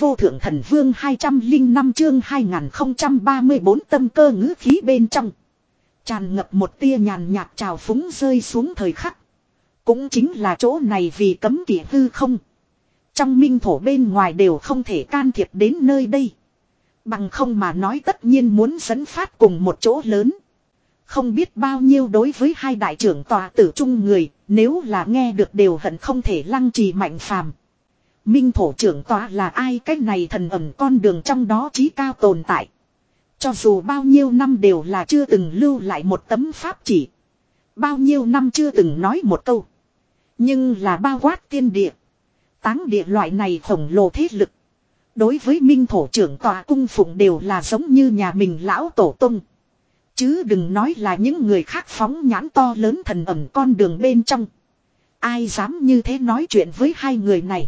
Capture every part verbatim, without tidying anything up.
vô thượng thần vương hai trăm linh năm chương hai nghìn không trăm ba mươi bốn tâm cơ ngữ khí bên trong. Tràn ngập một tia nhàn nhạt trào phúng rơi xuống thời khắc. Cũng chính là chỗ này vì cấm kỵ hư không. Trong minh thổ bên ngoài đều không thể can thiệp đến nơi đây. Bằng không mà nói tất nhiên muốn dẫn phát cùng một chỗ lớn. Không biết bao nhiêu đối với hai đại trưởng tòa tử trung người, nếu là nghe được đều hận không thể lăng trì Mạnh Phàm. Minh thổ trưởng tòa là ai, cái này thần ẩn con đường trong đó chí cao tồn tại. Cho dù bao nhiêu năm đều là chưa từng lưu lại một tấm pháp chỉ. Bao nhiêu năm chưa từng nói một câu. Nhưng là bao quát tiên địa. Táng địa loại này khổng lồ thế lực. Đối với minh thổ trưởng tòa cung phụng đều là giống như nhà mình lão tổ tông. Chứ đừng nói là những người khác phóng nhãn to lớn thần ẩn con đường bên trong. Ai dám như thế nói chuyện với hai người này.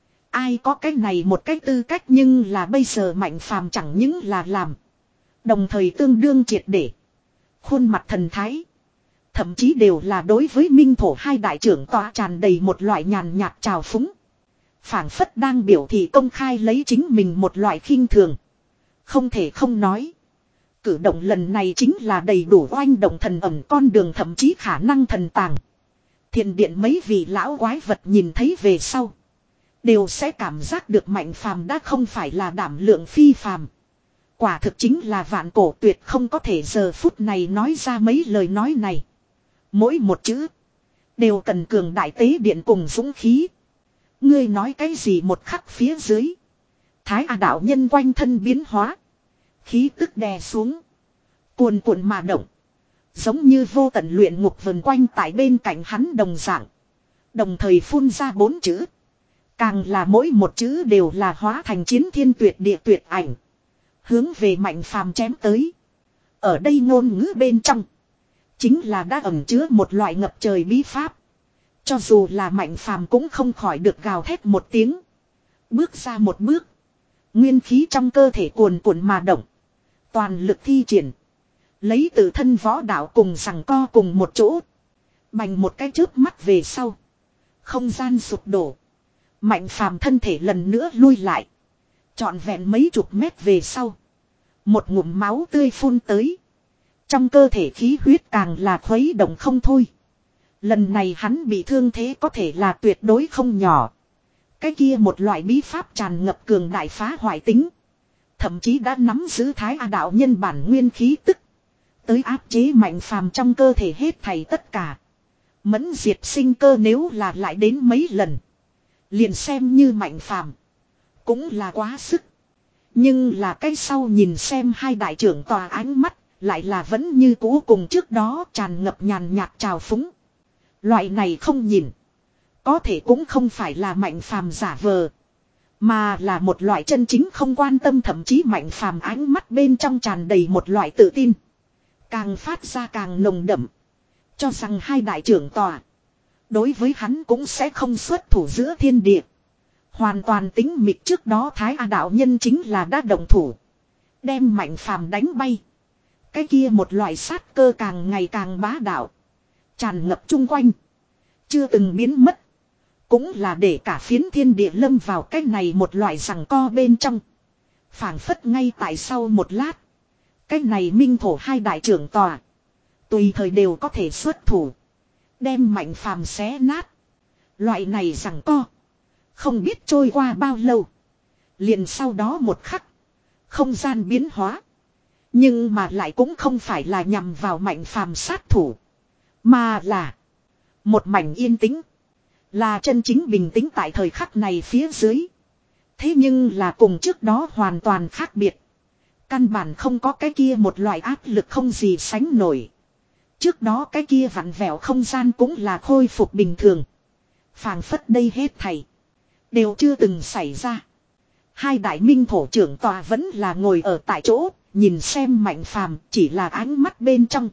Ai có cái này một cái tư cách, nhưng là bây giờ Mạnh Phàm chẳng những là làm. Đồng thời tương đương triệt để. Khuôn mặt thần thái. Thậm chí đều là đối với minh thổ hai đại trưởng tòa tràn đầy một loại nhàn nhạt trào phúng. Phảng phất đang biểu thị công khai lấy chính mình một loại khinh thường. Không thể không nói. Cử động lần này chính là đầy đủ oanh động thần ẩn con đường, thậm chí khả năng thần tàng. Thiền điện mấy vị lão quái vật nhìn thấy về sau. Đều sẽ cảm giác được Mạnh Phàm đã không phải là đảm lượng phi phàm. Quả thực chính là vạn cổ tuyệt không có thể giờ phút này nói ra mấy lời nói này. Mỗi một chữ. Đều cần cường đại tế điện cùng dũng khí. Ngươi nói cái gì một khắc phía dưới. Thái A đạo nhân quanh thân biến hóa. Khí tức đè xuống. Cuồn cuộn mà động. Giống như vô tận luyện ngục vần quanh tại bên cạnh hắn đồng dạng. Đồng thời phun ra bốn chữ. Càng là mỗi một chữ đều là hóa thành chiến thiên tuyệt địa tuyệt ảnh. Hướng về Mạnh Phàm chém tới. Ở đây ngôn ngữ bên trong. Chính là đã ẩn chứa một loại ngập trời bí pháp. Cho dù là Mạnh Phàm cũng không khỏi được gào thét một tiếng. Bước ra một bước. Nguyên khí trong cơ thể cuồn cuộn mà động. Toàn lực thi triển. Lấy tự thân võ đạo cùng giằng co cùng một chỗ. Bành một cái chớp mắt về sau. Không gian sụp đổ. Mạnh Phàm thân thể lần nữa lui lại. Trọn vẹn mấy chục mét về sau. Một ngụm máu tươi phun tới. Trong cơ thể khí huyết càng là khuấy động không thôi. Lần này hắn bị thương thế có thể là tuyệt đối không nhỏ. Cái kia một loại bí pháp tràn ngập cường đại phá hoại tính. Thậm chí đã nắm giữ Thái A đạo nhân bản nguyên khí tức. Tới áp chế Mạnh Phàm trong cơ thể hết thảy tất cả. Mẫn diệt sinh cơ nếu là lại đến mấy lần. Liền xem như Mạnh Phàm cũng là quá sức. Nhưng là cái sau nhìn xem hai đại trưởng tòa ánh mắt. Lại là vẫn như cũ cùng trước đó tràn ngập nhàn nhạt trào phúng. Loại này không nhìn. Có thể cũng không phải là Mạnh Phàm giả vờ. Mà là một loại chân chính không quan tâm, thậm chí Mạnh Phàm ánh mắt bên trong tràn đầy một loại tự tin. Càng phát ra càng nồng đậm. Cho rằng hai đại trưởng tòa. Đối với hắn cũng sẽ không xuất thủ giữa thiên địa. Hoàn toàn tính mịch trước đó Thái A đạo nhân chính là đã động thủ. Đem Mạnh Phàm đánh bay. Cái kia một loại sát cơ càng ngày càng bá đạo. Tràn ngập chung quanh. Chưa từng biến mất. Cũng là để cả phiến thiên địa lâm vào cái này một loại giằng co bên trong. Phảng phất ngay tại sau một lát. Cái này minh thổ hai đại trưởng tòa. Tùy thời đều có thể xuất thủ. Đem Mạnh Phàm xé nát. Loại này giằng co. Không biết trôi qua bao lâu. Liền sau đó một khắc. Không gian biến hóa. Nhưng mà lại cũng không phải là nhằm vào Mạnh Phàm sát thủ. Mà là một mảnh yên tĩnh. Là chân chính bình tĩnh tại thời khắc này phía dưới. Thế nhưng là cùng trước đó hoàn toàn khác biệt. Căn bản không có cái kia một loại áp lực không gì sánh nổi. Trước đó cái kia vặn vẹo không gian cũng là khôi phục bình thường. Phảng phất đây hết thảy đều chưa từng xảy ra. Hai đại minh thổ trưởng tòa vẫn là ngồi ở tại chỗ. Nhìn xem Mạnh Phàm chỉ là ánh mắt bên trong.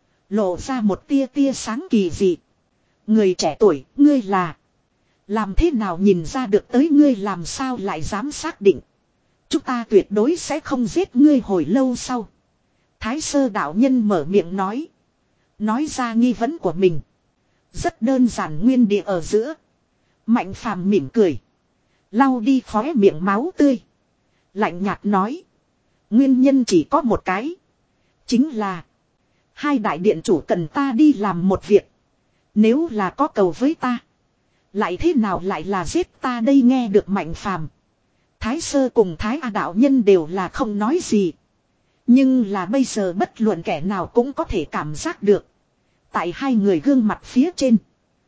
Lộ ra một tia tia sáng kỳ dị. Người trẻ tuổi, ngươi là. Làm thế nào nhìn ra được tới ngươi, làm sao lại dám xác định. Chúng ta tuyệt đối sẽ không giết ngươi. Hồi lâu sau. Thái sơ đạo nhân mở miệng nói. Nói ra nghi vấn của mình. Rất đơn giản, nguyên địa ở giữa. Mạnh Phàm mỉm cười. Lau đi khóe miệng máu tươi. Lạnh nhạt nói. Nguyên nhân chỉ có một cái. Chính là. Hai đại điện chủ cần ta đi làm một việc. Nếu là có cầu với ta. Lại thế nào lại là giết ta đây nghe được Mạnh Phàm. Thái Sơ cùng Thái A đạo nhân đều là không nói gì. Nhưng là bây giờ bất luận kẻ nào cũng có thể cảm giác được. Tại hai người gương mặt phía trên.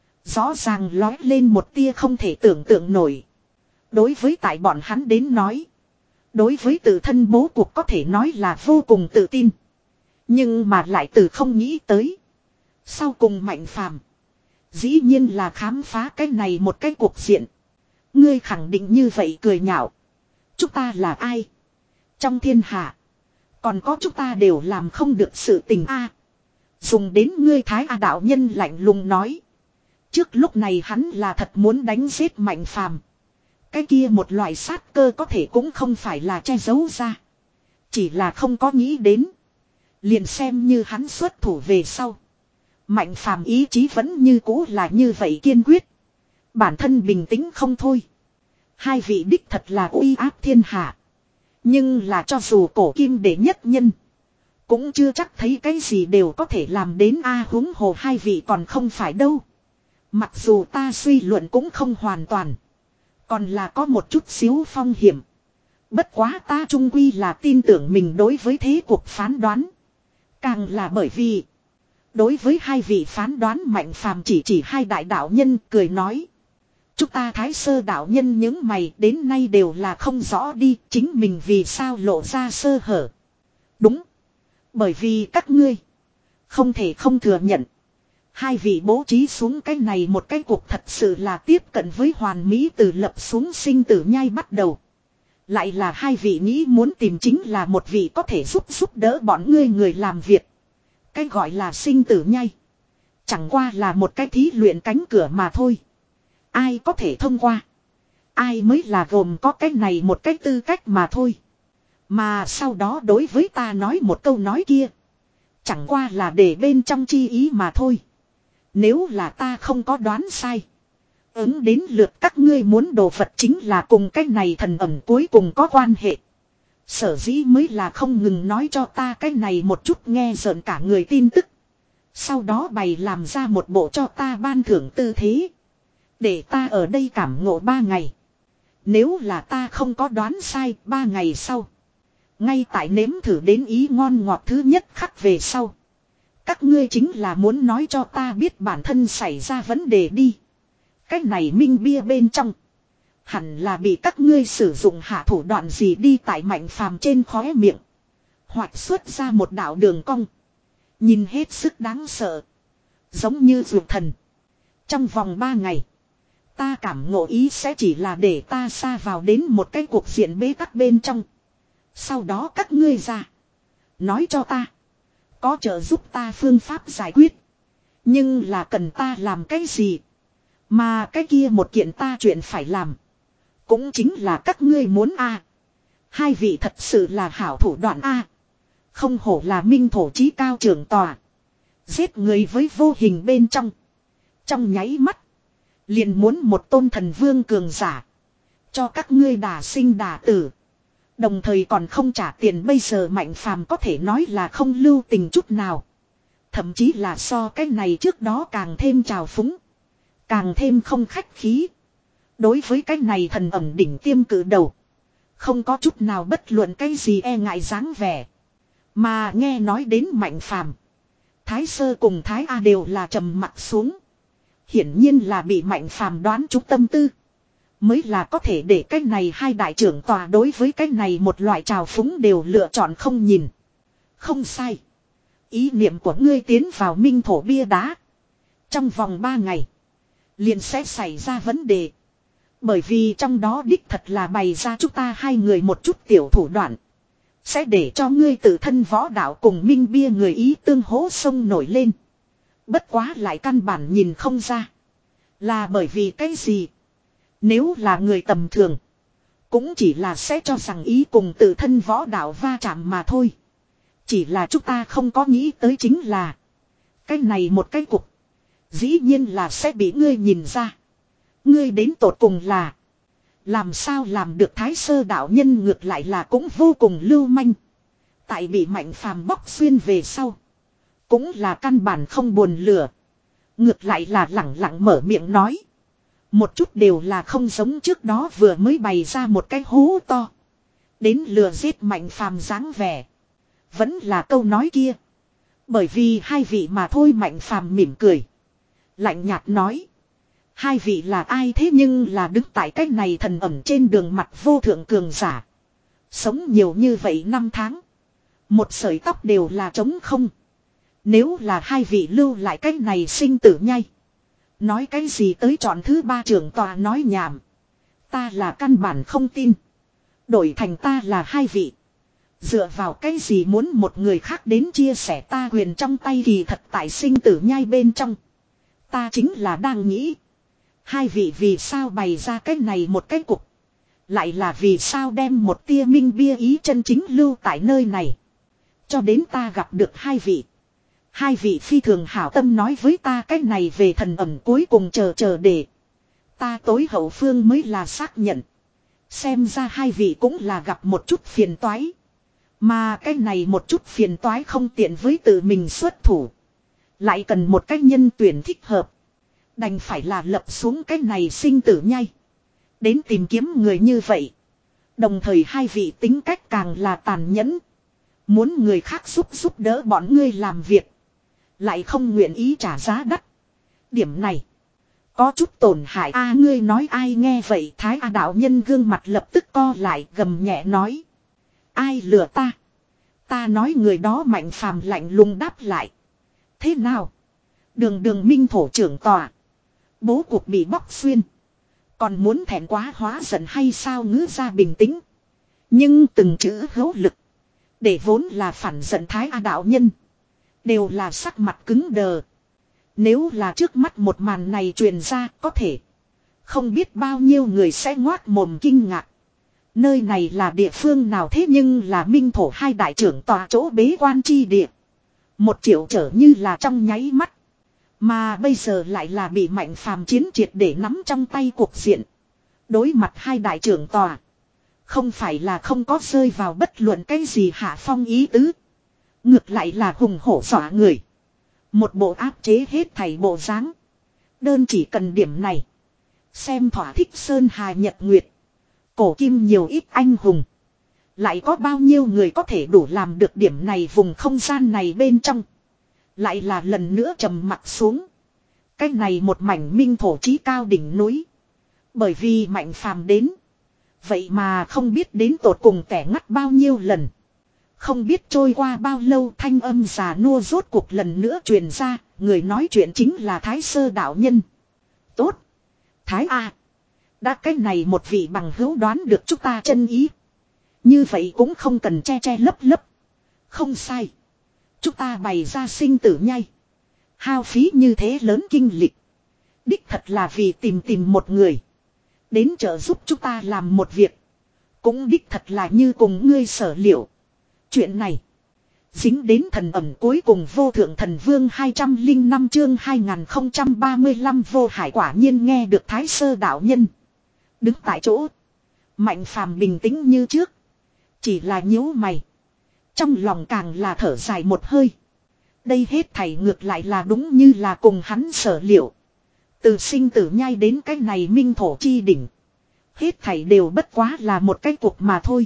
Rõ ràng lói lên một tia không thể tưởng tượng nổi. Đối với tại bọn hắn đến nói. Đối với tự thân bố cuộc có thể nói là vô cùng tự tin. Nhưng mà lại từ không nghĩ tới. Sau cùng Mạnh Phàm dĩ nhiên là khám phá cái này một cái cuộc diện. Ngươi khẳng định như vậy cười nhạo. Chúng ta là ai? Trong thiên hạ. Còn có chúng ta đều làm không được sự tình a. Dùng đến ngươi Thái A đạo nhân lạnh lùng nói. Trước lúc này hắn là thật muốn đánh giết Mạnh Phàm. Cái kia một loại sát cơ có thể cũng không phải là che giấu ra. Chỉ là không có nghĩ đến. Liền xem như hắn xuất thủ về sau. Mạnh Phàm ý chí vẫn như cũ là như vậy kiên quyết. Bản thân bình tĩnh không thôi. Hai vị đích thật là uy áp thiên hạ. Nhưng là cho dù cổ kim đệ nhất nhân. Cũng chưa chắc thấy cái gì đều có thể làm đến a huống hồ hai vị còn không phải đâu. Mặc dù ta suy luận cũng không hoàn toàn. Còn là có một chút xíu phong hiểm. Bất quá ta trung quy là tin tưởng mình đối với thế cuộc phán đoán. Càng là bởi vì. Đối với hai vị phán đoán Mạnh Phàm chỉ chỉ hai đại đạo nhân cười nói. Chúng ta Thái Sơ đạo nhân những mày đến nay đều là không rõ đi chính mình vì sao lộ ra sơ hở. Đúng. Bởi vì các ngươi. Không thể không thừa nhận. Hai vị bố trí xuống cái này một cái cuộc thật sự là tiếp cận với hoàn mỹ từ lập xuống sinh tử nhai bắt đầu. Lại là hai vị nghĩ muốn tìm chính là một vị có thể giúp giúp đỡ bọn ngươi người làm việc. Cái gọi là sinh tử nhai. Chẳng qua là một cái thí luyện cánh cửa mà thôi. Ai có thể thông qua. Ai mới là gồm có cái này một cái tư cách mà thôi. Mà sau đó đối với ta nói một câu nói kia. Chẳng qua là để bên trong chi ý mà thôi. Nếu là ta không có đoán sai. Ứng đến lượt các ngươi muốn đồ vật chính là cùng cái này thần ẩn cuối cùng có quan hệ. Sở dĩ mới là không ngừng nói cho ta cái này một chút nghe rợn cả người tin tức. Sau đó bày làm ra một bộ cho ta ban thưởng tư thế. Để ta ở đây cảm ngộ ba ngày. Nếu là ta không có đoán sai ba ngày sau. Ngay tại nếm thử đến ý ngon ngọt thứ nhất khắc về sau. Các ngươi chính là muốn nói cho ta biết bản thân xảy ra vấn đề đi. Cái này minh bia bên trong. Hẳn là bị các ngươi sử dụng hạ thủ đoạn gì đi tại Mạnh Phàm trên khóe miệng. Hoặc xuất ra một đạo đường cong. Nhìn hết sức đáng sợ. Giống như ruột thần. Trong vòng ba ngày. Ta cảm ngộ ý sẽ chỉ là để ta xa vào đến một cái cuộc diện bế tắc bên trong. Sau đó các ngươi ra. Nói cho ta. Có trợ giúp ta phương pháp giải quyết. Nhưng là cần ta làm cái gì. Mà cái kia một kiện ta chuyện phải làm. Cũng chính là các ngươi muốn a. À. Hai vị thật sự là hảo thủ đoạn a. À. Không hổ là minh thổ chí cao trưởng tòa. Giết người với vô hình bên trong. Trong nháy mắt. Liền muốn một tôn thần vương cường giả. Cho các ngươi đả sinh đả tử. Đồng thời còn không trả tiền bây giờ Mạnh Phàm có thể nói là không lưu tình chút nào. Thậm chí là so cái này trước đó càng thêm trào phúng. Càng thêm không khách khí. Đối với cái này thần ẩm đỉnh tiêm cử đầu. Không có chút nào bất luận cái gì e ngại dáng vẻ. Mà nghe nói đến Mạnh Phàm, Thái Sơ cùng Thái A đều là trầm mặt xuống. Hiển nhiên là bị Mạnh Phàm đoán trúng tâm tư. Mới là có thể để cái này hai đại trưởng tòa đối với cái này một loại trào phúng đều lựa chọn không nhìn. Không sai. Ý niệm của ngươi tiến vào minh thổ bia đá. Trong vòng ba ngày. Liền sẽ xảy ra vấn đề. Bởi vì trong đó đích thật là bày ra chúng ta hai người một chút tiểu thủ đoạn. Sẽ để cho ngươi tự thân võ đạo cùng minh bia người ý tương hỗ sông nổi lên. Bất quá lại căn bản nhìn không ra. Là bởi vì cái gì? Nếu là người tầm thường. Cũng chỉ là sẽ cho rằng ý cùng tự thân võ đạo va chạm mà thôi. Chỉ là chúng ta không có nghĩ tới chính là. Cái này một cái cục. Dĩ nhiên là sẽ bị ngươi nhìn ra. Ngươi đến tột cùng là. Làm sao làm được Thái Sơ đạo nhân ngược lại là cũng vô cùng lưu manh. Tại bị Mạnh Phàm bóc xuyên về sau. Cũng là căn bản không buồn lửa. Ngược lại là lẳng lặng mở miệng nói. Một chút đều là không giống trước đó vừa mới bày ra một cái hố to. Đến lừa giết Mạnh Phàm dáng vẻ. Vẫn là câu nói kia. Bởi vì hai vị mà thôi. Mạnh Phàm mỉm cười. Lạnh nhạt nói. Hai vị là ai thế nhưng là đứng tại cách này thần ẩn trên đường mặt vô thượng cường giả. Sống nhiều như vậy năm tháng. Một sợi tóc đều là trống không. Nếu là hai vị lưu lại cách này sinh tử nhai. Nói cái gì tới chọn thứ ba trưởng tòa nói nhảm. Ta là căn bản không tin. Đổi thành ta là hai vị. Dựa vào cái gì muốn một người khác đến chia sẻ ta quyền trong tay kỳ thật tại sinh tử nhai bên trong. Ta chính là đang nghĩ. Hai vị vì sao bày ra cái này một cái cục. Lại là vì sao đem một tia minh bia ý chân chính lưu tại nơi này. Cho đến ta gặp được hai vị. Hai vị phi thường hảo tâm nói với ta cái này về thần ẩm cuối cùng chờ chờ để. Ta tối hậu phương mới là xác nhận. Xem ra hai vị cũng là gặp một chút phiền toái. Mà cái này một chút phiền toái không tiện với tự mình xuất thủ. Lại cần một cái nhân tuyển thích hợp. Đành phải là lập xuống cái này sinh tử nhai. Đến tìm kiếm người như vậy. Đồng thời hai vị tính cách càng là tàn nhẫn. Muốn người khác giúp giúp đỡ bọn ngươi làm việc. Lại không nguyện ý trả giá đắt. Điểm này. Có chút tổn hại a ngươi nói ai nghe vậy Thái A đạo nhân gương mặt lập tức co lại gầm nhẹ nói. Ai lừa ta. Ta nói người đó Mạnh Phàm lạnh lùng đáp lại. Thế nào? Đường đường minh thổ trưởng tòa. Bố cuộc bị bóc xuyên. Còn muốn thẹn quá hóa giận hay sao ngữ ra bình tĩnh. Nhưng từng chữ hữu lực. Để vốn là phản giận Thái A đạo nhân. Đều là sắc mặt cứng đờ. Nếu là trước mắt một màn này truyền ra có thể. Không biết bao nhiêu người sẽ ngoác mồm kinh ngạc. Nơi này là địa phương nào thế nhưng là minh thổ hai đại trưởng tòa chỗ bế quan chi địa. Một triệu trở như là trong nháy mắt. Mà bây giờ lại là bị Mạnh Phàm chiến triệt để nắm trong tay cuộc diện. Đối mặt hai đại trưởng tòa. Không phải là không có rơi vào bất luận cái gì hạ phong ý tứ. Ngược lại là hùng hổ dọa người. Một bộ áp chế hết thảy bộ dáng. Đơn chỉ cần điểm này. Xem thỏa thích Sơn Hà Nhật Nguyệt. Cổ kim nhiều ít anh hùng. Lại có bao nhiêu người có thể đủ làm được điểm này vùng không gian này bên trong. Lại là lần nữa trầm mặt xuống. Cái này một mảnh minh thổ chí cao đỉnh núi. Bởi vì Mạnh Phàm đến. Vậy mà không biết đến tột cùng tẻ ngắt bao nhiêu lần. Không biết trôi qua bao lâu thanh âm già nua rốt cuộc lần nữa truyền ra. Người nói chuyện chính là Thái Sơ đạo nhân. Tốt. Thái A. Đã cái này một vị bằng hữu đoán được chúng ta chân ý. Như vậy cũng không cần che che lấp lấp. Không sai. Chúng ta bày ra sinh tử nhai. Hao phí như thế lớn kinh lịch. Đích thật là vì tìm tìm một người. Đến trợ giúp chúng ta làm một việc. Cũng đích thật là như cùng ngươi sở liệu. Chuyện này. Dính đến thần ẩm cuối cùng vô thượng thần vương hai trăm lẻ năm chương hai nghìn không trăm ba mươi lăm vô hải quả nhiên nghe được Thái Sơ đạo nhân. Đứng tại chỗ. Mạnh Phàm bình tĩnh như trước. Chỉ là nhíu mày. Trong lòng càng là thở dài một hơi. Đây hết thảy ngược lại là đúng như là cùng hắn sở liệu. Từ sinh tử nhai đến cái này minh thổ chi đỉnh. Hết thảy đều bất quá là một cái cuộc mà thôi.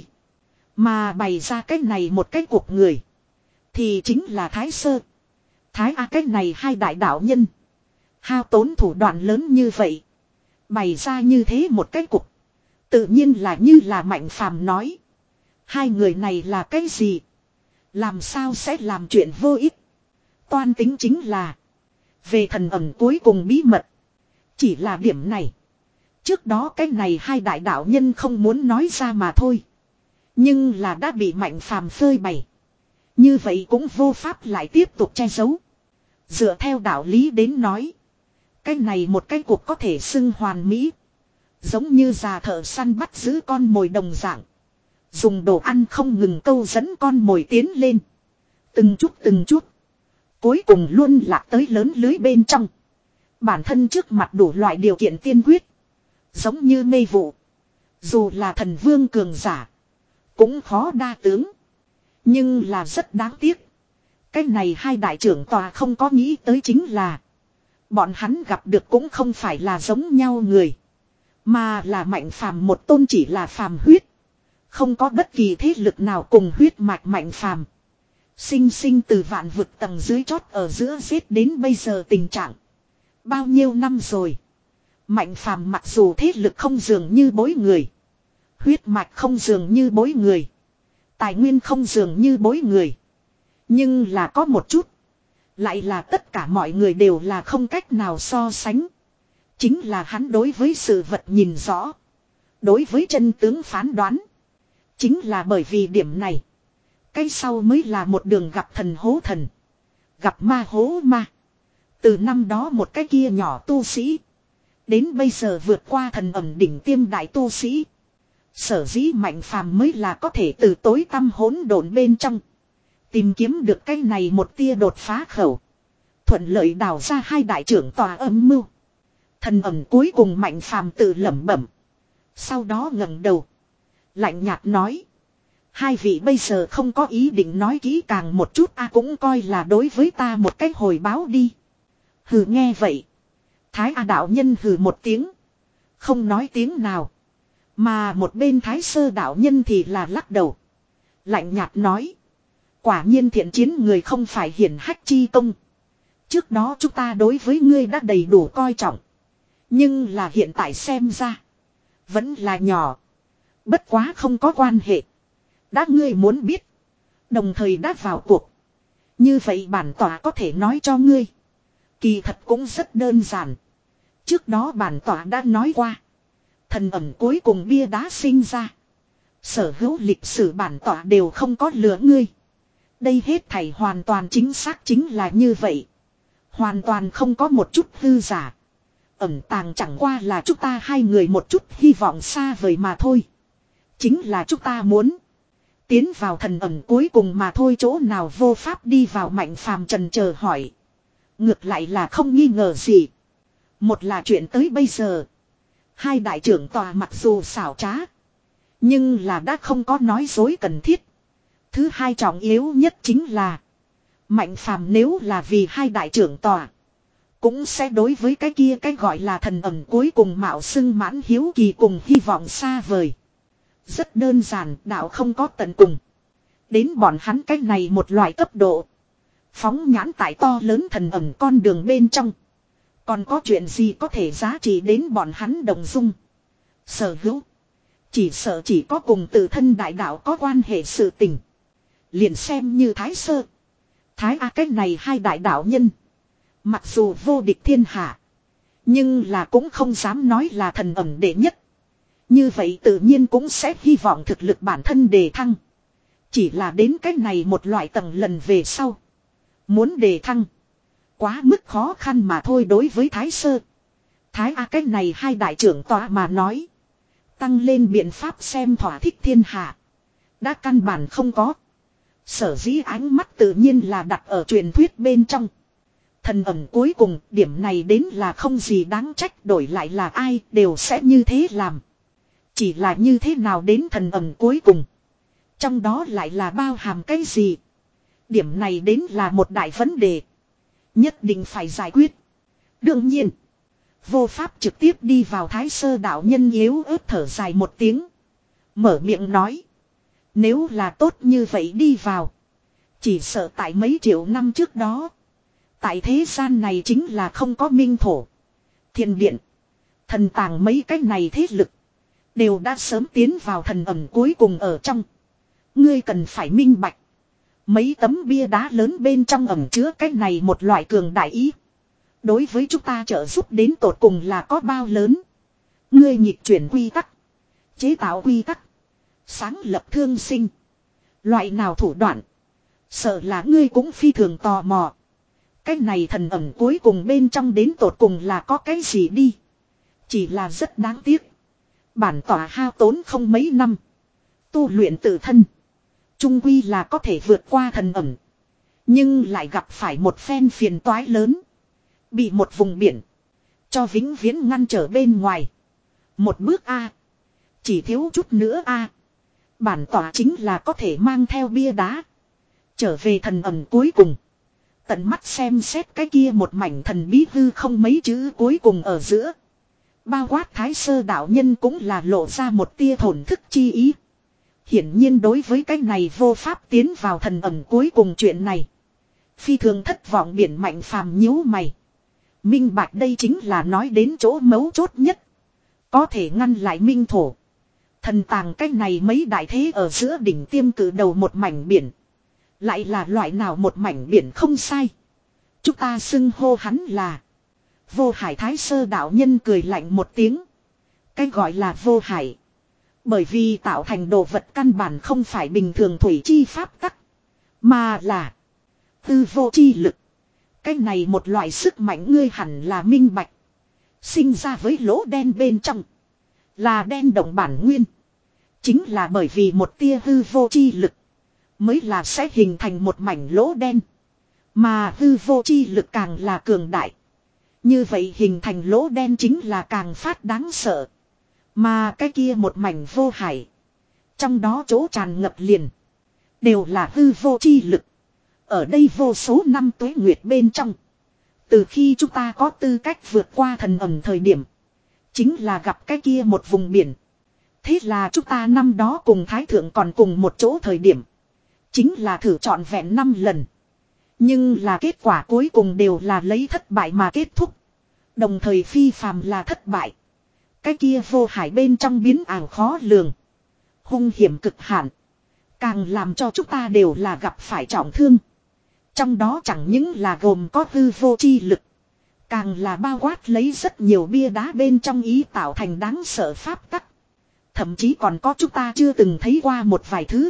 Mà bày ra cái này một cái cuộc người. Thì chính là Thái Sơ. Thái A cái này hai đại đạo nhân. Hao tốn thủ đoạn lớn như vậy. Bày ra như thế một cái cuộc. Tự nhiên là như là Mạnh Phàm nói. Hai người này là cái gì? Làm sao sẽ làm chuyện vô ích? Toan tính chính là. Về thần ẩn cuối cùng bí mật. Chỉ là điểm này. Trước đó cái này hai đại đạo nhân không muốn nói ra mà thôi. Nhưng là đã bị Mạnh Phàm phơi bày. Như vậy cũng vô pháp lại tiếp tục che giấu. Dựa theo đạo lý đến nói. Cái này một cái cuộc có thể xưng hoàn mỹ. Giống như già thợ săn bắt giữ con mồi đồng dạng. Dùng đồ ăn không ngừng câu dẫn con mồi tiến lên. Từng chút từng chút. Cuối cùng luôn lạc tới lớn lưới bên trong. Bản thân trước mặt đủ loại điều kiện tiên quyết. Giống như mê vụ. Dù là thần vương cường giả. Cũng khó đa tướng. Nhưng là rất đáng tiếc. Cái này hai đại trưởng tòa không có nghĩ tới chính là. Bọn hắn gặp được cũng không phải là giống nhau người. Mà là Mạnh Phàm một tôn chỉ là phàm huyết. Không có bất kỳ thế lực nào cùng huyết mạch Mạnh Phàm. Sinh sinh từ vạn vực tầng dưới chót ở giữa giết đến bây giờ tình trạng. Bao nhiêu năm rồi. Mạnh Phàm mặc dù thế lực không dường như bối người. Huyết mạch không dường như bối người. Tài nguyên không dường như bối người. Nhưng là có một chút. Lại là tất cả mọi người đều là không cách nào so sánh. Chính là hắn đối với sự vật nhìn rõ. Đối với chân tướng phán đoán. Chính là bởi vì điểm này. Cái sau mới là một đường gặp thần hố thần. Gặp ma hố ma. Từ năm đó một cái kia nhỏ tu sĩ. Đến bây giờ vượt qua thần ẩm đỉnh tiêm đại tu sĩ. Sở dĩ Mạnh Phàm mới là có thể từ tối tăm hỗn độn bên trong. Tìm kiếm được cái này một tia đột phá khẩu. Thuận lợi đào ra hai đại trưởng tòa âm mưu. Thần ẩm cuối cùng Mạnh Phàm tự lẩm bẩm. Sau đó ngẩng đầu. Lạnh nhạt nói. Hai vị bây giờ không có ý định nói kỹ càng một chút a cũng coi là đối với ta một cách hồi báo đi. Hừ nghe vậy. Thái A đạo nhân hừ một tiếng. Không nói tiếng nào. Mà một bên Thái Sơ đạo nhân thì là lắc đầu. Lạnh nhạt nói. Quả nhiên thiện chiến người không phải hiển hách chi công. Trước đó chúng ta đối với ngươi đã đầy đủ coi trọng. Nhưng là hiện tại xem ra. Vẫn là nhỏ. Bất quá không có quan hệ. Đã ngươi muốn biết. Đồng thời đã vào cuộc. Như vậy bản tỏa có thể nói cho ngươi. Kỳ thật cũng rất đơn giản. Trước đó bản tỏa đã nói qua. Thần ẩm cuối cùng bia đá sinh ra. Sở hữu lịch sử bản tỏa đều không có lừa ngươi. Đây hết thảy hoàn toàn chính xác chính là như vậy. Hoàn toàn không có một chút hư giả. Ẩn tàng chẳng qua là chúng ta hai người một chút hy vọng xa vời mà thôi. Chính là chúng ta muốn. Tiến vào thần ẩm cuối cùng mà thôi chỗ nào vô pháp đi vào Mạnh Phàm trần chờ hỏi. Ngược lại là không nghi ngờ gì. Một là chuyện tới bây giờ. Hai đại trưởng tòa mặc dù xảo trá. Nhưng là đã không có nói dối cần thiết. Thứ hai trọng yếu nhất chính là. Mạnh Phàm nếu là vì hai đại trưởng tòa. Cũng sẽ đối với cái kia cái gọi là thần ẩm cuối cùng mạo xưng mãn hiếu kỳ cùng hy vọng xa vời. Rất đơn giản đạo không có tận cùng. Đến bọn hắn cái này một loại cấp độ. Phóng nhãn tại to lớn thần ẩm con đường bên trong. Còn có chuyện gì có thể giá trị đến bọn hắn đồng dung. Sở hữu. Chỉ sợ chỉ có cùng tự thân đại đạo có quan hệ sự tình. Liền xem như Thái Sơ. Thái A cách này hai đại đạo nhân. Mặc dù vô địch thiên hạ. Nhưng là cũng không dám nói là thần ẩm đệ nhất. Như vậy tự nhiên cũng sẽ hy vọng thực lực bản thân đề thăng. Chỉ là đến cách này một loại tầng lần về sau. Muốn đề thăng. Quá mức khó khăn mà thôi đối với Thái Sơ. Thái A cách này hai đại trưởng tọa mà nói. Tăng lên biện pháp xem thỏa thích thiên hạ. Đã căn bản không có. Sở dĩ ánh mắt tự nhiên là đặt ở truyền thuyết bên trong. Thần ẩm cuối cùng điểm này đến là không gì đáng trách đổi lại là ai đều sẽ như thế làm. Chỉ là như thế nào đến thần ẩm cuối cùng. Trong đó lại là bao hàm cái gì. Điểm này đến là một đại vấn đề. Nhất định phải giải quyết. Đương nhiên. Vô pháp trực tiếp đi vào Thái Sơ đạo nhân yếu ớt thở dài một tiếng. Mở miệng nói. Nếu là tốt như vậy đi vào. Chỉ sợ tại mấy triệu năm trước đó. Tại thế gian này chính là không có minh thổ. Thiên điện. Thần tàng mấy cái này thế lực. Đều đã sớm tiến vào thần ẩm cuối cùng ở trong. Ngươi cần phải minh bạch. Mấy tấm bia đá lớn bên trong ẩm chứa cái này một loại cường đại ý. Đối với chúng ta trợ giúp đến tột cùng là có bao lớn. Ngươi nhịp chuyển quy tắc. Chế tạo quy tắc. Sáng lập thương sinh. Loại nào thủ đoạn. Sợ là ngươi cũng phi thường tò mò. Cái này thần ẩm cuối cùng bên trong đến tột cùng là có cái gì đi. Chỉ là rất đáng tiếc. Bản tỏa hao tốn không mấy năm. Tu luyện tự thân. Trung quy là có thể vượt qua thần ẩm. Nhưng lại gặp phải một phen phiền toái lớn. Bị một vùng biển. Cho vĩnh viễn ngăn trở bên ngoài. Một bước A. Chỉ thiếu chút nữa a Bản tỏa chính là có thể mang theo bia đá. Trở về thần ẩn cuối cùng. Tận mắt xem xét cái kia một mảnh thần bí hư không mấy chữ cuối cùng ở giữa. Bao quát Thái Sơ đạo nhân cũng là lộ ra một tia thổn thức chi ý. Hiển nhiên đối với cái này vô pháp tiến vào thần ẩn cuối cùng chuyện này. Phi thường thất vọng biển mạnh phàm nhíu mày. Minh bạch đây chính là nói đến chỗ mấu chốt nhất. Có thể ngăn lại minh thổ. Thần tàng cái này mấy đại thế ở giữa đỉnh tiêm cử đầu một mảnh biển. Lại là loại nào một mảnh biển không sai. Chúng ta xưng hô hắn là Vô Hải. Thái Sơ đạo nhân cười lạnh một tiếng. Cái gọi là vô hải. Bởi vì tạo thành đồ vật căn bản không phải bình thường thủy chi pháp tắc. Mà là tư vô chi lực. Cái này một loại sức mạnh ngươi hẳn là minh bạch. Sinh ra với lỗ đen bên trong. Là đen động bản nguyên. Chính là bởi vì một tia hư vô chi lực. Mới là sẽ hình thành một mảnh lỗ đen. Mà hư vô chi lực càng là cường đại. Như vậy hình thành lỗ đen chính là càng phát đáng sợ. Mà cái kia một mảnh vô hải. Trong đó chỗ tràn ngập liền. Đều là hư vô chi lực. Ở đây vô số năm tuế nguyệt bên trong. Từ khi chúng ta có tư cách vượt qua thần ẩm thời điểm. Chính là gặp cái kia một vùng biển. Thế là chúng ta năm đó cùng Thái Thượng còn cùng một chỗ thời điểm. Chính là thử trọn vẹn năm lần. Nhưng là kết quả cuối cùng đều là lấy thất bại mà kết thúc. Đồng thời phi phàm là thất bại. Cái kia vô hải bên trong biến ảo khó lường. Hung hiểm cực hạn. Càng làm cho chúng ta đều là gặp phải trọng thương. Trong đó chẳng những là gồm có hư vô chi lực. Càng là bao quát lấy rất nhiều bia đá bên trong ý tạo thành đáng sợ pháp tắc. Thậm chí còn có chúng ta chưa từng thấy qua một vài thứ.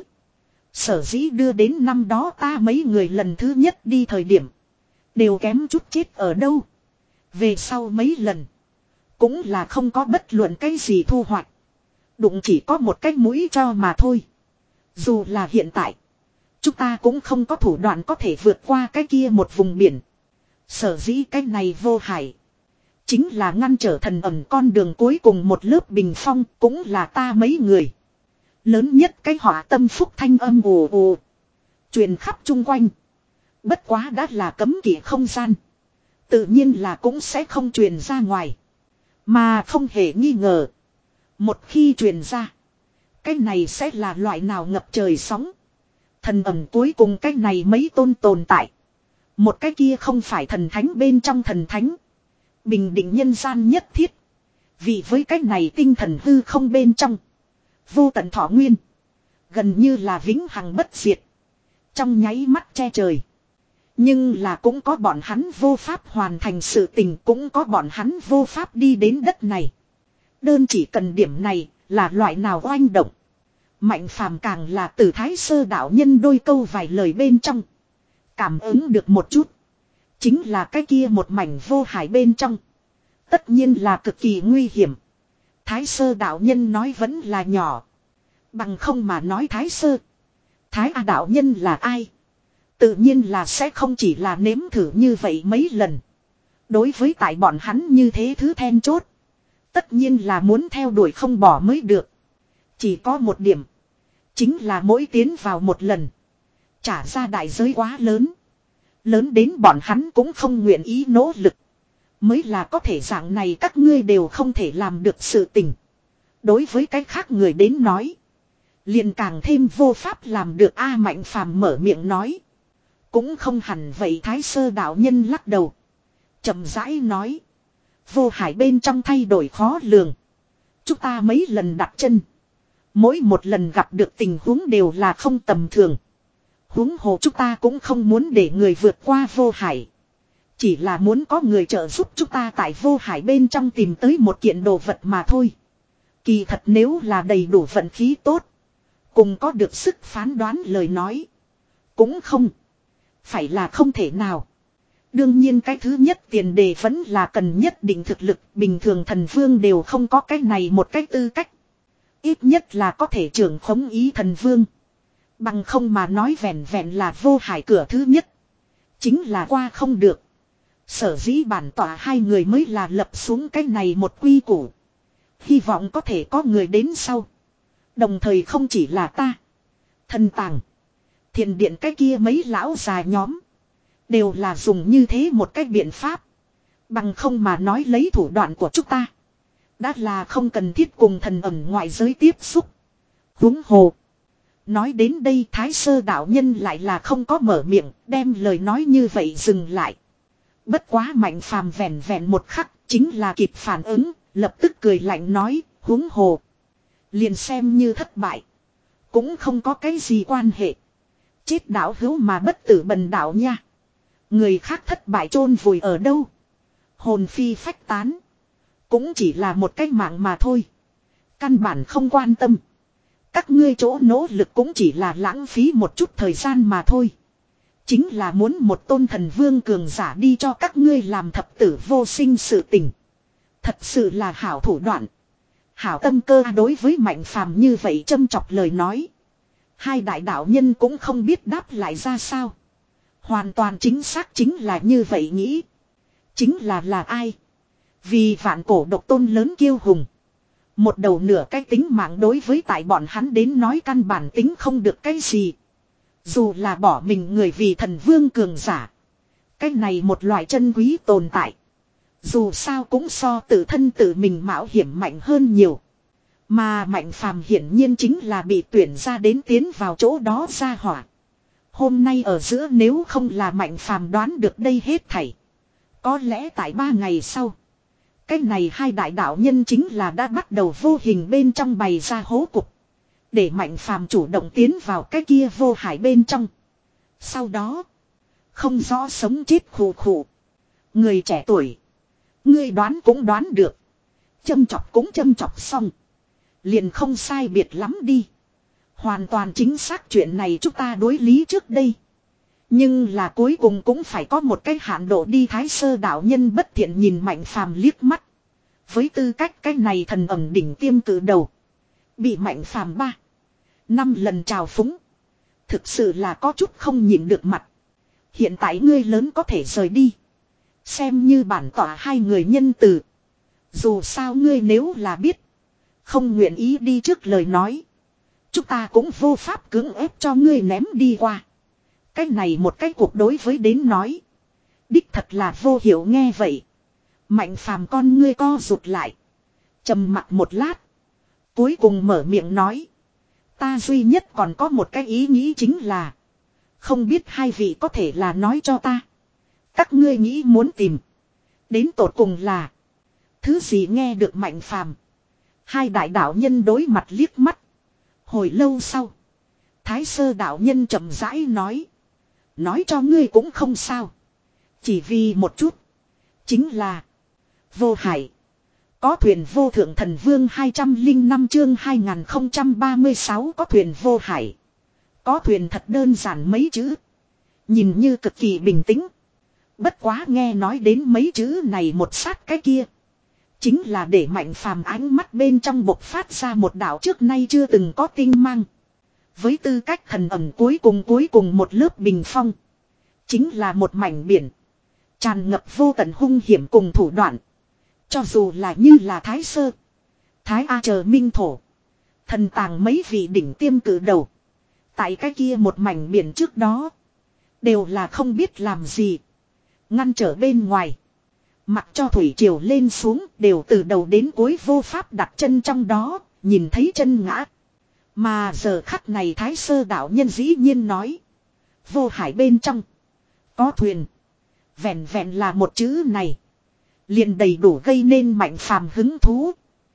Sở dĩ đưa đến năm đó ta mấy người lần thứ nhất đi thời điểm. Đều kém chút chết ở đâu. Về sau mấy lần. Cũng là không có bất luận cái gì thu hoạch. Đụng chỉ có một cái mũi cho mà thôi. Dù là hiện tại. Chúng ta cũng không có thủ đoạn có thể vượt qua cái kia một vùng biển. Sở dĩ cái này vô hải. Chính là ngăn trở thần ẩn con đường cuối cùng một lớp bình phong cũng là ta mấy người. Lớn nhất cái họa tâm phúc thanh âm ồ ồ. Truyền khắp chung quanh. Bất quá đã là cấm kỵ không gian. Tự nhiên là cũng sẽ không truyền ra ngoài. Mà không hề nghi ngờ. Một khi truyền ra. Cái này sẽ là loại nào ngập trời sóng. Thần ẩn cuối cùng cái này mấy tôn tồn tại. Một cái kia không phải thần thánh bên trong thần thánh. Bình định nhân gian nhất thiết. Vì với cái này tinh thần hư không bên trong. Vô tận thọ nguyên. Gần như là vĩnh hằng bất diệt. Trong nháy mắt che trời. Nhưng là cũng có bọn hắn vô pháp hoàn thành sự tình. Cũng có bọn hắn vô pháp đi đến đất này. Đơn chỉ cần điểm này là loại nào oanh động. Mạnh phàm càng là từ Thái Sơ đạo nhân đôi câu vài lời bên trong. Cảm ứng được một chút. Chính là cái kia một mảnh vô hải bên trong. Tất nhiên là cực kỳ nguy hiểm. Thái Sơ đạo nhân nói vẫn là nhỏ. Bằng không mà nói Thái Sơ. Thái A đạo nhân là ai? Tự nhiên là sẽ không chỉ là nếm thử như vậy mấy lần. Đối với tại bọn hắn như thế thứ then chốt. Tất nhiên là muốn theo đuổi không bỏ mới được. Chỉ có một điểm. Chính là mỗi tiến vào một lần. Trả ra đại giới quá lớn. Lớn đến bọn hắn cũng không nguyện ý nỗ lực. Mới là có thể dạng này các ngươi đều không thể làm được sự tình. Đối với cái khác người đến nói. Liền càng thêm vô pháp làm được A Mạnh phàm mở miệng nói. Cũng không hẳn vậy Thái Sơ đạo nhân lắc đầu. Chậm rãi nói. Vô hải bên trong thay đổi khó lường. Chúng ta mấy lần đặt chân. Mỗi một lần gặp được tình huống đều là không tầm thường. Huống hồ chúng ta cũng không muốn để người vượt qua vô hải. Chỉ là muốn có người trợ giúp chúng ta tại vô hải bên trong tìm tới một kiện đồ vật mà thôi. Kỳ thật nếu là đầy đủ vận khí tốt. Cùng có được sức phán đoán lời nói. Cũng không. Phải là không thể nào. Đương nhiên cái thứ nhất tiền đề vẫn là cần nhất định thực lực. Bình thường thần vương đều không có cái này một cái tư cách. Ít nhất là có thể trưởng khống ý thần vương. Bằng không mà nói vẹn vẹn là vô hải cửa thứ nhất. Chính là qua không được. Sở dĩ bản tỏa hai người mới là lập xuống cái này một quy củ. Hy vọng có thể có người đến sau. Đồng thời không chỉ là ta. Thần tàng. Thiền điện cái kia mấy lão già nhóm. Đều là dùng như thế một cách biện pháp. Bằng không mà nói lấy thủ đoạn của chúng ta. Đã là không cần thiết cùng thần ẩn ngoại giới tiếp xúc. Huống hồ. Nói đến đây Thái Sơ đạo nhân lại là không có mở miệng. Đem lời nói như vậy dừng lại. Bất quá Mạnh Phàm vẹn vẹn một khắc. Chính là kịp phản ứng. Lập tức cười lạnh nói. Huống hồ. Liền xem như thất bại. Cũng không có cái gì quan hệ. Chết đạo hữu mà bất tử bần đạo nha. Người khác thất bại chôn vùi ở đâu. Hồn phi phách tán. Cũng chỉ là một cái mạng mà thôi. Căn bản không quan tâm. Các ngươi chỗ nỗ lực cũng chỉ là lãng phí một chút thời gian mà thôi. Chính là muốn một tôn thần vương cường giả đi cho các ngươi làm thập tử vô sinh sự tình. Thật sự là hảo thủ đoạn. Hảo tâm cơ đối với Mạnh Phàm như vậy châm chọc lời nói. Hai đại đạo nhân cũng không biết đáp lại ra sao. Hoàn toàn chính xác chính là như vậy nghĩ. Chính là là ai? Vì vạn cổ độc tôn lớn kiêu hùng. Một đầu nửa cái tính mạng đối với tại bọn hắn đến nói căn bản tính không được cái gì. Dù là bỏ mình người vì thần vương cường giả. Cái này một loại chân quý tồn tại. Dù sao cũng so tự thân tự mình mạo hiểm mạnh hơn nhiều. Mà Mạnh Phàm hiển nhiên chính là bị tuyển ra đến tiến vào chỗ đó ra hỏa. Hôm nay ở giữa nếu không là Mạnh Phàm đoán được đây hết thảy. Có lẽ tại ba ngày sau. Cái này hai đại đạo nhân chính là đã bắt đầu vô hình bên trong bày ra hố cục. Để Mạnh Phàm chủ động tiến vào cái kia vô hải bên trong. Sau đó. Không rõ sống chết khổ khổ. Người trẻ tuổi. Ngươi đoán cũng đoán được. Châm chọc cũng châm chọc xong. Liền không sai biệt lắm đi. Hoàn toàn chính xác chuyện này chúng ta đối lý trước đây. Nhưng là cuối cùng cũng phải có một cái hạn độ đi. Thái Sơ đạo nhân bất thiện nhìn Mạnh Phàm liếc mắt. Với tư cách cái này thần ẩm đỉnh tiêm cử đầu. Bị Mạnh Phàm ba. Năm lần trào phúng. Thực sự là có chút không nhịn được mặt. Hiện tại ngươi lớn có thể rời đi. Xem như bản tỏa hai người nhân từ. Dù sao ngươi nếu là biết. Không nguyện ý đi trước lời nói. Chúng ta cũng vô pháp cưỡng ép cho ngươi ném đi qua. Cái này một cái cuộc đối với đến nói. Đích thật là vô hiểu nghe vậy. Mạnh Phàm con ngươi co rụt lại. Trầm mặt một lát. Cuối cùng mở miệng nói. Ta duy nhất còn có một cái ý nghĩ chính là. Không biết hai vị có thể là nói cho ta. Các ngươi nghĩ muốn tìm. Đến tột cùng là. Thứ gì nghe được Mạnh Phàm. Hai đại đạo nhân đối mặt liếc mắt. Hồi lâu sau. Thái Sơ đạo nhân chậm rãi nói. Nói cho ngươi cũng không sao. Chỉ vì một chút. Chính là. Vô hải. Có thuyền vô thượng thần vương hai trăm linh năm chương hai nghìn không trăm ba mươi sáu có thuyền vô hải. Có thuyền thật đơn giản mấy chữ. Nhìn như cực kỳ bình tĩnh. Bất quá nghe nói đến mấy chữ này một sát cái kia. Chính là để Mạnh Phàm ánh mắt bên trong bộc phát ra một đạo trước nay chưa từng có tinh mang. Với tư cách thần ẩm cuối cùng cuối cùng một lớp bình phong. Chính là một mảnh biển. Tràn ngập vô tận hung hiểm cùng thủ đoạn. Cho dù là như là Thái Sơ. Thái A chờ minh thổ. Thần tàng mấy vị đỉnh tiêm cử đầu. Tại cái kia một mảnh biển trước đó. Đều là không biết làm gì. Ngăn trở bên ngoài. Mặc cho thủy triều lên xuống đều từ đầu đến cuối vô pháp đặt chân trong đó. Nhìn thấy chân ngã. Mà giờ khắc này Thái Sơ đạo nhân dĩ nhiên nói. Vô hải bên trong. Có thuyền. Vẹn vẹn là một chữ này. Liền đầy đủ gây nên Mạnh Phàm hứng thú.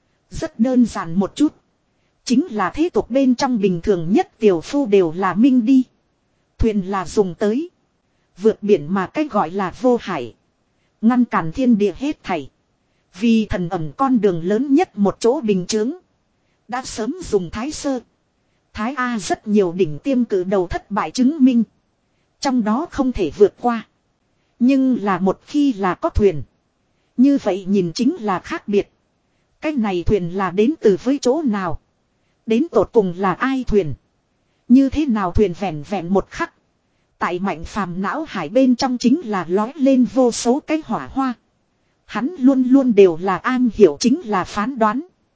Rất đơn giản một chút. Chính là thế tục bên trong bình thường nhất tiểu phu đều là minh đi. Thuyền là dùng tới. Vượt biển mà cách gọi là vô hải. Ngăn cản thiên địa hết thảy. Vì thần ẩm con đường lớn nhất một chỗ bình chướng. Đã sớm dùng Thái Sơ. Thái A rất nhiều đỉnh tiêm cử đầu thất bại chứng minh. Trong đó không thể vượt qua. Nhưng là một khi là có thuyền. Như vậy nhìn chính là khác biệt. Cái này thuyền là đến từ với chỗ nào? Đến tột cùng là ai thuyền? Như thế nào thuyền vẹn vẹn một khắc? Tại Mạnh Phàm não hải bên trong chính là lói lên vô số cái hỏa hoa. Hắn luôn luôn đều là an hiểu chính là phán đoán.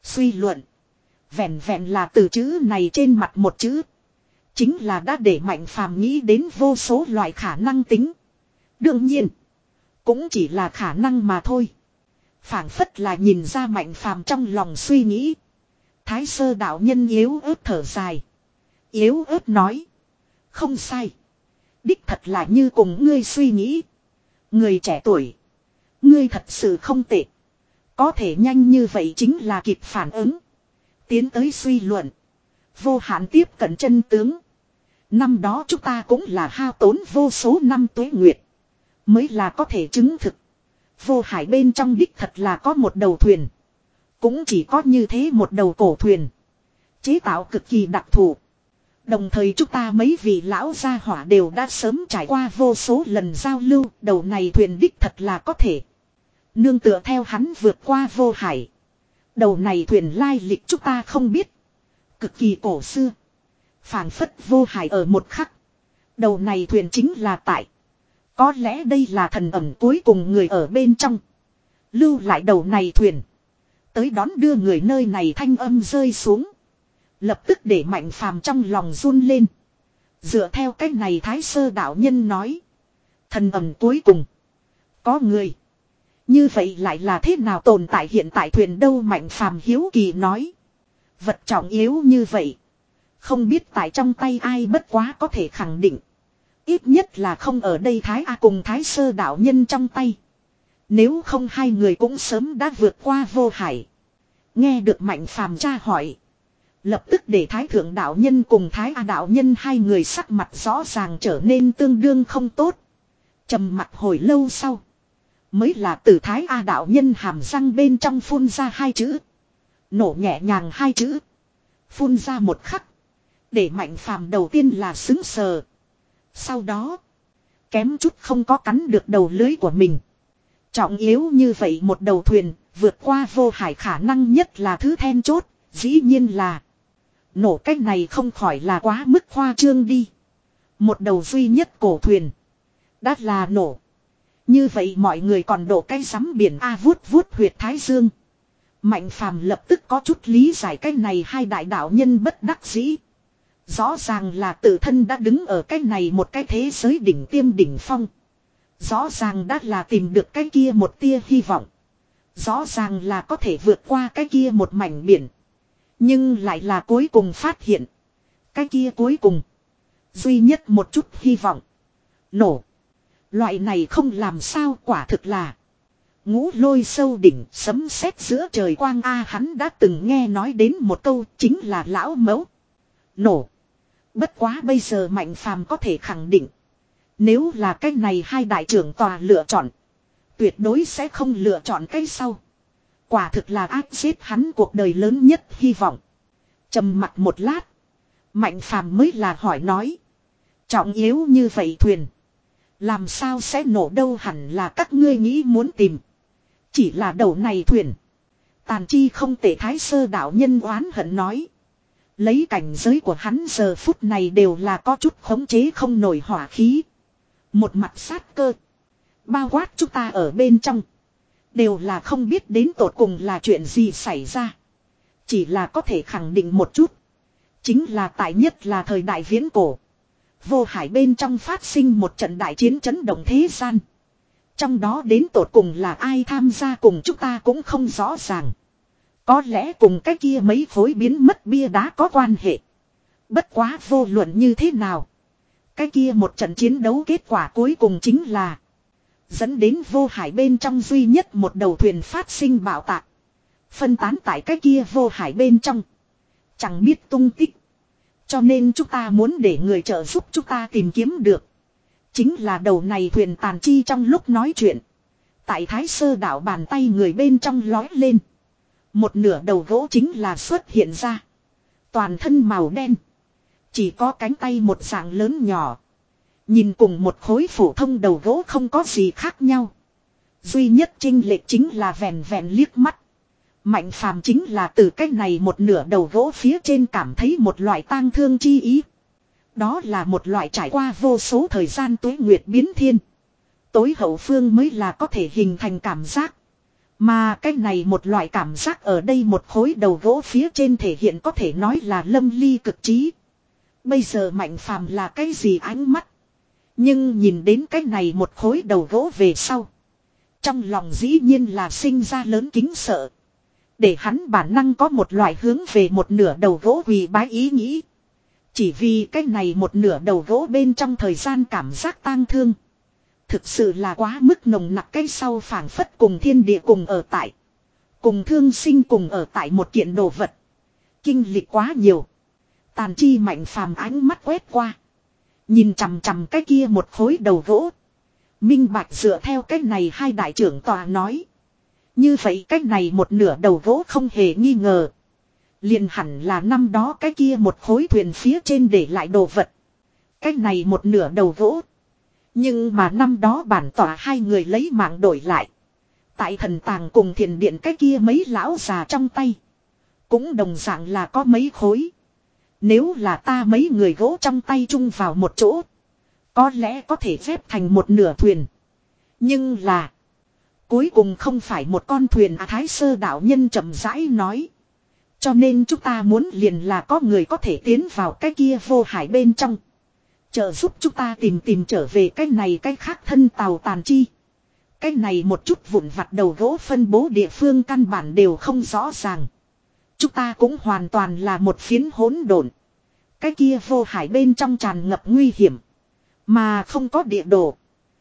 Suy luận. Vẹn vẹn là từ chữ này trên mặt một chữ. Chính là đã để Mạnh Phàm nghĩ đến vô số loại khả năng tính. Đương nhiên. Cũng chỉ là khả năng mà thôi. Phảng phất là nhìn ra Mạnh Phàm trong lòng suy nghĩ. Thái Sơ đạo nhân yếu ớt thở dài. Yếu ớt nói. Không sai. Đích thật là như cùng ngươi suy nghĩ. Người trẻ tuổi. Ngươi thật sự không tệ. Có thể nhanh như vậy chính là kịp phản ứng. Tiến tới suy luận. Vô hạn tiếp cận chân tướng. Năm đó chúng ta cũng là hao tốn vô số năm tuế nguyệt. Mới là có thể chứng thực. Vô hải bên trong đích thật là có một đầu thuyền. Cũng chỉ có như thế một đầu cổ thuyền. Chế tạo cực kỳ đặc thù. Đồng thời chúng ta mấy vị lão gia hỏa đều đã sớm trải qua vô số lần giao lưu. Đầu này thuyền đích thật là có thể. Nương tựa theo hắn vượt qua vô hải. Đầu này thuyền lai lịch chúng ta không biết. Cực kỳ cổ xưa. Phảng phất vô hải ở một khắc. Đầu này thuyền chính là tại. Có lẽ đây là thần ẩm cuối cùng người ở bên trong. Lưu lại đầu này thuyền. Tới đón đưa người nơi này thanh âm rơi xuống. Lập tức để Mạnh Phàm trong lòng run lên. Dựa theo cách này Thái Sơ đạo nhân nói. Thần ẩm cuối cùng. Có người. Như vậy lại là thế nào tồn tại hiện tại thuyền đâu Mạnh Phàm hiếu kỳ nói. Vật trọng yếu như vậy. Không biết tại trong tay ai bất quá có thể khẳng định. Ít nhất là không ở đây Thái A cùng Thái Sơ đạo nhân trong tay. Nếu không hai người cũng sớm đã vượt qua vô hải. Nghe được Mạnh Phàm tra hỏi. Lập tức để Thái Thượng đạo nhân cùng Thái A đạo nhân hai người sắc mặt rõ ràng trở nên tương đương không tốt. Trầm mặt hồi lâu sau. Mới là từ Thái A đạo nhân hàm răng bên trong phun ra hai chữ. Nổ nhẹ nhàng hai chữ. Phun ra một khắc. Để Mạnh Phàm đầu tiên là xứng sờ. Sau đó. Kém chút không có cắn được đầu lưới của mình. Trọng yếu như vậy một đầu thuyền. Vượt qua vô hải khả năng nhất là thứ then chốt. Dĩ nhiên là. Nổ cách này không khỏi là quá mức khoa trương đi. Một đầu duy nhất cổ thuyền. Đã là nổ. Như vậy mọi người còn đổ cái sắm biển A vuốt vuốt huyệt thái dương. Mạnh Phàm lập tức có chút lý giải cái này hai đại đạo nhân bất đắc dĩ. Rõ ràng là tự thân đã đứng ở cái này một cái thế giới đỉnh tiêm đỉnh phong. Rõ ràng đã là tìm được cái kia một tia hy vọng. Rõ ràng là có thể vượt qua cái kia một mảnh biển. Nhưng lại là cuối cùng phát hiện. Cái kia cuối cùng. Duy nhất một chút hy vọng. Nổ. Loại này không làm sao quả thực là. Ngũ lôi sâu đỉnh sấm sét giữa trời quang A hắn đã từng nghe nói đến một câu chính là lão mẫu. Nổ. Bất quá bây giờ Mạnh Phàm có thể khẳng định. Nếu là cái này hai đại trưởng tòa lựa chọn. Tuyệt đối sẽ không lựa chọn cái sau. Quả thực là áp xếp hắn cuộc đời lớn nhất hy vọng. Trầm mặt một lát. Mạnh Phàm mới là hỏi nói. Trọng yếu như vậy thuyền. Làm sao sẽ nổ đâu hẳn là các ngươi nghĩ muốn tìm. Chỉ là đầu này thuyền. Tàn chi không tệ Thái Sơ đạo nhân oán hận nói. Lấy cảnh giới của hắn giờ phút này đều là có chút khống chế không nổi hỏa khí. Một mặt sát cơ. Bao quát chúng ta ở bên trong. Đều là không biết đến tột cùng là chuyện gì xảy ra. Chỉ là có thể khẳng định một chút. Chính là tại nhất là thời đại viễn cổ. Vô hải bên trong phát sinh một trận đại chiến chấn động thế gian. Trong đó đến tột cùng là ai tham gia cùng chúng ta cũng không rõ ràng. Có lẽ cùng cái kia mấy khối biến mất bia đá có quan hệ. Bất quá vô luận như thế nào. Cái kia một trận chiến đấu kết quả cuối cùng chính là. Dẫn đến vô hải bên trong duy nhất một đầu thuyền phát sinh bạo tạc. Phân tán tại cái kia vô hải bên trong. Chẳng biết tung tích. Cho nên chúng ta muốn để người trợ giúp chúng ta tìm kiếm được. Chính là đầu này thuyền tàn chi trong lúc nói chuyện. Tại Thái Sơ đảo bàn tay người bên trong lói lên. Một nửa đầu gỗ chính là xuất hiện ra. Toàn thân màu đen. Chỉ có cánh tay một dạng lớn nhỏ. Nhìn cùng một khối phổ thông đầu gỗ không có gì khác nhau. Duy nhất chênh lệch chính là vẹn vẹn liếc mắt. Mạnh Phàm chính là từ cách này một nửa đầu gỗ phía trên cảm thấy một loại tang thương chi ý. Đó là một loại trải qua vô số thời gian tuế nguyệt biến thiên. Tối hậu phương mới là có thể hình thành cảm giác. Mà cái này một loại cảm giác ở đây một khối đầu gỗ phía trên thể hiện có thể nói là lâm ly cực trí. Bây giờ Mạnh Phàm là cái gì ánh mắt. Nhưng nhìn đến cái này một khối đầu gỗ về sau. Trong lòng dĩ nhiên là sinh ra lớn kính sợ. Để hắn bản năng có một loại hướng về một nửa đầu gỗ quỳ bái ý nghĩ. Chỉ vì cái này một nửa đầu gỗ bên trong thời gian cảm giác tang thương. Thực sự là quá mức nồng nặc, cái sau phảng phất cùng thiên địa cùng ở tại. Cùng thương sinh cùng ở tại một kiện đồ vật. Kinh lịch quá nhiều. Tàn chi Mạnh Phàm ánh mắt quét qua. Nhìn chằm chằm cái kia một khối đầu gỗ. Minh bạch dựa theo cái này hai đại trưởng tòa nói. Như vậy cái này một nửa đầu gỗ không hề nghi ngờ. Liền hẳn là năm đó cái kia một khối thuyền phía trên để lại đồ vật. Cái này một nửa đầu gỗ. Nhưng mà năm đó bản tỏa hai người lấy mạng đổi lại. Tại thần tàng cùng thiền điện cái kia mấy lão già trong tay. Cũng đồng dạng là có mấy khối. Nếu là ta mấy người gỗ trong tay chung vào một chỗ. Có lẽ có thể xếp thành một nửa thuyền. Nhưng là. Cuối cùng không phải một con thuyền à, Thái Sơ đạo nhân chậm rãi nói. Cho nên chúng ta muốn liền là có người có thể tiến vào cái kia vô hải bên trong. Trợ giúp chúng ta tìm tìm trở về cái này cái khác thân tàu tàn chi. Cái này một chút vụn vặt đầu gỗ phân bố địa phương căn bản đều không rõ ràng. Chúng ta cũng hoàn toàn là một phiến hỗn độn. Cái kia vô hải bên trong tràn ngập nguy hiểm. Mà không có địa đồ.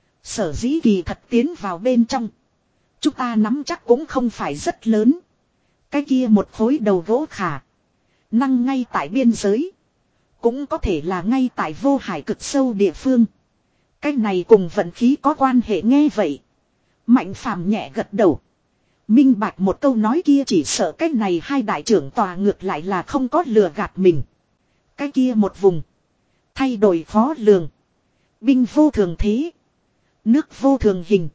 Sở dĩ kỳ thật tiến vào bên trong. Chúng ta nắm chắc cũng không phải rất lớn. Cái kia một khối đầu gỗ khả năng ngay tại biên giới. Cũng có thể là ngay tại vô hải cực sâu địa phương. Cái này cùng vận khí có quan hệ, nghe vậy. Mạnh Phàm nhẹ gật đầu. Minh bạch một câu nói kia, chỉ sợ cái này hai đại trưởng tòa ngược lại là không có lừa gạt mình. Cái kia một vùng. Thay đổi khó lường. Binh vô thường thế. Nước vô thường hình.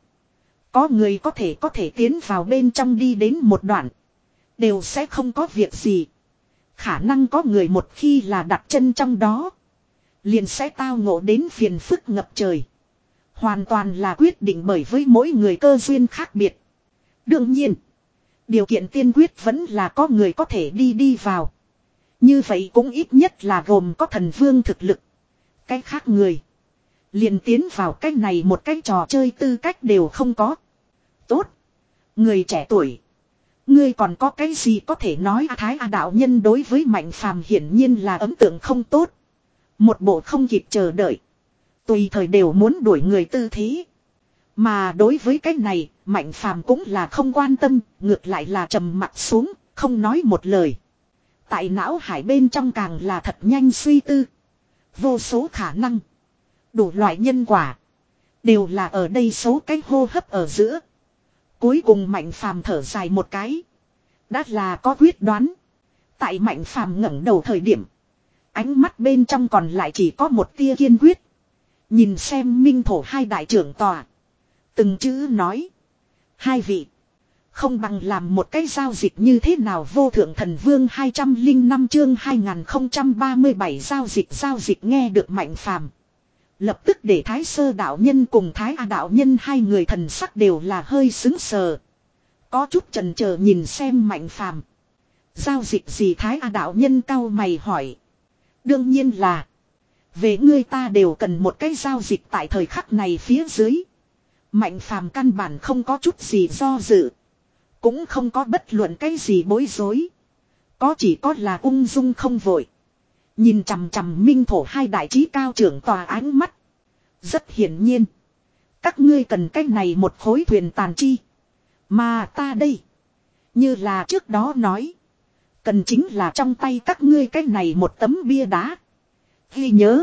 Có người có thể có thể tiến vào bên trong đi đến một đoạn. Đều sẽ không có việc gì. Khả năng có người một khi là đặt chân trong đó. Liền sẽ tao ngộ đến phiền phức ngập trời. Hoàn toàn là quyết định bởi với mỗi người cơ duyên khác biệt. Đương nhiên. Điều kiện tiên quyết vẫn là có người có thể đi đi vào. Như vậy cũng ít nhất là gồm có thần vương thực lực. Cái khác người. Liền tiến vào cái này một cái trò chơi tư cách đều không có. Tốt. Người trẻ tuổi. Ngươi còn có cái gì có thể nói à, Thái A đạo nhân đối với Mạnh Phàm hiển nhiên là ấn tượng không tốt. Một bộ không kịp chờ đợi. Tùy thời đều muốn đuổi người tư thế. Mà đối với cái này, Mạnh Phàm cũng là không quan tâm, ngược lại là trầm mặt xuống, không nói một lời. Tại não hải bên trong càng là thật nhanh suy tư. Vô số khả năng. Đủ loại nhân quả. Đều là ở đây số cái hô hấp ở giữa. Cuối cùng Mạnh Phàm thở dài một cái. Đã là có quyết đoán. Tại Mạnh Phàm ngẩng đầu thời điểm. Ánh mắt bên trong còn lại chỉ có một tia kiên quyết. Nhìn xem Minh Thổ hai đại trưởng tòa. Từng chữ nói. Hai vị. Không bằng làm một cái giao dịch như thế nào, vô thượng thần vương hai trăm lẻ năm chương hai nghìn không trăm ba mươi bảy giao dịch giao dịch nghe được Mạnh Phàm. Lập tức để Thái Sơ đạo nhân cùng Thái A đạo nhân hai người thần sắc đều là hơi xứng sờ. Có chút chần chờ nhìn xem Mạnh Phàm. Giao dịch gì? Thái A đạo nhân cau mày hỏi. Đương nhiên là. Về ngươi ta đều cần một cái giao dịch tại thời khắc này phía dưới. Mạnh Phàm căn bản không có chút gì do dự. Cũng không có bất luận cái gì bối rối. Có chỉ có là ung dung không vội. Nhìn chằm chằm Minh Thổ hai đại trí cao trưởng tòa ánh mắt. Rất hiển nhiên. Các ngươi cần cái này một khối thuyền tàn chi. Mà ta đây. Như là trước đó nói. Cần chính là trong tay các ngươi cái này một tấm bia đá. Ghi nhớ.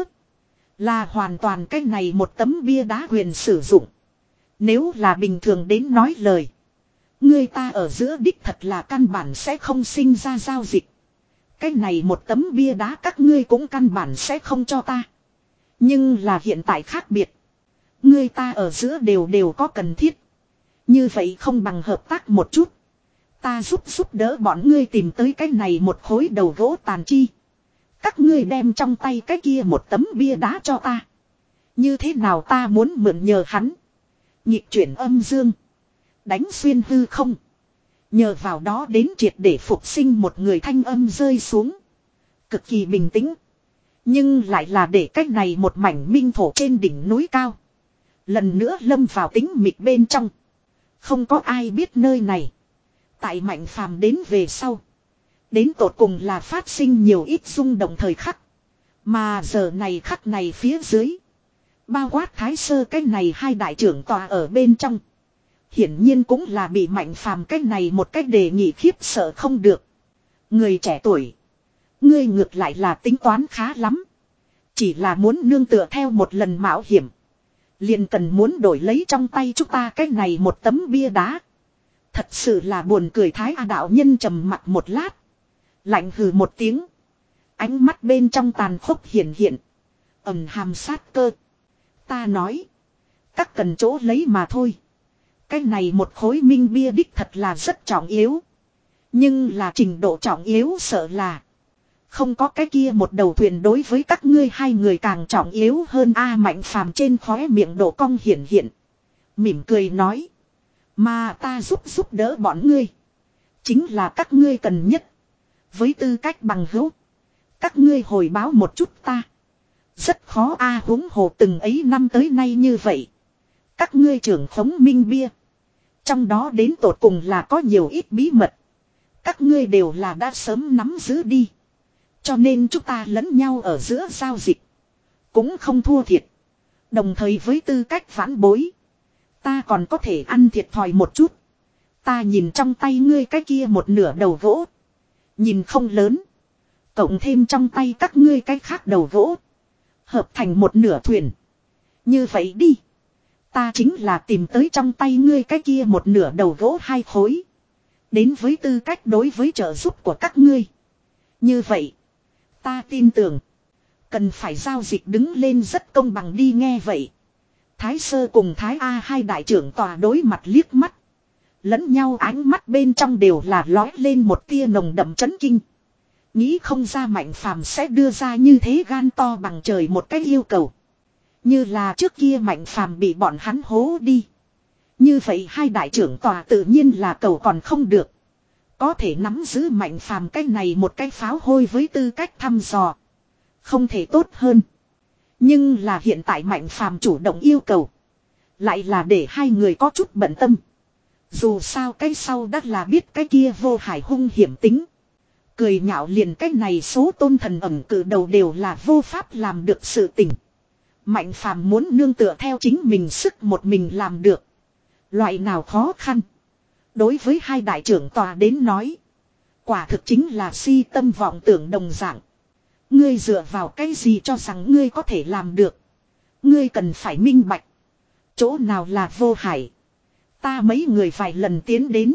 Là hoàn toàn cái này một tấm bia đá quyền sử dụng. Nếu là bình thường đến nói lời. Ngươi ta ở giữa đích thật là căn bản sẽ không sinh ra giao dịch. Cái này một tấm bia đá các ngươi cũng căn bản sẽ không cho ta. Nhưng là hiện tại khác biệt. Ngươi ta ở giữa đều đều có cần thiết. Như vậy không bằng hợp tác một chút. Ta giúp giúp đỡ bọn ngươi tìm tới cái này một khối đầu gỗ tàn chi. Các ngươi đem trong tay cái kia một tấm bia đá cho ta. Như thế nào ta muốn mượn nhờ hắn. Nhịp chuyển âm dương. Đánh xuyên hư không. Nhờ vào đó đến triệt để phục sinh một người thanh âm rơi xuống. Cực kỳ bình tĩnh. Nhưng lại là để cách này một mảnh minh thổ trên đỉnh núi cao. Lần nữa lâm vào tĩnh mịch bên trong. Không có ai biết nơi này. Tại Mạnh Phàm đến về sau. Đến tột cùng là phát sinh nhiều ít rung động thời khắc. Mà giờ này khắc này phía dưới. Bao quát Thái Sơ cái này hai đại trưởng tòa ở bên trong. Hiển nhiên cũng là bị Mạnh Phàm cái này một cách đề nghị khiếp sợ không được. Người trẻ tuổi. Ngươi ngược lại là tính toán khá lắm. Chỉ là muốn nương tựa theo một lần mạo hiểm. Liền cần muốn đổi lấy trong tay chúng ta cái này một tấm bia đá. Thật sự là buồn cười. Thái A đạo nhân trầm mặt một lát. Lạnh hừ một tiếng. Ánh mắt bên trong tàn khốc hiện hiện. Ẩm hàm sát cơ. Ta nói. Các cần chỗ lấy mà thôi. Cái này một khối minh bia đích thật là rất trọng yếu. Nhưng là trình độ trọng yếu sợ là. Không có cái kia một đầu thuyền đối với các ngươi hai người càng trọng yếu hơn. A Mạnh Phàm trên khóe miệng độ cong hiển hiện. Mỉm cười nói. Mà ta giúp giúp đỡ bọn ngươi. Chính là các ngươi cần nhất. Với tư cách bằng hữu. Các ngươi hồi báo một chút ta. Rất khó a huống hồ từng ấy năm tới nay như vậy. Các ngươi trưởng khống minh bia. Trong đó đến tột cùng là có nhiều ít bí mật. Các ngươi đều là đã sớm nắm giữ đi. Cho nên chúng ta lẫn nhau ở giữa giao dịch. Cũng không thua thiệt. Đồng thời với tư cách phản bối. Ta còn có thể ăn thiệt thòi một chút. Ta nhìn trong tay ngươi cái kia một nửa đầu gỗ. Nhìn không lớn. Cộng thêm trong tay các ngươi cái khác đầu gỗ. Hợp thành một nửa thuyền. Như vậy đi. Ta chính là tìm tới trong tay ngươi cái kia một nửa đầu gỗ hai khối. Đến với tư cách đối với trợ giúp của các ngươi. Như vậy. Ta tin tưởng. Cần phải giao dịch đứng lên rất công bằng đi nghe vậy. Thái Sơ cùng Thái A hai đại trưởng tòa đối mặt liếc mắt. Lẫn nhau ánh mắt bên trong đều là lói lên một tia nồng đậm chấn kinh. Nghĩ không ra Mạnh Phàm sẽ đưa ra như thế gan to bằng trời một cái yêu cầu. Như là trước kia Mạnh Phàm bị bọn hắn hố đi. Như vậy hai đại trưởng tòa tự nhiên là cầu còn không được. Có thể nắm giữ Mạnh Phàm cái này một cái pháo hôi với tư cách thăm dò. Không thể tốt hơn. Nhưng là hiện tại Mạnh Phàm chủ động yêu cầu. Lại là để hai người có chút bận tâm. Dù sao cái sau đã là biết cái kia vô hải hung hiểm tính. Cười nhạo liền cái này số tôn thần ẩm cử đầu đều là vô pháp làm được sự tình. Mạnh Phàm muốn nương tựa theo chính mình sức một mình làm được. Loại nào khó khăn. Đối với hai đại trưởng tòa đến nói. Quả thực chính là si tâm vọng tưởng đồng dạng. Ngươi dựa vào cái gì cho rằng ngươi có thể làm được. Ngươi cần phải minh bạch. Chỗ nào là vô hải. Ta mấy người vài lần tiến đến.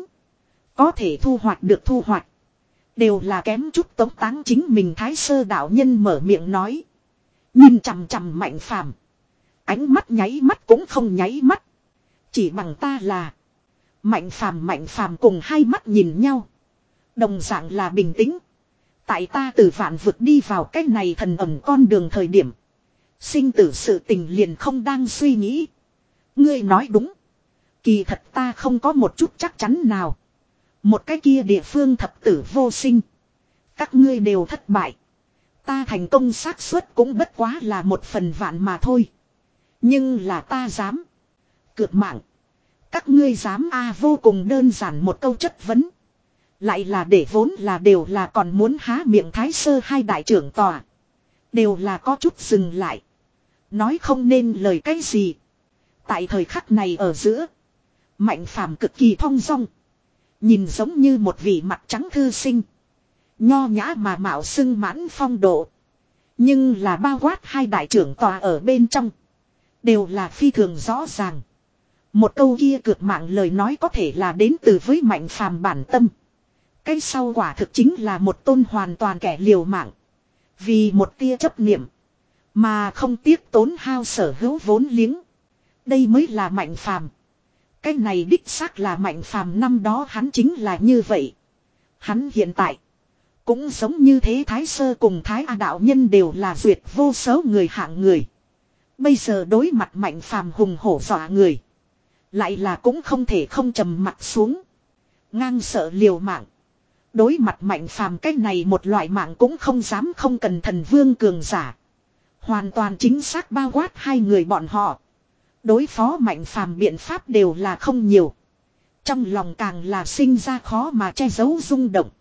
Có thể thu hoạch được thu hoạch. Đều là kém chút tống táng chính mình. Thái Sơ đạo nhân mở miệng nói. Nhìn chằm chằm Mạnh Phàm. Ánh mắt nháy mắt cũng không nháy mắt. Chỉ bằng ta là. Mạnh Phàm Mạnh Phàm cùng hai mắt nhìn nhau. Đồng dạng là bình tĩnh. Tại ta từ vạn vực đi vào cái này thần ẩm con đường thời điểm. Sinh tử sự tình liền không đang suy nghĩ. Ngươi nói đúng. Kỳ thật ta không có một chút chắc chắn nào. Một cái kia địa phương thập tử vô sinh. Các ngươi đều thất bại. Ta thành công xác suất cũng bất quá là một phần vạn mà thôi. Nhưng là ta dám. Cược mạng. Các ngươi dám a vô cùng đơn giản một câu chất vấn. Lại là để vốn là đều là còn muốn há miệng Thái Sơ hai đại trưởng tòa. Đều là có chút dừng lại. Nói không nên lời cái gì. Tại thời khắc này ở giữa. Mạnh Phàm cực kỳ thong dong. Nhìn giống như một vị mặt trắng thư sinh. Nho nhã mà mạo xưng mãn phong độ. Nhưng là bao quát hai đại trưởng tòa ở bên trong. Đều là phi thường rõ ràng. Một câu kia cược mạng lời nói có thể là đến từ với Mạnh Phàm bản tâm. Cái sau quả thực chính là một tôn hoàn toàn kẻ liều mạng. Vì một tia chấp niệm. Mà không tiếc tốn hao sở hữu vốn liếng. Đây mới là Mạnh Phàm. Cái này đích xác là Mạnh Phàm năm đó hắn chính là như vậy. Hắn hiện tại. Cũng giống như thế Thái Sơ cùng Thái A đạo nhân đều là duyệt vô số người hạng người. Bây giờ đối mặt Mạnh Phàm hùng hổ dọa người. Lại là cũng không thể không trầm mặt xuống. Ngang sợ liều mạng. Đối mặt Mạnh Phàm cái này một loại mạng cũng không dám không cần thần vương cường giả. Hoàn toàn chính xác bao quát hai người bọn họ. Đối phó Mạnh Phàm biện pháp đều là không nhiều. Trong lòng càng là sinh ra khó mà che giấu rung động.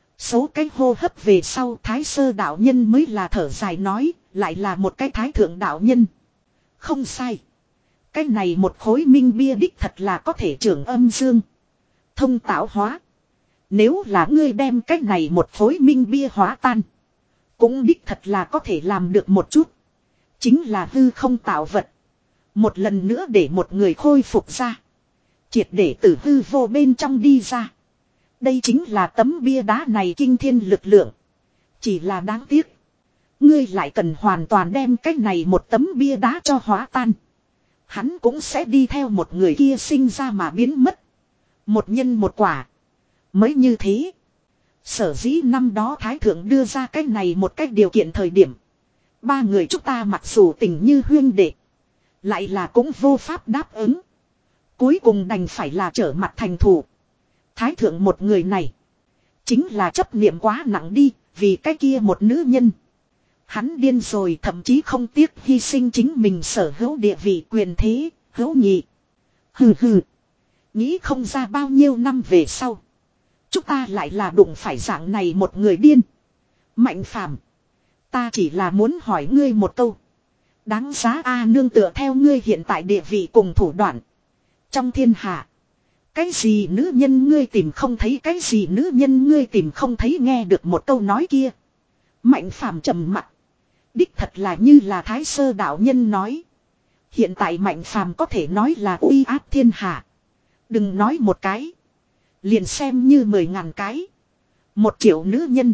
Số cái hô hấp về sau Thái Sơ đạo nhân mới là thở dài nói, lại là một cái Thái Thượng đạo nhân. Không sai. Cái này một khối minh bia đích thật là có thể trưởng âm dương. Thông tạo hóa. Nếu là ngươi đem cái này một khối minh bia hóa tan. Cũng đích thật là có thể làm được một chút. Chính là hư không tạo vật. Một lần nữa để một người khôi phục ra. Triệt để từ hư vô bên trong đi ra. Đây chính là tấm bia đá này kinh thiên lực lượng. Chỉ là đáng tiếc. Ngươi lại cần hoàn toàn đem cái này một tấm bia đá cho hóa tan. Hắn cũng sẽ đi theo một người kia sinh ra mà biến mất. Một nhân một quả. Mới như thế. Sở dĩ năm đó Thái Thượng đưa ra cái này một cách điều kiện thời điểm. Ba người chúng ta mặc dù tình như huyên đệ. Lại là cũng vô pháp đáp ứng. Cuối cùng đành phải là trở mặt thành thù. Thái Thượng một người này. Chính là chấp niệm quá nặng đi. Vì cái kia một nữ nhân. Hắn điên rồi thậm chí không tiếc hy sinh chính mình sở hữu địa vị quyền thế, hữu nhị. Hừ hừ. Nghĩ không ra bao nhiêu năm về sau. Chúng ta lại là đụng phải dạng này một người điên. Mạnh Phàm, ta chỉ là muốn hỏi ngươi một câu. Đáng giá a nương tựa theo ngươi hiện tại địa vị cùng thủ đoạn. Trong thiên hạ. Cái gì nữ nhân ngươi tìm không thấy, cái gì nữ nhân ngươi tìm không thấy, nghe được một câu nói kia. Mạnh Phàm trầm mặc. Đích thật là như là Thái Sơ đạo nhân nói. Hiện tại Mạnh Phàm có thể nói là uy áp thiên hạ. Đừng nói một cái. Liền xem như mười ngàn cái. Một triệu nữ nhân.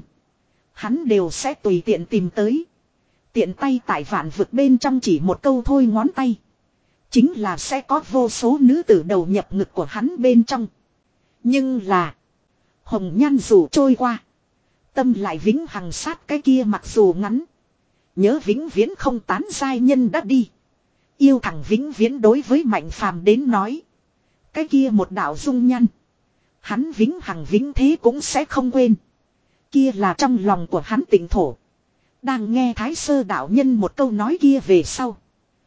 Hắn đều sẽ tùy tiện tìm tới. Tiện tay tại vạn vực bên trong chỉ một câu thôi ngón tay. Chính là sẽ có vô số nữ tử đầu nhập ngực của hắn bên trong. Nhưng là. Hồng nhan dù trôi qua. Tâm lại vĩnh hằng sát cái kia mặc dù ngắn. Nhớ vĩnh viễn không tán giai nhân đã đi. Yêu thẳng vĩnh viễn đối với Mạnh Phàm đến nói. Cái kia một đạo dung nhan. Hắn vĩnh hằng vĩnh thế cũng sẽ không quên. Kia là trong lòng của hắn tỉnh thổ. Đang nghe Thái Sơ đạo nhân một câu nói kia về sau.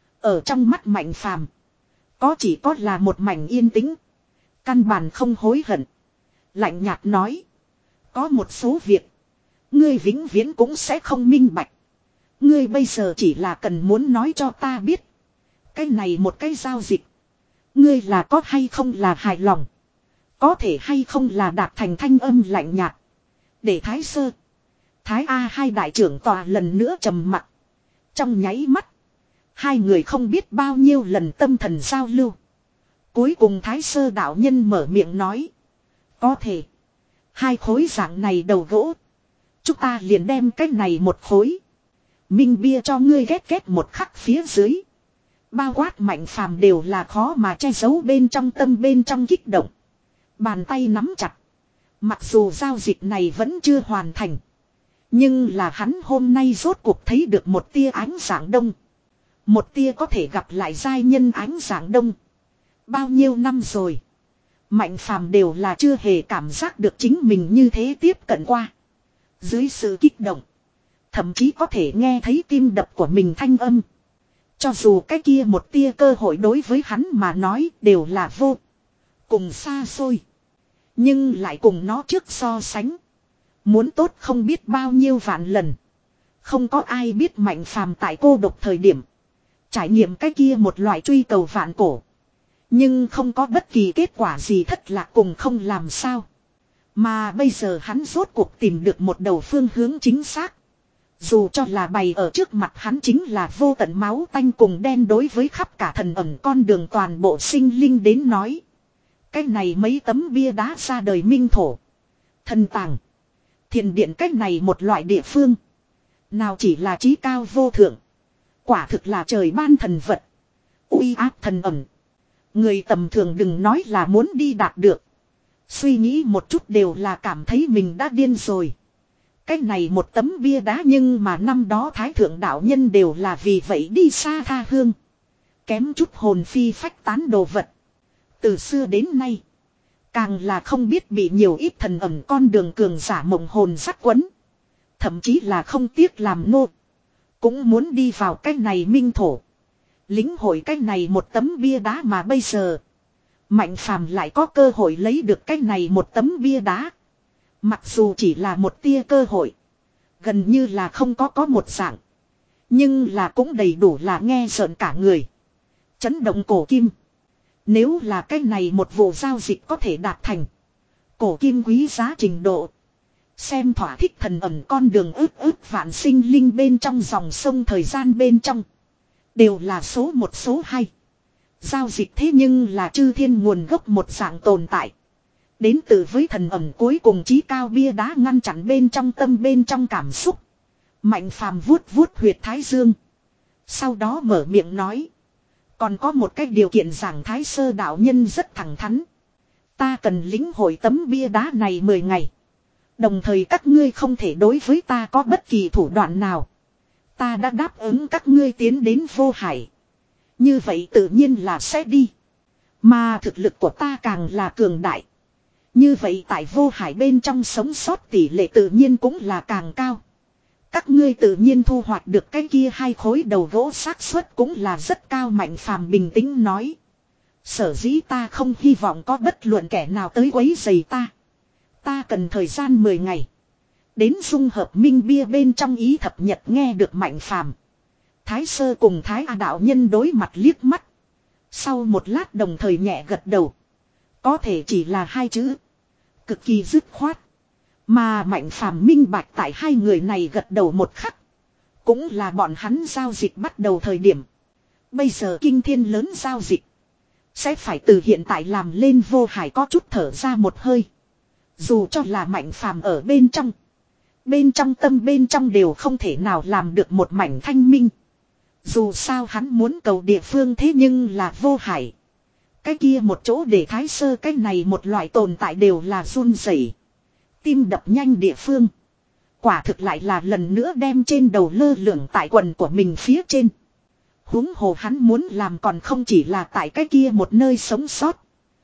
Ở trong mắt Mạnh Phàm. Có chỉ có là một mảnh yên tĩnh. Căn bản không hối hận. Lạnh nhạt nói. Có một số việc. Ngươi vĩnh viễn cũng sẽ không minh bạch. Ngươi bây giờ chỉ là cần muốn nói cho ta biết. Cái này một cái giao dịch. Ngươi là có hay không là hài lòng. Có thể hay không là đạt thành thanh âm lạnh nhạt. Để Thái Sơ. Thái A hai đại trưởng tòa lần nữa trầm mặc. Trong nháy mắt. Hai người không biết bao nhiêu lần tâm thần giao lưu. Cuối cùng Thái Sơ đạo nhân mở miệng nói. Có thể. Hai khối dạng này đầu gỗ. Chúng ta liền đem cái này một khối. Minh bia cho ngươi ghét ghét một khắc phía dưới. Bao quát Mạnh Phàm đều là khó mà che giấu bên trong tâm bên trong kích động. Bàn tay nắm chặt. Mặc dù giao dịch này vẫn chưa hoàn thành. Nhưng là hắn hôm nay rốt cuộc thấy được một tia ánh sáng đông. Một tia có thể gặp lại giai nhân ánh sáng đông. Bao nhiêu năm rồi. Mạnh Phàm đều là chưa hề cảm giác được chính mình như thế tiếp cận qua. Dưới sự kích động. Thậm chí có thể nghe thấy tim đập của mình thanh âm. Cho dù cái kia một tia cơ hội đối với hắn mà nói đều là vô cùng xa xôi. Nhưng lại cùng nó trước so sánh. Muốn tốt không biết bao nhiêu vạn lần. Không có ai biết Mạnh Phàm tại cô độc thời điểm. Trải nghiệm cái kia một loại truy cầu vạn cổ. Nhưng không có bất kỳ kết quả gì thất lạc cùng không làm sao. Mà bây giờ hắn rốt cuộc tìm được một đầu phương hướng chính xác. Dù cho là bày ở trước mặt hắn chính là vô tận máu tanh cùng đen đối với khắp cả thần ẩn con đường toàn bộ sinh linh đến nói. Cái này mấy tấm bia đá ra đời minh thổ. Thần tàng. Thiền điện cách này một loại địa phương. Nào chỉ là trí cao vô thượng. Quả thực là trời ban thần vật. Uy áp thần ẩn. Người tầm thường đừng nói là muốn đi đạt được. Suy nghĩ một chút đều là cảm thấy mình đã điên rồi. Cái này một tấm bia đá nhưng mà năm đó Thái Thượng đạo nhân đều là vì vậy đi xa tha hương. Kém chút hồn phi phách tán đồ vật. Từ xưa đến nay. Càng là không biết bị nhiều ít thần ẩn con đường cường giả mộng hồn sắc quấn. Thậm chí là không tiếc làm nô. Cũng muốn đi vào cái này minh thổ. Lính hội cái này một tấm bia đá mà bây giờ. Mạnh phàm lại có cơ hội lấy được cái này một tấm bia đá. Mặc dù chỉ là một tia cơ hội. Gần như là không có có một dạng. Nhưng là cũng đầy đủ là nghe rợn cả người. Chấn động cổ kim. Nếu là cái này một vụ giao dịch có thể đạt thành. Cổ kim quý giá trình độ. Xem thỏa thích thần ẩn con đường ước ước vạn sinh linh bên trong dòng sông thời gian bên trong. Đều là số một số hai. Giao dịch thế nhưng là chư thiên nguồn gốc một dạng tồn tại. Đến từ với thần ẩn cuối cùng chí cao bia đá ngăn chặn bên trong tâm bên trong cảm xúc. Mạnh phàm vuốt vuốt huyệt thái dương. Sau đó mở miệng nói. Còn có một cái điều kiện giảng thái sơ đạo nhân rất thẳng thắn. Ta cần lĩnh hội tấm bia đá này mười ngày. Đồng thời các ngươi không thể đối với ta có bất kỳ thủ đoạn nào. Ta đã đáp ứng các ngươi tiến đến vô hải. Như vậy tự nhiên là sẽ đi. Mà thực lực của ta càng là cường đại. Như vậy tại vô hải bên trong sống sót tỷ lệ tự nhiên cũng là càng cao. Các ngươi tự nhiên thu hoạch được cái kia hai khối đầu gỗ xác suất cũng là rất cao. Mạnh phàm bình tĩnh nói. Sở dĩ ta không hy vọng có bất luận kẻ nào tới quấy rầy ta. Ta cần thời gian mười ngày. Đến dung hợp minh bia bên trong ý thập nhật nghe được mạnh phàm. Thái sơ cùng thái A đạo nhân đối mặt liếc mắt. Sau một lát đồng thời nhẹ gật đầu. Có thể chỉ là hai chữ. Cực kỳ dứt khoát. Mà mạnh phàm minh bạch tại hai người này gật đầu một khắc. Cũng là bọn hắn giao dịch bắt đầu thời điểm. Bây giờ kinh thiên lớn giao dịch. Sẽ phải từ hiện tại làm lên vô hải có chút thở ra một hơi. Dù cho là mạnh phàm ở bên trong. Bên trong tâm bên trong đều không thể nào làm được một mảnh thanh minh. Dù sao hắn muốn cầu địa phương thế nhưng là vô hải. Cái kia một chỗ để thái sơ cái này một loại tồn tại đều là run rẩy, tim đập nhanh địa phương. Quả thực lại là lần nữa đem trên đầu lơ lửng tại quần của mình phía trên. Huống hồ hắn muốn làm còn không chỉ là tại cái kia một nơi sống sót.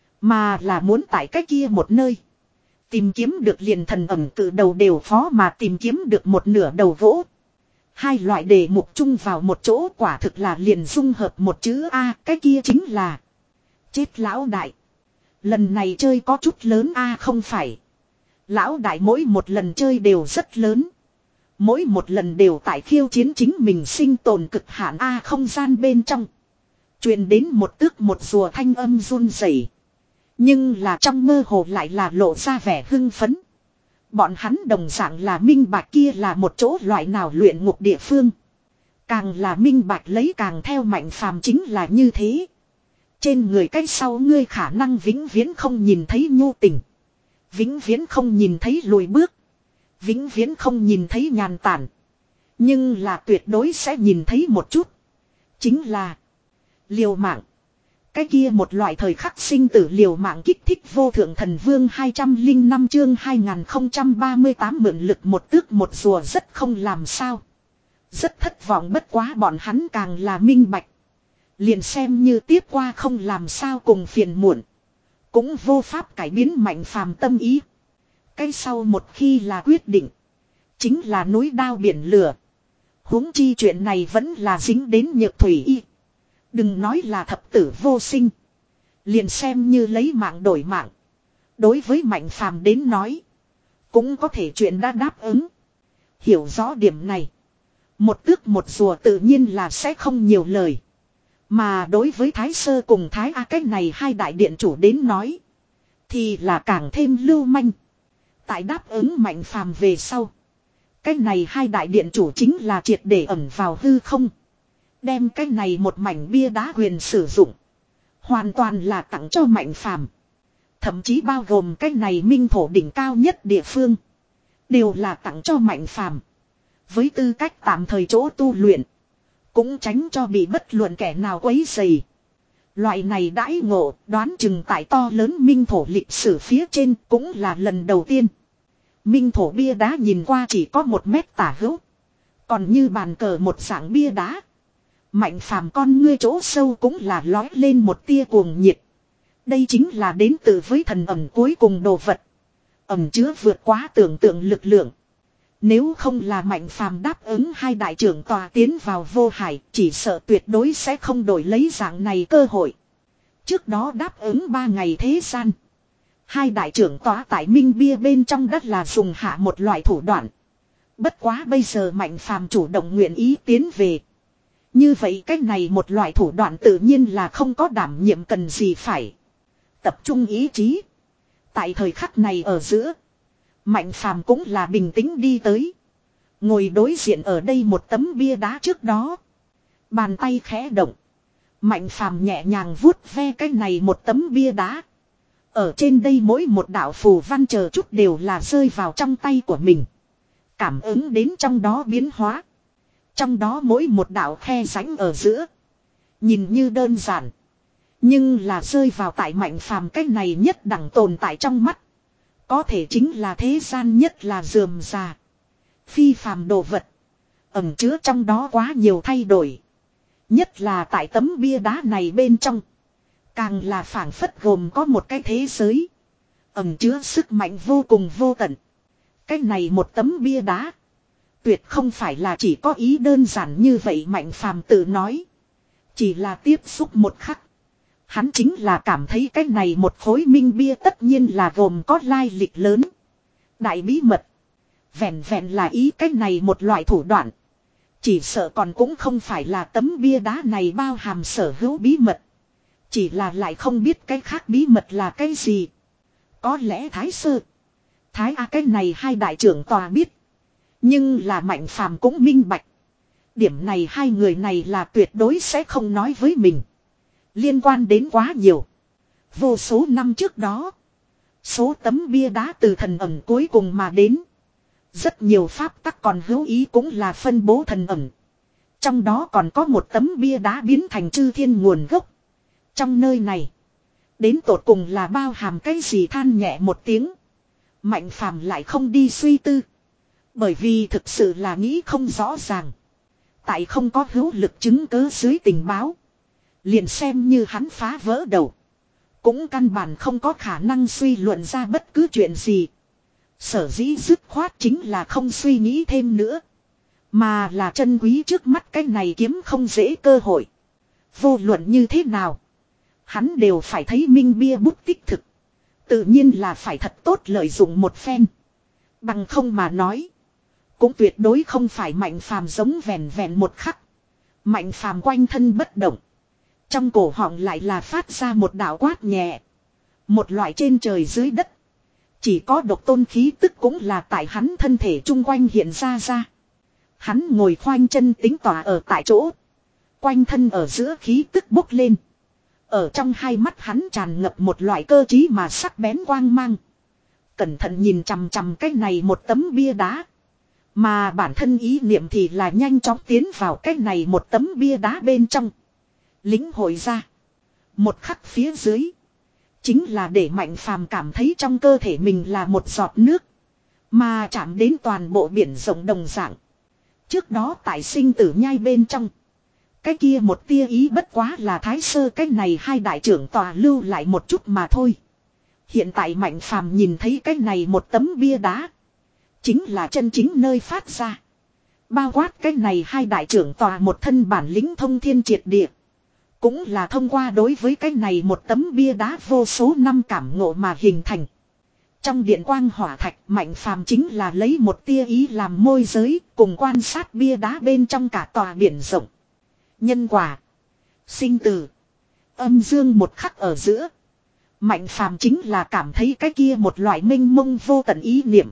Mà là muốn tại cái kia một nơi. Tìm kiếm được liền thần ẩm từ đầu đều khó mà tìm kiếm được một nửa đầu gỗ. Hai loại đề mục chung vào một chỗ quả thực là liền dung hợp một chữ A, cái kia chính là chết lão đại. Lần này chơi có chút lớn A không phải. Lão đại mỗi một lần chơi đều rất lớn. Mỗi một lần đều tại khiêu chiến chính mình sinh tồn cực hạn A không gian bên trong. Truyền đến một tước một rùa thanh âm run rẩy. Nhưng là trong mơ hồ lại là lộ ra vẻ hưng phấn. Bọn hắn đồng dạng là minh bạch kia là một chỗ loại nào luyện ngục địa phương. Càng là minh bạch lấy càng theo mạnh phàm chính là như thế. Trên người cách sau ngươi khả năng vĩnh viễn không nhìn thấy nhu tình. Vĩnh viễn không nhìn thấy lùi bước. Vĩnh viễn không nhìn thấy nhàn tản. Nhưng là tuyệt đối sẽ nhìn thấy một chút. Chính là liều mạng. Cái kia một loại thời khắc sinh tử liều mạng kích thích vô thượng thần vương hai trăm lẻ năm chương hai nghìn không trăm ba mươi tám mượn lực một tước một rùa rất không làm sao. Rất thất vọng bất quá bọn hắn càng là minh bạch. Liền xem như tiếp qua không làm sao cùng phiền muộn. Cũng vô pháp cải biến mạnh phàm tâm ý. Cái sau một khi là quyết định. Chính là núi đao biển lửa. Huống chi chuyện này vẫn là dính đến nhược thủy y. Đừng nói là thập tử vô sinh. Liền xem như lấy mạng đổi mạng. Đối với mạnh phàm đến nói. Cũng có thể chuyện đã đáp ứng. Hiểu rõ điểm này. Một tước một rùa tự nhiên là sẽ không nhiều lời. Mà đối với Thái Sơ cùng Thái A cách này hai đại điện chủ đến nói. Thì là càng thêm lưu manh. Tại đáp ứng mạnh phàm về sau. Cách này hai đại điện chủ chính là triệt để ẩn vào hư không. Đem cái này một mảnh bia đá quyền sử dụng. Hoàn toàn là tặng cho mạnh phàm. Thậm chí bao gồm cái này minh thổ đỉnh cao nhất địa phương. Đều là tặng cho mạnh phàm. Với tư cách tạm thời chỗ tu luyện. Cũng tránh cho bị bất luận kẻ nào quấy rầy. Loại này đãi ngộ đoán chừng tại to lớn minh thổ lịch sử phía trên cũng là lần đầu tiên. Minh thổ bia đá nhìn qua chỉ có một mét tả hữu. Còn như bàn cờ một dạng bia đá. Mạnh phàm con ngươi chỗ sâu cũng là lói lên một tia cuồng nhiệt. Đây chính là đến từ với thần ẩm cuối cùng đồ vật. Ẩm chứa vượt quá tưởng tượng lực lượng. Nếu không là Mạnh Phàm đáp ứng hai đại trưởng tòa tiến vào vô hải, chỉ sợ tuyệt đối sẽ không đổi lấy dạng này cơ hội. Trước đó đáp ứng ba ngày thế gian. Hai đại trưởng tòa tại Minh Bia bên trong đất là dùng hạ một loại thủ đoạn. Bất quá bây giờ Mạnh Phàm chủ động nguyện ý tiến về. Như vậy cách này một loại thủ đoạn tự nhiên là không có đảm nhiệm cần gì phải. Tập trung ý chí. Tại thời khắc này ở giữa. Mạnh Phàm cũng là bình tĩnh đi tới. Ngồi đối diện ở đây một tấm bia đá trước đó. Bàn tay khẽ động. Mạnh Phàm nhẹ nhàng vuốt ve cái này một tấm bia đá. Ở trên đây mỗi một đạo phù văn chờ chút đều là rơi vào trong tay của mình. Cảm ứng đến trong đó biến hóa. Trong đó mỗi một đạo khe rãnh ở giữa. Nhìn như đơn giản. Nhưng là rơi vào tại Mạnh Phàm cái này nhất đẳng tồn tại trong mắt. Có thể chính là thế gian nhất là rườm rà. Phi phàm đồ vật. Ẩn chứa trong đó quá nhiều thay đổi. Nhất là tại tấm bia đá này bên trong. Càng là phảng phất gồm có một cái thế giới. Ẩn chứa sức mạnh vô cùng vô tận. Cái này một tấm bia đá. Tuyệt không phải là chỉ có ý đơn giản như vậy Mạnh Phàm tự nói. Chỉ là tiếp xúc một khắc. Hắn chính là cảm thấy cái này một khối minh bia tất nhiên là gồm có lai lịch lớn. Đại bí mật. Vẹn vẹn là ý cái này một loại thủ đoạn. Chỉ sợ còn cũng không phải là tấm bia đá này bao hàm sở hữu bí mật. Chỉ là lại không biết cái khác bí mật là cái gì. Có lẽ Thái Sơ. Thái A cái này hai đại trưởng tòa biết. Nhưng là Mạnh Phàm cũng minh bạch. Điểm này hai người này là tuyệt đối sẽ không nói với mình. Liên quan đến quá nhiều. Vô số năm trước đó. Số tấm bia đá từ thần ẩm cuối cùng mà đến. Rất nhiều pháp tắc còn hữu ý cũng là phân bố thần ẩm. Trong đó còn có một tấm bia đá biến thành chư thiên nguồn gốc. Trong nơi này. Đến tột cùng là bao hàm cái gì than nhẹ một tiếng. Mạnh Phàm lại không đi suy tư. Bởi vì thực sự là nghĩ không rõ ràng. Tại không có hữu lực chứng cứ dưới tình báo. Liền xem như hắn phá vỡ đầu. Cũng căn bản không có khả năng suy luận ra bất cứ chuyện gì. Sở dĩ dứt khoát chính là không suy nghĩ thêm nữa. Mà là chân quý trước mắt cái này kiếm không dễ cơ hội. Vô luận như thế nào. Hắn đều phải thấy minh bia bút tích thực. Tự nhiên là phải thật tốt lợi dụng một phen. Bằng không mà nói. Cũng tuyệt đối không phải Mạnh Phàm giống vẹn vẹn một khắc. Mạnh Phàm quanh thân bất động. Trong cổ họng lại là phát ra một đạo quát nhẹ. Một loại trên trời dưới đất. Chỉ có độc tôn khí tức cũng là tại hắn thân thể chung quanh hiện ra ra. Hắn ngồi khoanh chân tính tỏa ở tại chỗ. Quanh thân ở giữa khí tức bốc lên. Ở trong hai mắt hắn tràn ngập một loại cơ trí mà sắc bén quang mang. Cẩn thận nhìn chằm chằm cái này một tấm bia đá. Mà bản thân ý niệm thì là nhanh chóng tiến vào cái này một tấm bia đá bên trong. Lính hội ra. Một khắc phía dưới. Chính là để Mạnh Phàm cảm thấy trong cơ thể mình là một giọt nước. Mà chạm đến toàn bộ biển rộng đồng dạng. Trước đó tại sinh tử nhai bên trong. Cái kia một tia ý bất quá là Thái Sơ cái này hai đại trưởng tòa lưu lại một chút mà thôi. Hiện tại Mạnh Phàm nhìn thấy cái này một tấm bia đá. Chính là chân chính nơi phát ra. Bao quát cái này hai đại trưởng tòa một thân bản lĩnh thông thiên triệt địa. Cũng là thông qua đối với cái này một tấm bia đá vô số năm cảm ngộ mà hình thành. Trong điện quang hỏa thạch Mạnh Phàm chính là lấy một tia ý làm môi giới cùng quan sát bia đá bên trong cả tòa biển rộng. Nhân quả. Sinh tử. Âm dương một khắc ở giữa. Mạnh Phàm chính là cảm thấy cái kia một loại mênh mông vô tận ý niệm.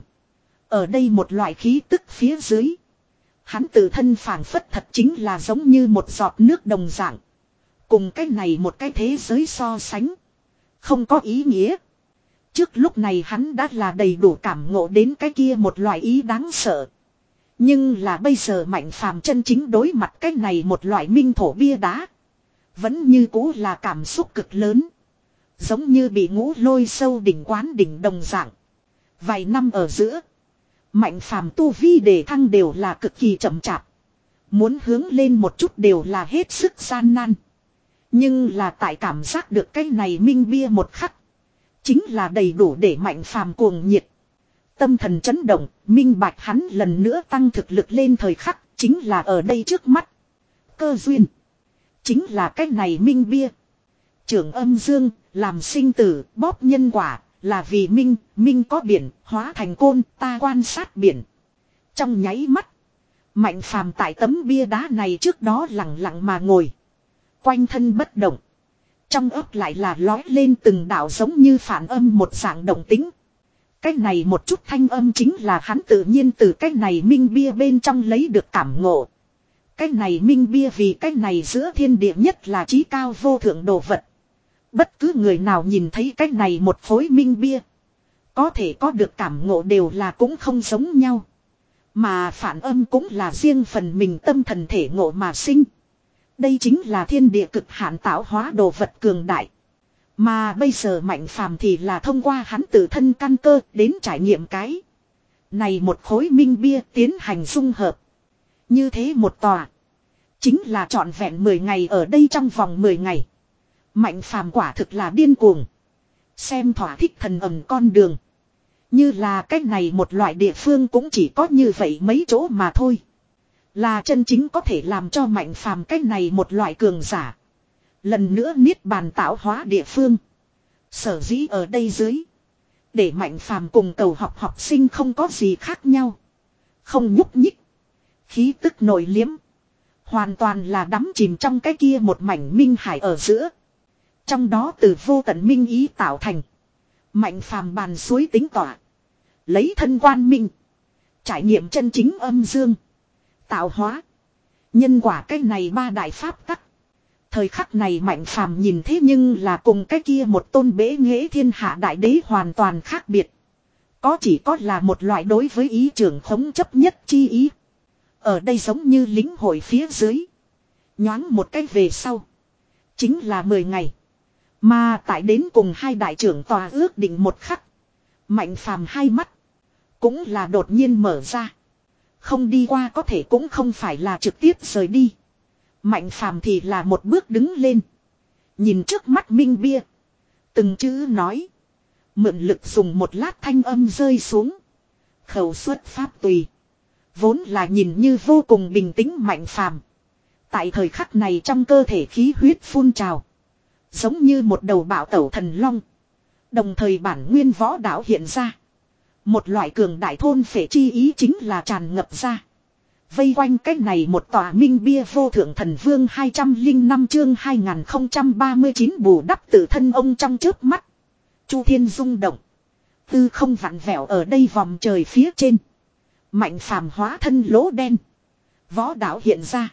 Ở đây một loại khí tức phía dưới. Hắn tự thân phảng phất thật chính là giống như một giọt nước đồng dạng. Cùng cái này một cái thế giới so sánh. Không có ý nghĩa. Trước lúc này hắn đã là đầy đủ cảm ngộ đến cái kia một loại ý đáng sợ. Nhưng là bây giờ Mạnh Phàm chân chính đối mặt cái này một loại minh thổ bia đá. Vẫn như cũ là cảm xúc cực lớn. Giống như bị ngũ lôi sâu đỉnh quán đỉnh đồng dạng. Vài năm ở giữa. Mạnh Phàm tu vi đề thăng đều là cực kỳ chậm chạp. Muốn hướng lên một chút đều là hết sức gian nan. Nhưng là tại cảm giác được cái này minh bia một khắc. Chính là đầy đủ để Mạnh Phàm cuồng nhiệt. Tâm thần chấn động, minh bạch hắn lần nữa tăng thực lực lên thời khắc, chính là ở đây trước mắt. Cơ duyên. Chính là cái này minh bia. Trưởng âm dương, làm sinh tử, bóp nhân quả, là vì minh, minh có biển, hóa thành côn, ta quan sát biển. Trong nháy mắt, Mạnh Phàm tại tấm bia đá này trước đó lặng lặng mà ngồi. Quanh thân bất động. Trong ấp lại là lói lên từng đạo giống như phản âm một dạng động tính. Cái này một chút thanh âm chính là hắn tự nhiên từ cái này minh bia bên trong lấy được cảm ngộ. Cái này minh bia vì cái này giữa thiên địa nhất là chí cao vô thượng đồ vật. Bất cứ người nào nhìn thấy cái này một khối minh bia. Có thể có được cảm ngộ đều là cũng không giống nhau. Mà phản âm cũng là riêng phần mình tâm thần thể ngộ mà sinh. Đây chính là thiên địa cực hạn tạo hóa đồ vật cường đại. Mà bây giờ Mạnh Phàm thì là thông qua hắn tự thân căn cơ đến trải nghiệm cái. Này một khối minh bia tiến hành dung hợp. Như thế một tòa. Chính là trọn vẹn mười ngày ở đây trong vòng mười ngày. Mạnh Phàm quả thực là điên cuồng. Xem thỏa thích thần ẩm con đường. Như là cách này một loại địa phương cũng chỉ có như vậy mấy chỗ mà thôi. Là chân chính có thể làm cho Mạnh Phàm cách này một loại cường giả. Lần nữa niết bàn tạo hóa địa phương. Sở dĩ ở đây dưới. Để Mạnh Phàm cùng cầu học học sinh không có gì khác nhau. Không nhúc nhích. Khí tức nổi liếm. Hoàn toàn là đắm chìm trong cái kia một mảnh minh hải ở giữa. Trong đó từ vô tận minh ý tạo thành. Mạnh Phàm bàn suối tính tỏa. Lấy thân quan minh. Trải nghiệm chân chính âm dương. Tạo hóa. Nhân quả cái này ba đại pháp tắc. Thời khắc này Mạnh Phàm nhìn thế nhưng là cùng cái kia một tôn bế nghệ thiên hạ đại đế hoàn toàn khác biệt. Có chỉ có là một loại đối với ý trưởng khống chấp nhất chi ý. Ở đây giống như lính hội phía dưới. Nhoáng một cách về sau. Chính là mười ngày. Mà tại đến cùng hai đại trưởng tòa ước định một khắc. Mạnh Phàm hai mắt. Cũng là đột nhiên mở ra. Không đi qua có thể cũng không phải là trực tiếp rời đi. Mạnh Phàm thì là một bước đứng lên. Nhìn trước mắt minh bia. Từng chữ nói. Mượn lực dùng một lát thanh âm rơi xuống. Khẩu xuất pháp tùy. Vốn là nhìn như vô cùng bình tĩnh Mạnh Phàm. Tại thời khắc này trong cơ thể khí huyết phun trào. Giống như một đầu bạo tẩu thần long. Đồng thời bản nguyên võ đạo hiện ra. Một loại cường đại thôn phệ chi ý chính là tràn ngập ra. Vây quanh cách này một tòa minh bia vô thượng thần vương hai trăm lẻ năm chương hai nghìn không trăm ba mươi chín bù đắp tự thân ông trong trước mắt. Chu thiên rung động. Tư không vặn vẹo ở đây vòng trời phía trên. Mạnh Phàm hóa thân lỗ đen. Võ đạo hiện ra.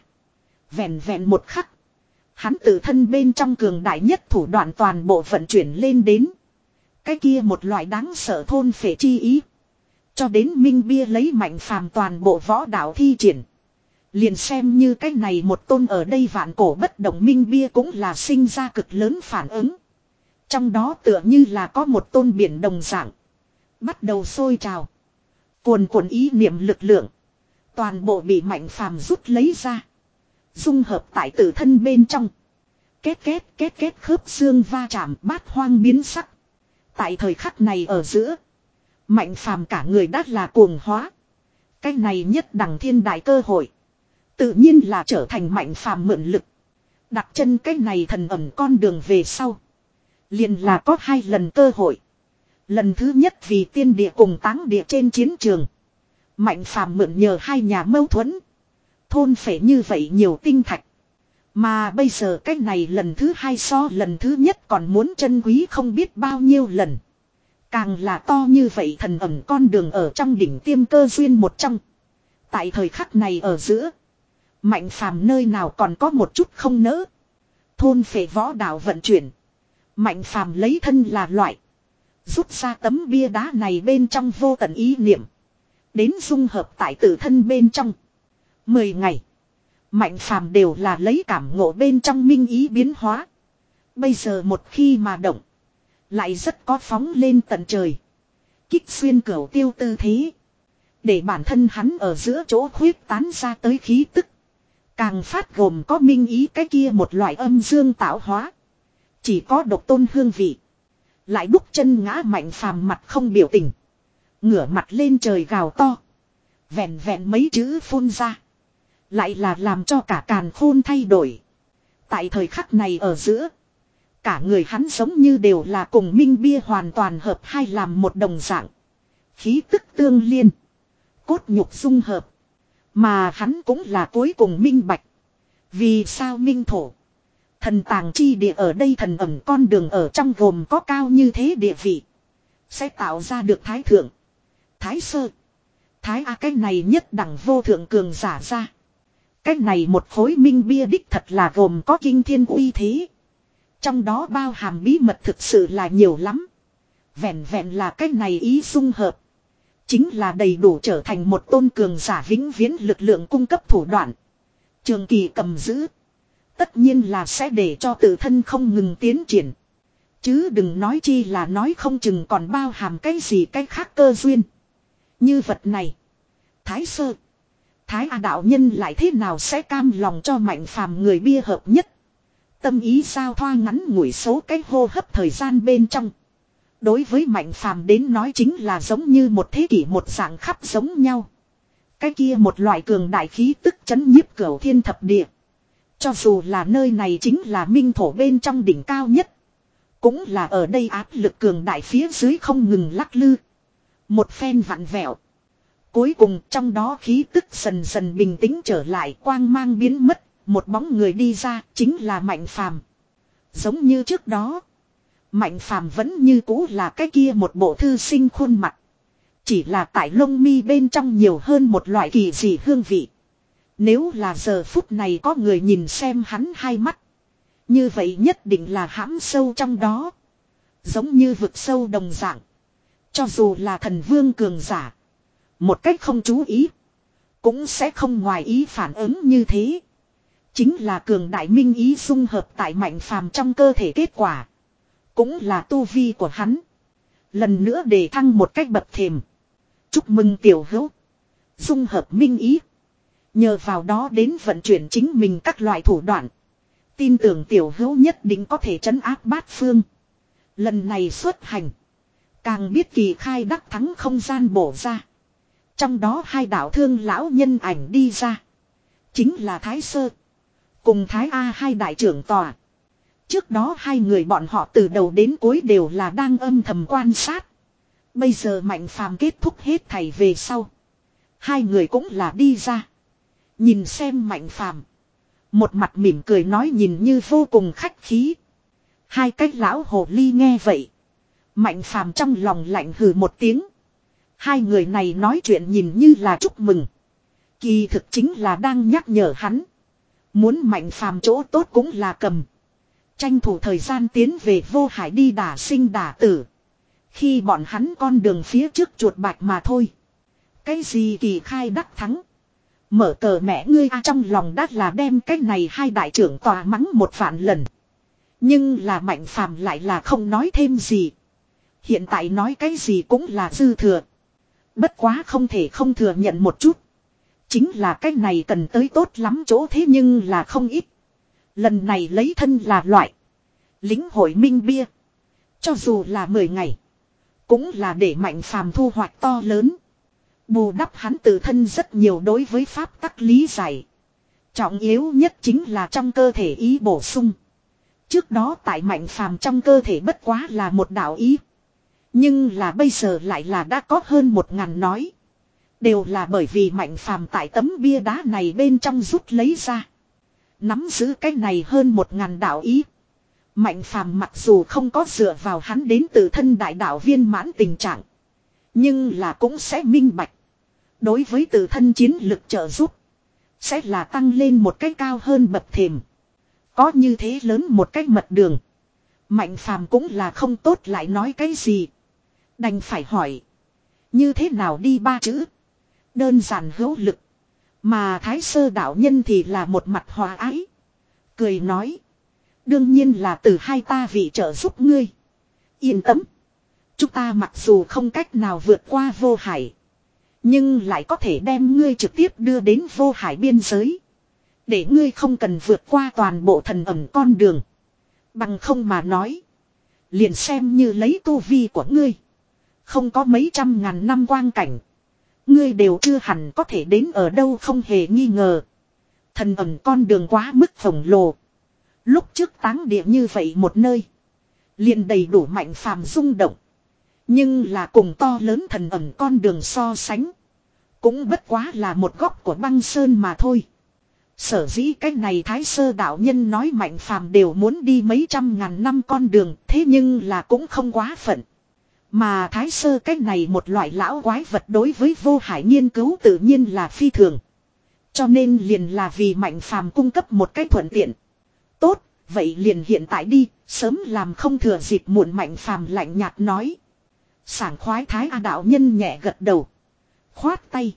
Vẹn vẹn một khắc. Hắn tự thân bên trong cường đại nhất thủ đoạn toàn bộ vận chuyển lên đến. Cái kia một loại đáng sợ thôn phệ chi ý. Cho đến minh bia lấy Mạnh Phàm toàn bộ võ đạo thi triển. Liền xem như cái này một tôn ở đây vạn cổ bất động minh bia cũng là sinh ra cực lớn phản ứng. Trong đó tựa như là có một tôn biển đồng dạng. Bắt đầu sôi trào. Cuồn cuộn ý niệm lực lượng. Toàn bộ bị Mạnh Phàm rút lấy ra. Dung hợp tại tự thân bên trong. Kết kết kết kết khớp xương va chạm bát hoang biến sắc. Tại thời khắc này ở giữa. Mạnh Phàm cả người đắt là cuồng hóa. Cái này nhất đẳng thiên đại cơ hội. Tự nhiên là trở thành Mạnh Phàm mượn lực. Đặt chân cái này thần ẩn con đường về sau. Liền là có hai lần cơ hội. Lần thứ nhất vì tiên địa cùng táng địa trên chiến trường. Mạnh Phàm mượn nhờ hai nhà mâu thuẫn. Thôn phệ như vậy nhiều tinh thạch. Mà bây giờ cái này lần thứ hai so lần thứ nhất còn muốn chân quý không biết bao nhiêu lần. Càng là to như vậy thần ẩn con đường ở trong đỉnh tiêm cơ duyên một trong. Tại thời khắc này ở giữa. Mạnh Phàm nơi nào còn có một chút không nỡ. Thôn phệ võ đạo vận chuyển. Mạnh Phàm lấy thân là loại. Rút ra tấm bia đá này bên trong vô tận ý niệm. Đến dung hợp tại tự thân bên trong. Mười ngày. Mạnh Phàm đều là lấy cảm ngộ bên trong minh ý biến hóa. Bây giờ một khi mà động. Lại rất có phóng lên tận trời. Kích xuyên cửu tiêu tư thế. Để bản thân hắn ở giữa chỗ khuyết tán ra tới khí tức. Càng phát gồm có minh ý cái kia một loại âm dương tạo hóa. Chỉ có độc tôn hương vị. Lại đúc chân ngã Mạnh Phàm mặt không biểu tình. Ngửa mặt lên trời gào to. Vẹn vẹn mấy chữ phun ra. Lại là làm cho cả càn khôn thay đổi. Tại thời khắc này ở giữa. Cả người hắn giống như đều là cùng minh bia hoàn toàn hợp hai làm một đồng dạng. Khí tức tương liên. Cốt nhục dung hợp. Mà hắn cũng là cuối cùng minh bạch. Vì sao minh thổ. Thần tàng chi địa ở đây thần ẩm con đường ở trong gồm có cao như thế địa vị. Sẽ tạo ra được thái thượng. Thái sơ. Thái A cái này nhất đẳng vô thượng cường giả ra. Cái này một khối minh bia đích thật là gồm có kinh thiên uy thế. Trong đó bao hàm bí mật thực sự là nhiều lắm. Vẹn vẹn là cái này ý dung hợp. Chính là đầy đủ trở thành một tôn cường giả vĩnh viễn lực lượng cung cấp thủ đoạn. Trường kỳ cầm giữ. Tất nhiên là sẽ để cho tự thân không ngừng tiến triển. Chứ đừng nói chi là nói không chừng còn bao hàm cái gì cái khác cơ duyên. Như vật này. Thái sơ. Thái A đạo nhân lại thế nào sẽ cam lòng cho Mạnh Phàm người bia hợp nhất. Tâm ý sao thoa ngắn ngủi số cái hô hấp thời gian bên trong. Đối với Mạnh Phàm đến nói chính là giống như một thế kỷ một dạng khắp giống nhau. Cái kia một loại cường đại khí tức chấn nhiếp cửu thiên thập địa. Cho dù là nơi này chính là minh thổ bên trong đỉnh cao nhất. Cũng là ở đây áp lực cường đại phía dưới không ngừng lắc lư. Một phen vặn vẹo. Cuối cùng trong đó khí tức dần dần bình tĩnh trở lại, quang mang biến mất. Một bóng người đi ra chính là Mạnh Phàm. Giống như trước đó. Mạnh Phàm vẫn như cũ là cái kia một bộ thư sinh khuôn mặt. Chỉ là tại lông mi bên trong nhiều hơn một loại kỳ dị hương vị. Nếu là giờ phút này có người nhìn xem hắn hai mắt. Như vậy nhất định là hãm sâu trong đó. Giống như vực sâu đồng dạng. Cho dù là thần vương cường giả. Một cách không chú ý. Cũng sẽ không ngoài ý phản ứng như thế. Chính là cường đại minh ý dung hợp tại Mạnh Phàm trong cơ thể kết quả. Cũng là tu vi của hắn. Lần nữa để thăng một cách bậc thềm. Chúc mừng tiểu hữu. Dung hợp minh ý. Nhờ vào đó đến vận chuyển chính mình các loại thủ đoạn. Tin tưởng tiểu hữu nhất định có thể trấn áp bát phương. Lần này xuất hành. Càng biết kỳ khai đắc thắng không gian bổ ra. Trong đó hai đạo thương lão nhân ảnh đi ra. Chính là Thái Sơ. Cùng Thái A hai đại trưởng tòa. Trước đó hai người bọn họ từ đầu đến cuối đều là đang âm thầm quan sát. Bây giờ Mạnh Phàm kết thúc hết thảy về sau. Hai người cũng là đi ra. Nhìn xem Mạnh Phàm. Một mặt mỉm cười nói nhìn như vô cùng khách khí. Hai cái lão hồ ly nghe vậy. Mạnh Phàm trong lòng lạnh hừ một tiếng. Hai người này nói chuyện nhìn như là chúc mừng. Kỳ thực chính là đang nhắc nhở hắn. Muốn Mạnh Phàm chỗ tốt cũng là cầm. Tranh thủ thời gian tiến về vô hải đi đả sinh đả tử. Khi bọn hắn con đường phía trước chuột bạch mà thôi. Cái gì kỳ khai đắc thắng. Mở cờ mẹ ngươi a trong lòng đắt là đem cái này hai đại trưởng tòa mắng một vạn lần. Nhưng là Mạnh Phàm lại là không nói thêm gì. Hiện tại nói cái gì cũng là dư thừa. Bất quá không thể không thừa nhận một chút. Chính là cái này cần tới tốt lắm chỗ thế nhưng là không ít. Lần này lấy thân là loại. Lính hội minh bia. Cho dù là mười ngày. Cũng là để Mạnh Phàm thu hoạch to lớn. Bù đắp hắn tự thân rất nhiều đối với pháp tắc lý giải. Trọng yếu nhất chính là trong cơ thể ý bổ sung. Trước đó tại Mạnh Phàm trong cơ thể bất quá là một đạo ý. Nhưng là bây giờ lại là đã có hơn một ngàn nói. Đều là bởi vì Mạnh Phàm tại tấm bia đá này bên trong rút lấy ra. Nắm giữ cái này hơn một ngàn đạo ý. Mạnh Phàm mặc dù không có dựa vào hắn đến từ thân đại đạo viên mãn tình trạng. Nhưng là cũng sẽ minh bạch. Đối với tự thân chiến lực trợ giúp. Sẽ là tăng lên một cách cao hơn bậc thềm. Có như thế lớn một cách mật đường. Mạnh Phàm cũng là không tốt lại nói cái gì. Đành phải hỏi. Như thế nào đi ba chữ. Đơn giản hữu lực. Mà Thái Sơ đạo nhân thì là một mặt hòa ái. Cười nói. Đương nhiên là từ hai ta vị trợ giúp ngươi. Yên tâm. Chúng ta mặc dù không cách nào vượt qua vô hải. Nhưng lại có thể đem ngươi trực tiếp đưa đến vô hải biên giới. Để ngươi không cần vượt qua toàn bộ thần ẩm con đường. Bằng không mà nói. Liền xem như lấy tu vi của ngươi. Không có mấy trăm ngàn năm quang cảnh. Ngươi đều chưa hẳn có thể đến ở đâu không hề nghi ngờ. Thần ẩm con đường quá mức khổng lồ. Lúc trước táng địa như vậy một nơi. Liền đầy đủ mạnh phàm rung động. Nhưng là cùng to lớn thần ẩm con đường so sánh. Cũng bất quá là một góc của băng sơn mà thôi. Sở dĩ cách này Thái Sơ đạo nhân nói mạnh phàm đều muốn đi mấy trăm ngàn năm con đường. Thế nhưng là cũng không quá phận. Mà Thái Sơ cách này một loại lão quái vật đối với vô hải nghiên cứu tự nhiên là phi thường. Cho nên liền là vì mạnh phàm cung cấp một cách thuận tiện. Tốt, vậy liền hiện tại đi, sớm làm không thừa dịp muộn mạnh phàm lạnh nhạt nói. Sảng khoái Thái A đạo nhân nhẹ gật đầu. Khoát tay.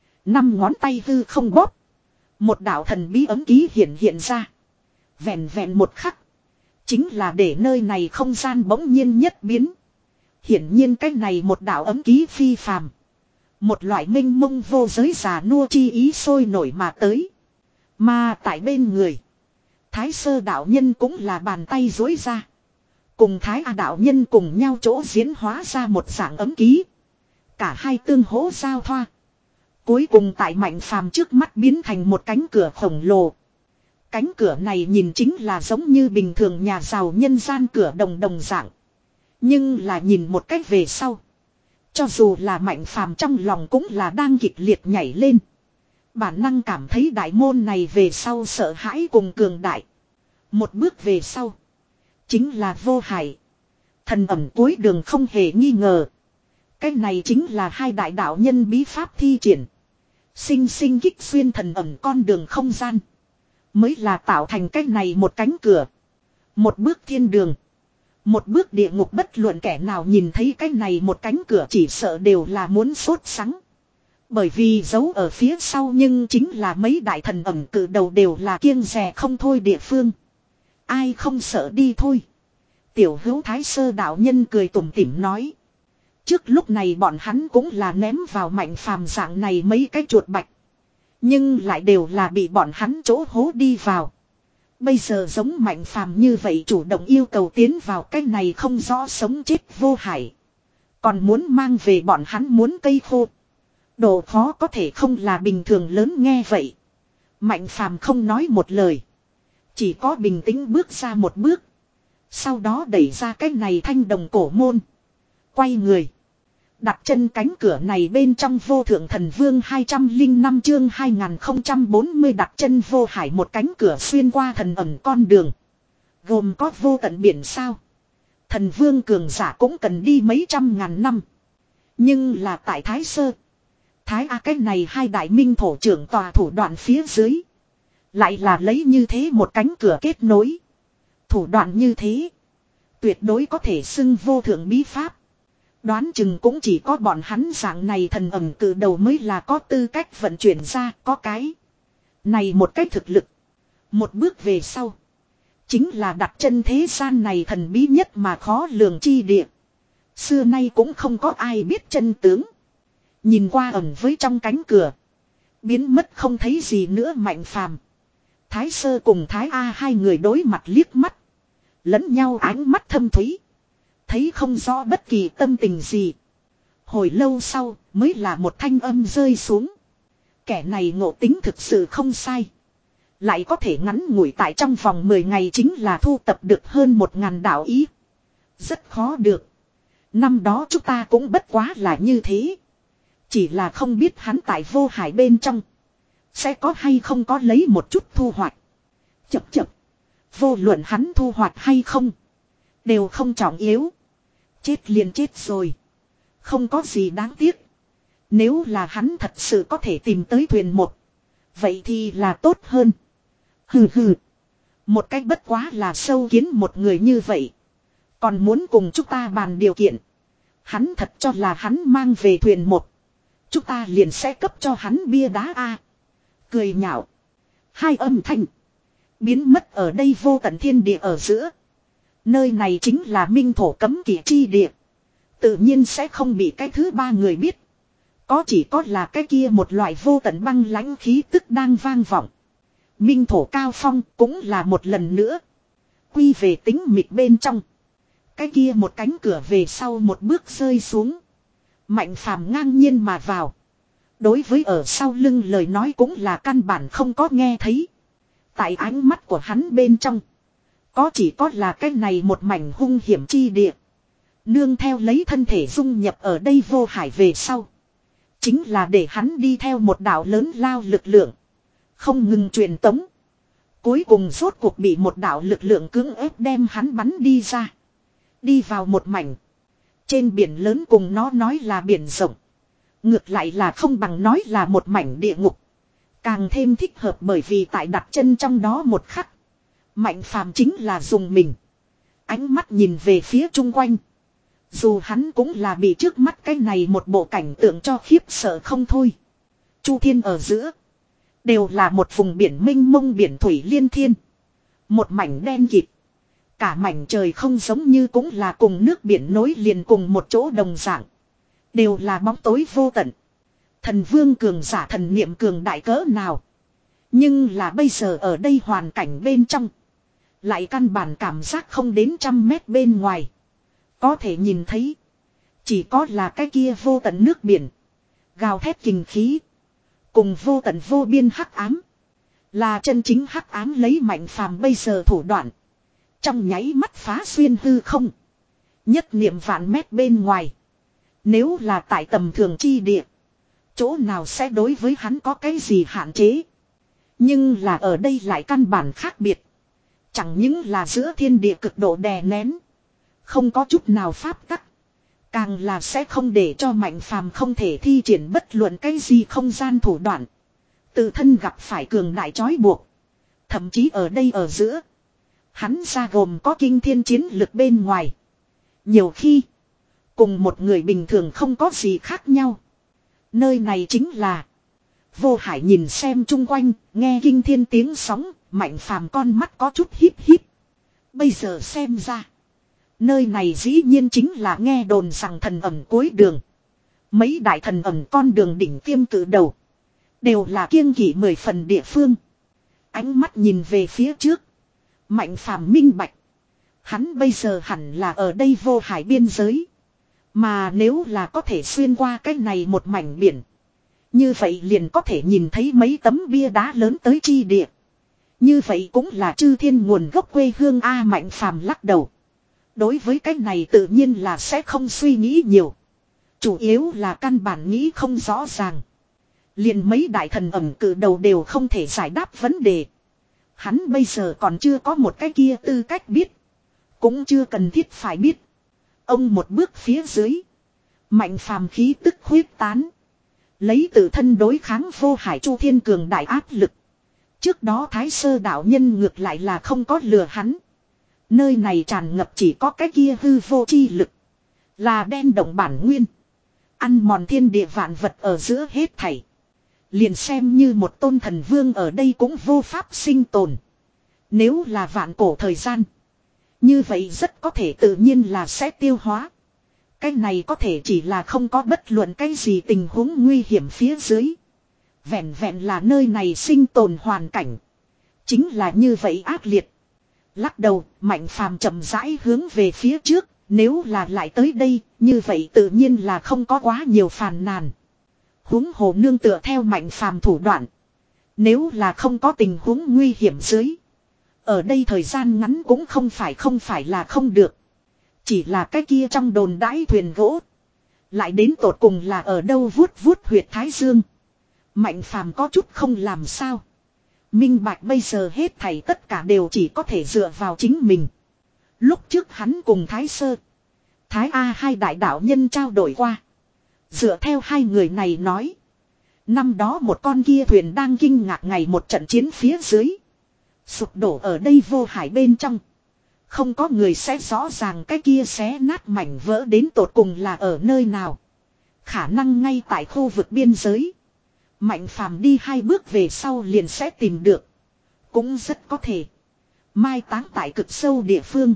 Năm ngón tay hư không bóp. Một đạo thần bí ấm ký hiện hiện ra. Vẹn vẹn một khắc. Chính là để nơi này không gian bỗng nhiên nhất biến. Hiển nhiên cách này một đạo ấm ký phi phàm. Một loại minh mông vô giới già nua chi ý sôi nổi mà tới. Mà tại bên người. Thái Sơ đạo nhân cũng là bàn tay dối ra. Cùng Thái A đạo nhân cùng nhau chỗ diễn hóa ra một dạng ấm ký. Cả hai tương hỗ giao thoa. Cuối cùng tại mạnh phàm trước mắt biến thành một cánh cửa khổng lồ. Cánh cửa này nhìn chính là giống như bình thường nhà giàu nhân gian cửa đồng đồng dạng. Nhưng là nhìn một cách về sau. Cho dù là mạnh phàm trong lòng cũng là đang kịch liệt nhảy lên. Bản năng cảm thấy đại môn này về sau sợ hãi cùng cường đại. Một bước về sau. Chính là vô hải. Thần ẩm cuối đường không hề nghi ngờ. Cái này chính là hai đại đạo nhân bí pháp thi triển. Sinh sinh kích xuyên thần ẩm con đường không gian. Mới là tạo thành cái này một cánh cửa. Một bước thiên đường. Một bước địa ngục, bất luận kẻ nào nhìn thấy cái này một cánh cửa chỉ sợ đều là muốn sốt sắng. Bởi vì giấu ở phía sau nhưng chính là mấy đại thần ẩm cử đầu đều là kiêng dè không thôi địa phương. Ai không sợ đi thôi. Tiểu hữu Thái Sơ đạo nhân cười tủm tỉm nói. Trước lúc này bọn hắn cũng là ném vào mạnh phàm dạng này mấy cái chuột bạch. Nhưng lại đều là bị bọn hắn chỗ hố đi vào. Bây giờ giống mạnh phàm như vậy chủ động yêu cầu tiến vào cái này không rõ sống chết vô hải. Còn muốn mang về bọn hắn muốn cây khô. Độ khó có thể không là bình thường lớn nghe vậy. Mạnh phàm không nói một lời. Chỉ có bình tĩnh bước ra một bước. Sau đó đẩy ra cái này thanh đồng cổ môn. Quay người. Đặt chân cánh cửa này bên trong vô thượng thần vương hai trăm lẻ năm chương hai nghìn không trăm bốn mươi đặt chân vô hải, một cánh cửa xuyên qua thần ẩn con đường. Gồm có vô tận biển sao. Thần vương cường giả cũng cần đi mấy trăm ngàn năm. Nhưng là tại Thái Sơ. Thái A cái này hai đại minh thổ trưởng tòa thủ đoạn phía dưới. Lại là lấy như thế một cánh cửa kết nối. Thủ đoạn như thế. Tuyệt đối có thể xưng vô thượng bí pháp. Đoán chừng cũng chỉ có bọn hắn dạng này thần ẩm cử đầu mới là có tư cách vận chuyển ra, có cái. Này một cách thực lực. Một bước về sau. Chính là đặt chân thế gian này thần bí nhất mà khó lường chi địa. Xưa nay cũng không có ai biết chân tướng. Nhìn qua ẩn với trong cánh cửa. Biến mất không thấy gì nữa mạnh phàm. Thái Sơ cùng Thái A hai người đối mặt liếc mắt. Lẫn nhau ánh mắt thâm thúy. Thấy không rõ bất kỳ tâm tình gì. Hồi lâu sau mới là một thanh âm rơi xuống. Kẻ này ngộ tính thực sự không sai. Lại có thể ngắn ngủi tại trong vòng mười ngày chính là thu tập được hơn một ngàn đạo ý. Rất khó được. Năm đó chúng ta cũng bất quá là như thế. Chỉ là không biết hắn tại vô hải bên trong. Sẽ có hay không có lấy một chút thu hoạch. Chập chập. Vô luận hắn thu hoạch hay không. Đều không trọng yếu. Chết liền chết rồi. Không có gì đáng tiếc. Nếu là hắn thật sự có thể tìm tới thuyền một. Vậy thì là tốt hơn. Hừ hừ. Một cách bất quá là sâu kiến một người như vậy. Còn muốn cùng chúng ta bàn điều kiện. Hắn thật cho là hắn mang về thuyền một. Chúng ta liền sẽ cấp cho hắn bia đá a. Cười nhạo. Hai âm thanh. Biến mất ở đây vô tận thiên địa ở giữa. Nơi này chính là minh thổ cấm kỵ chi địa. Tự nhiên sẽ không bị cái thứ ba người biết. Có chỉ có là cái kia một loại vô tận băng lãnh khí tức đang vang vọng. Minh thổ cao phong cũng là một lần nữa. Quy về tính mịch bên trong. Cái kia một cánh cửa về sau một bước rơi xuống. Mạnh phàm ngang nhiên mà vào. Đối với ở sau lưng lời nói cũng là căn bản không có nghe thấy. Tại ánh mắt của hắn bên trong. Có chỉ có là cái này một mảnh hung hiểm chi địa. Nương theo lấy thân thể dung nhập ở đây vô hải về sau. Chính là để hắn đi theo một đạo lớn lao lực lượng. Không ngừng truyền tống. Cuối cùng rốt cuộc bị một đạo lực lượng cưỡng ép đem hắn bắn đi ra. Đi vào một mảnh. Trên biển lớn cùng nó nói là biển rộng. Ngược lại là không bằng nói là một mảnh địa ngục. Càng thêm thích hợp bởi vì tại đặt chân trong đó một khắc. Mạnh phàm chính là dùng mình. Ánh mắt nhìn về phía chung quanh. Dù hắn cũng là bị trước mắt cái này một bộ cảnh tượng cho khiếp sợ không thôi. Chu thiên ở giữa. Đều là một vùng biển mênh mông biển thủy liên thiên. Một mảnh đen kịt. Cả mảnh trời không giống như cũng là cùng nước biển nối liền cùng một chỗ đồng dạng. Đều là bóng tối vô tận. Thần vương cường giả thần niệm cường đại cỡ nào. Nhưng là bây giờ ở đây hoàn cảnh bên trong. Lại căn bản cảm giác không đến trăm mét bên ngoài. Có thể nhìn thấy. Chỉ có là cái kia vô tận nước biển. Gào thét kình khí. Cùng vô tận vô biên hắc ám. Là chân chính hắc ám lấy mạnh phàm bây giờ thủ đoạn. Trong nháy mắt phá xuyên hư không. Nhất niệm vạn mét bên ngoài. Nếu là tại tầm thường chi địa. Chỗ nào sẽ đối với hắn có cái gì hạn chế. Nhưng là ở đây lại căn bản khác biệt. Chẳng những là giữa thiên địa cực độ đè nén. Không có chút nào pháp tắc. Càng là sẽ không để cho mạnh phàm không thể thi triển bất luận cái gì không gian thủ đoạn. Tự thân gặp phải cường đại trói buộc. Thậm chí ở đây ở giữa. Hắn ra gồm có kinh thiên chiến lực bên ngoài. Nhiều khi. Cùng một người bình thường không có gì khác nhau. Nơi này chính là. Vô Hải nhìn xem chung quanh. Nghe kinh thiên tiếng sóng. Mạnh phàm con mắt có chút híp híp. Bây giờ xem ra. Nơi này dĩ nhiên chính là nghe đồn rằng thần ẩm cuối đường. Mấy đại thần ẩm con đường đỉnh tiêm cử đầu. Đều là kiêng kỵ mười phần địa phương. Ánh mắt nhìn về phía trước. Mạnh phàm minh bạch. Hắn bây giờ hẳn là ở đây vô hải biên giới. Mà nếu là có thể xuyên qua cái này một mảnh biển. Như vậy liền có thể nhìn thấy mấy tấm bia đá lớn tới chi địa. Như vậy cũng là chư thiên nguồn gốc quê hương A. Mạnh phàm lắc đầu. Đối với cái này tự nhiên là sẽ không suy nghĩ nhiều. Chủ yếu là căn bản nghĩ không rõ ràng. Liền mấy đại thần ẩm cử đầu đều không thể giải đáp vấn đề. Hắn bây giờ còn chưa có một cái kia tư cách biết. Cũng chưa cần thiết phải biết. Ông một bước phía dưới. Mạnh phàm khí tức huyết tán. Lấy tự thân đối kháng vô hải chu thiên cường đại áp lực. Trước đó thái sơ đạo nhân ngược lại là không có lừa hắn. Nơi này tràn ngập chỉ có cái kia hư vô chi lực. Là đen động bản nguyên. Ăn mòn thiên địa vạn vật ở giữa hết thảy. Liền xem như một tôn thần vương ở đây cũng vô pháp sinh tồn. Nếu là vạn cổ thời gian. Như vậy rất có thể tự nhiên là sẽ tiêu hóa. Cái này có thể chỉ là không có bất luận cái gì tình huống nguy hiểm phía dưới. Vẹn vẹn là nơi này sinh tồn hoàn cảnh. Chính là như vậy ác liệt. Lắc đầu, Mạnh phàm chậm rãi hướng về phía trước. Nếu là lại tới đây, như vậy tự nhiên là không có quá nhiều phàn nàn. Huống hồ nương tựa theo Mạnh phàm thủ đoạn. Nếu là không có tình huống nguy hiểm dưới. Ở đây thời gian ngắn cũng không phải không phải là không được. Chỉ là cái kia trong đồn đãi thuyền gỗ. Lại đến tột cùng là ở đâu vuốt vuốt huyệt thái dương. Mạnh phàm có chút không làm sao. Minh bạch bây giờ hết thảy tất cả đều chỉ có thể dựa vào chính mình. Lúc trước hắn cùng Thái Sơ. Thái A hai đại đạo nhân trao đổi qua. Dựa theo hai người này nói. Năm đó một con kia thuyền đang kinh ngạc ngày một trận chiến phía dưới. Sụp đổ ở đây vô hải bên trong. Không có người sẽ rõ ràng cái kia xé nát mảnh vỡ đến tột cùng là ở nơi nào. Khả năng ngay tại khu vực biên giới. Mạnh phàm đi hai bước về sau liền sẽ tìm được. Cũng rất có thể. Mai táng tại cực sâu địa phương.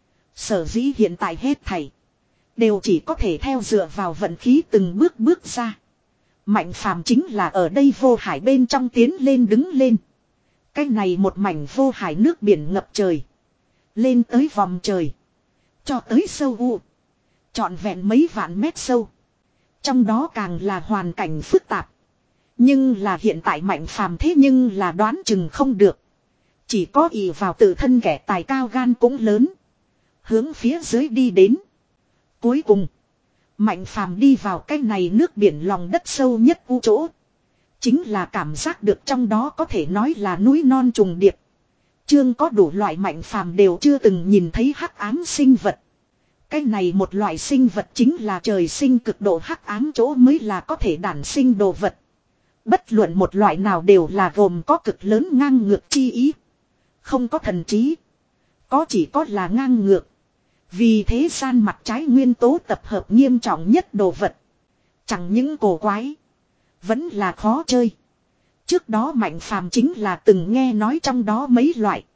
Sở dĩ hiện tại hết thảy. Đều chỉ có thể theo dựa vào vận khí từng bước bước ra. Mạnh phàm chính là ở đây vô hải bên trong tiến lên đứng lên. Cái này một mảnh vô hải nước biển ngập trời. Lên tới vòng trời. Cho tới sâu u. Trọn vẹn mấy vạn mét sâu. Trong đó càng là hoàn cảnh phức tạp. Nhưng là hiện tại Mạnh Phàm thế nhưng là đoán chừng không được. Chỉ có ỷ vào tự thân kẻ tài cao gan cũng lớn. Hướng phía dưới đi đến. Cuối cùng. Mạnh Phàm đi vào cái này nước biển lòng đất sâu nhất u chỗ. Chính là cảm giác được trong đó có thể nói là núi non trùng điệp. Chương có đủ loại Mạnh Phàm đều chưa từng nhìn thấy hắc ám sinh vật. Cái này một loại sinh vật chính là trời sinh cực độ hắc ám chỗ mới là có thể đản sinh đồ vật. Bất luận một loại nào đều là gồm có cực lớn ngang ngược chi ý. Không có thần trí. Có chỉ có là ngang ngược. Vì thế gian mặt trái nguyên tố tập hợp nghiêm trọng nhất đồ vật. Chẳng những cổ quái. Vẫn là khó chơi. Trước đó Mạnh Phàm chính là từng nghe nói trong đó mấy loại.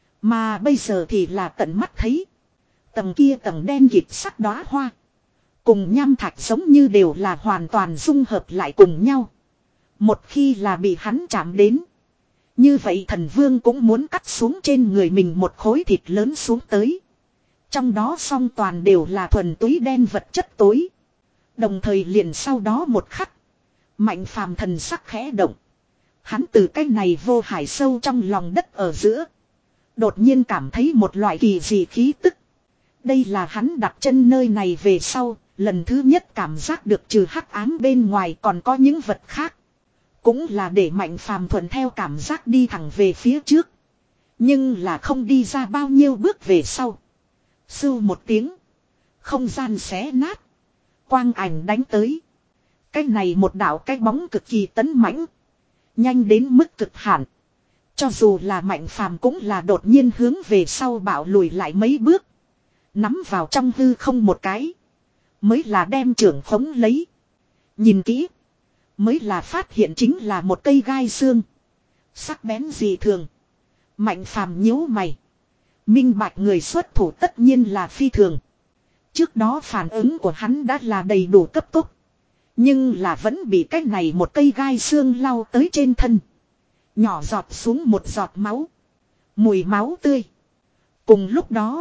Mà bây giờ thì là tận mắt thấy. Tầng kia tầng đen kịt sắc đóa hoa. Cùng nham thạch giống như đều là hoàn toàn dung hợp lại cùng nhau. Một khi là bị hắn chạm đến. Như vậy thần vương cũng muốn cắt xuống trên người mình một khối thịt lớn xuống tới. Trong đó song toàn đều là thuần túy đen vật chất tối. Đồng thời liền sau đó một khắc. Mạnh Phàm thần sắc khẽ động. Hắn từ cái này vô hải sâu trong lòng đất ở giữa. Đột nhiên cảm thấy một loại kỳ dị khí tức. Đây là hắn đặt chân nơi này về sau. Lần thứ nhất cảm giác được trừ hắc ám bên ngoài còn có những vật khác. Cũng là để Mạnh Phàm thuận theo cảm giác đi thẳng về phía trước. Nhưng là không đi ra bao nhiêu bước về sau. Sưu một tiếng. Không gian xé nát. Quang ảnh đánh tới. Cái này một đạo cái bóng cực kỳ tấn mãnh. Nhanh đến mức cực hạn. Cho dù là Mạnh Phàm cũng là đột nhiên hướng về sau bạo lùi lại mấy bước. Nắm vào trong hư không một cái. Mới là đem trưởng khống lấy. Nhìn kỹ. Mới là phát hiện chính là một cây gai xương. Sắc bén dị thường. Mạnh Phàm nhíu mày. Minh bạch người xuất thủ tất nhiên là phi thường. Trước đó phản ứng của hắn đã là đầy đủ cấp tốc. Nhưng là vẫn bị cái này một cây gai xương lau tới trên thân. Nhỏ giọt xuống một giọt máu. Mùi máu tươi. Cùng lúc đó.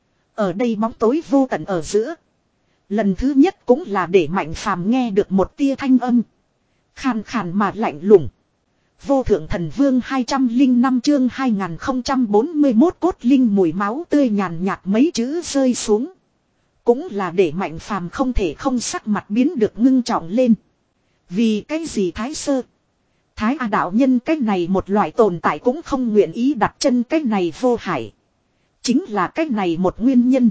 Ở đây bóng tối vô tận ở giữa. Lần thứ nhất cũng là để Mạnh Phàm nghe được một tia thanh âm. Khàn khàn mà lạnh lùng. Vô thượng thần vương hai trăm lẻ năm chương hai nghìn không trăm bốn mươi mốt cốt linh mùi máu tươi nhàn nhạt mấy chữ rơi xuống. Cũng là để Mạnh Phàm không thể không sắc mặt biến được ngưng trọng lên. Vì cái gì Thái Sơ? Thái A đạo nhân cái này một loại tồn tại cũng không nguyện ý đặt chân cái này vô hải. Chính là cái này một nguyên nhân.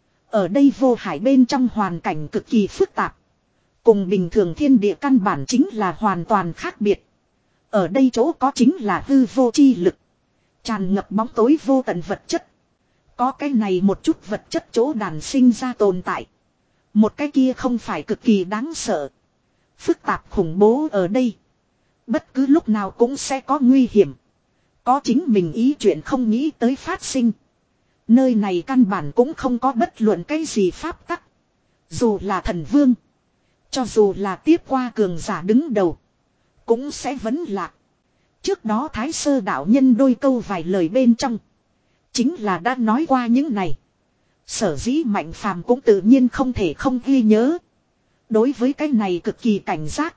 Ở đây vô hải bên trong hoàn cảnh cực kỳ phức tạp. Cùng bình thường thiên địa căn bản chính là hoàn toàn khác biệt. Ở đây chỗ có chính là hư vô chi lực. Tràn ngập bóng tối vô tận vật chất. Có cái này một chút vật chất chỗ đàn sinh ra tồn tại. Một cái kia không phải cực kỳ đáng sợ. Phức tạp khủng bố ở đây. Bất cứ lúc nào cũng sẽ có nguy hiểm. Có chính mình ý chuyện không nghĩ tới phát sinh. Nơi này căn bản cũng không có bất luận cái gì pháp tắc. Dù là thần vương. Cho dù là tiếp qua cường giả đứng đầu. Cũng sẽ vấn lạc. Trước đó Thái Sơ đạo nhân đôi câu vài lời bên trong. Chính là đã nói qua những này. Sở dĩ Mạnh Phàm cũng tự nhiên không thể không ghi nhớ. Đối với cái này cực kỳ cảnh giác.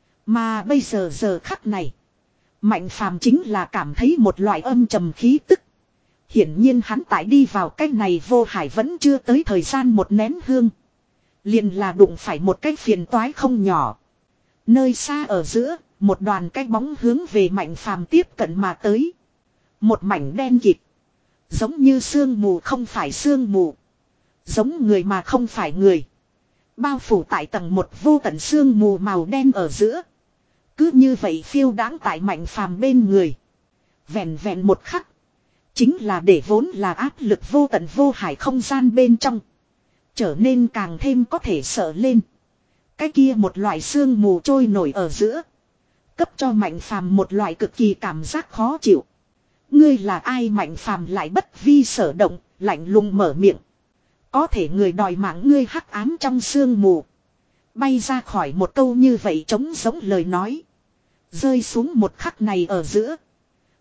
Mà bây giờ giờ khắc này. Mạnh Phàm chính là cảm thấy một loại âm trầm khí tức. Hiển nhiên hắn tại đi vào cái này vô hải vẫn chưa tới thời gian một nén hương. Liền là đụng phải một cái phiền toái không nhỏ. Nơi xa ở giữa, một đoàn cái bóng hướng về Mạnh Phàm tiếp cận mà tới. Một mảnh đen kịt. Giống như sương mù không phải sương mù. Giống người mà không phải người. Bao phủ tại tầng một vô tận sương mù màu đen ở giữa. Cứ như vậy phiêu đáng tại Mạnh Phàm bên người. Vẹn vẹn một khắc. Chính là để vốn là áp lực vô tận vô hải không gian bên trong. Trở nên càng thêm có thể sợ lên. Cái kia một loại sương mù trôi nổi ở giữa. Cấp cho Mạnh Phàm một loại cực kỳ cảm giác khó chịu. Ngươi là ai? Mạnh Phàm lại bất vi sở động, lạnh lùng mở miệng. Có thể người đòi mạng ngươi hắc ám trong sương mù. Bay ra khỏi một câu như vậy trống giống lời nói. Rơi xuống một khắc này ở giữa.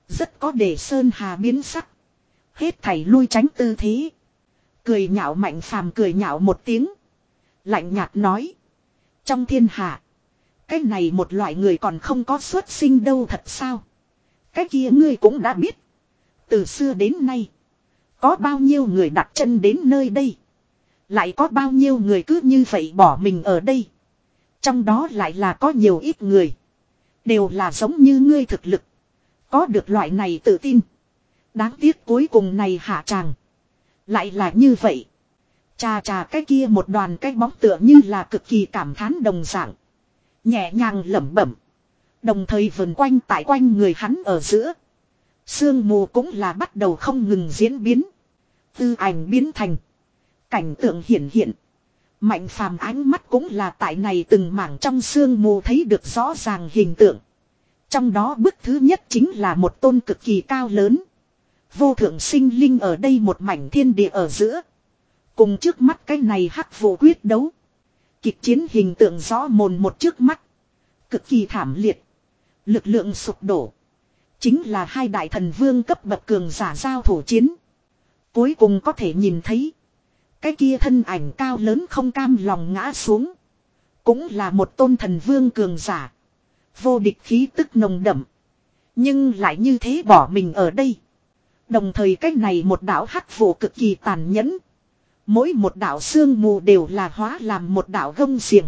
Rất có để Sơn Hà biến sắc. Hết thảy lui tránh tư thế. Cười nhạo Mạnh Phàm cười nhạo một tiếng. Lạnh nhạt nói. Trong thiên hạ. Cái này một loại người còn không có xuất sinh đâu thật sao. Cái kia ngươi cũng đã biết. Từ xưa đến nay. Có bao nhiêu người đặt chân đến nơi đây. Lại có bao nhiêu người cứ như vậy bỏ mình ở đây. Trong đó lại là có nhiều ít người. Đều là giống như ngươi thực lực. Có được loại này tự tin. Đáng tiếc cuối cùng này hạ tràng. Lại là như vậy. Chà chà cái kia một đoàn cái bóng tựa như là cực kỳ cảm thán đồng dạng. Nhẹ nhàng lẩm bẩm. Đồng thời vần quanh tại quanh người hắn ở giữa. Sương mù cũng là bắt đầu không ngừng diễn biến. Tư ảnh biến thành. Cảnh tượng hiển hiện. Mạnh Phàm ánh mắt cũng là tại này từng mảng trong sương mù thấy được rõ ràng hình tượng. Trong đó bức thứ nhất chính là một tôn cực kỳ cao lớn. Vô thượng sinh linh ở đây một mảnh thiên địa ở giữa. Cùng trước mắt cái này hắc vụ quyết đấu. Kịch chiến hình tượng rõ mồn một trước mắt. Cực kỳ thảm liệt. Lực lượng sụp đổ. Chính là hai đại thần vương cấp bậc cường giả giao thủ chiến. Cuối cùng có thể nhìn thấy. Cái kia thân ảnh cao lớn không cam lòng ngã xuống. Cũng là một tôn thần vương cường giả. Vô địch khí tức nồng đậm. Nhưng lại như thế bỏ mình ở đây. Đồng thời cái này một đạo hắc vụ cực kỳ tàn nhẫn. Mỗi một đạo xương mù đều là hóa làm một đạo gông xiềng.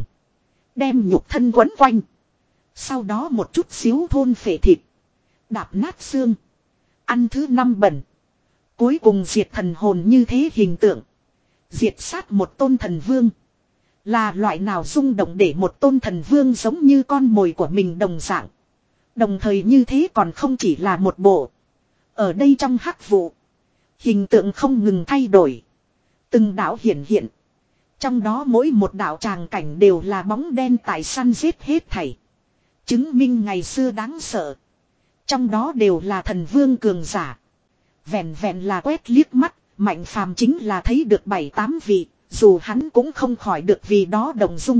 Đem nhục thân quấn quanh. Sau đó một chút xíu thôn phệ thịt. Đạp nát xương. Ăn thứ năm bẩn. Cuối cùng diệt thần hồn như thế hình tượng. Diệt sát một tôn thần vương. Là loại nào rung động để một tôn thần vương giống như con mồi của mình đồng dạng. Đồng thời như thế còn không chỉ là một bộ. Ở đây trong hắc vụ. Hình tượng không ngừng thay đổi. Từng đạo hiển hiện. Trong đó mỗi một đạo tràng cảnh đều là bóng đen tại săn giết hết thảy. Chứng minh ngày xưa đáng sợ. Trong đó đều là thần vương cường giả. Vẹn vẹn là quét liếc mắt. Mạnh Phàm chính là thấy được bảy tám vị. Dù hắn cũng không khỏi được vì đó đồng dung.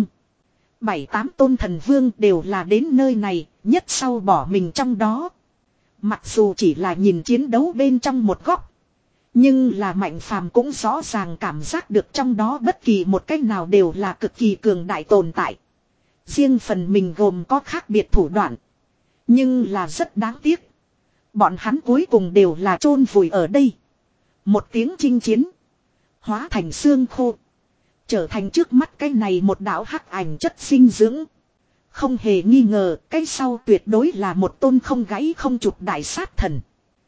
Bảy tám tôn thần vương đều là đến nơi này. Nhất sau bỏ mình trong đó. Mặc dù chỉ là nhìn chiến đấu bên trong một góc. Nhưng là Mạnh Phàm cũng rõ ràng cảm giác được trong đó bất kỳ một cách nào đều là cực kỳ cường đại tồn tại. Riêng phần mình gồm có khác biệt thủ đoạn. Nhưng là rất đáng tiếc. Bọn hắn cuối cùng đều là chôn vùi ở đây. Một tiếng chinh chiến. Hóa thành xương khô. Trở thành trước mắt cái này một đạo hắc ảnh chất dinh dưỡng. Không hề nghi ngờ cái sau tuyệt đối là một tôn không gãy không chụp đại sát thần.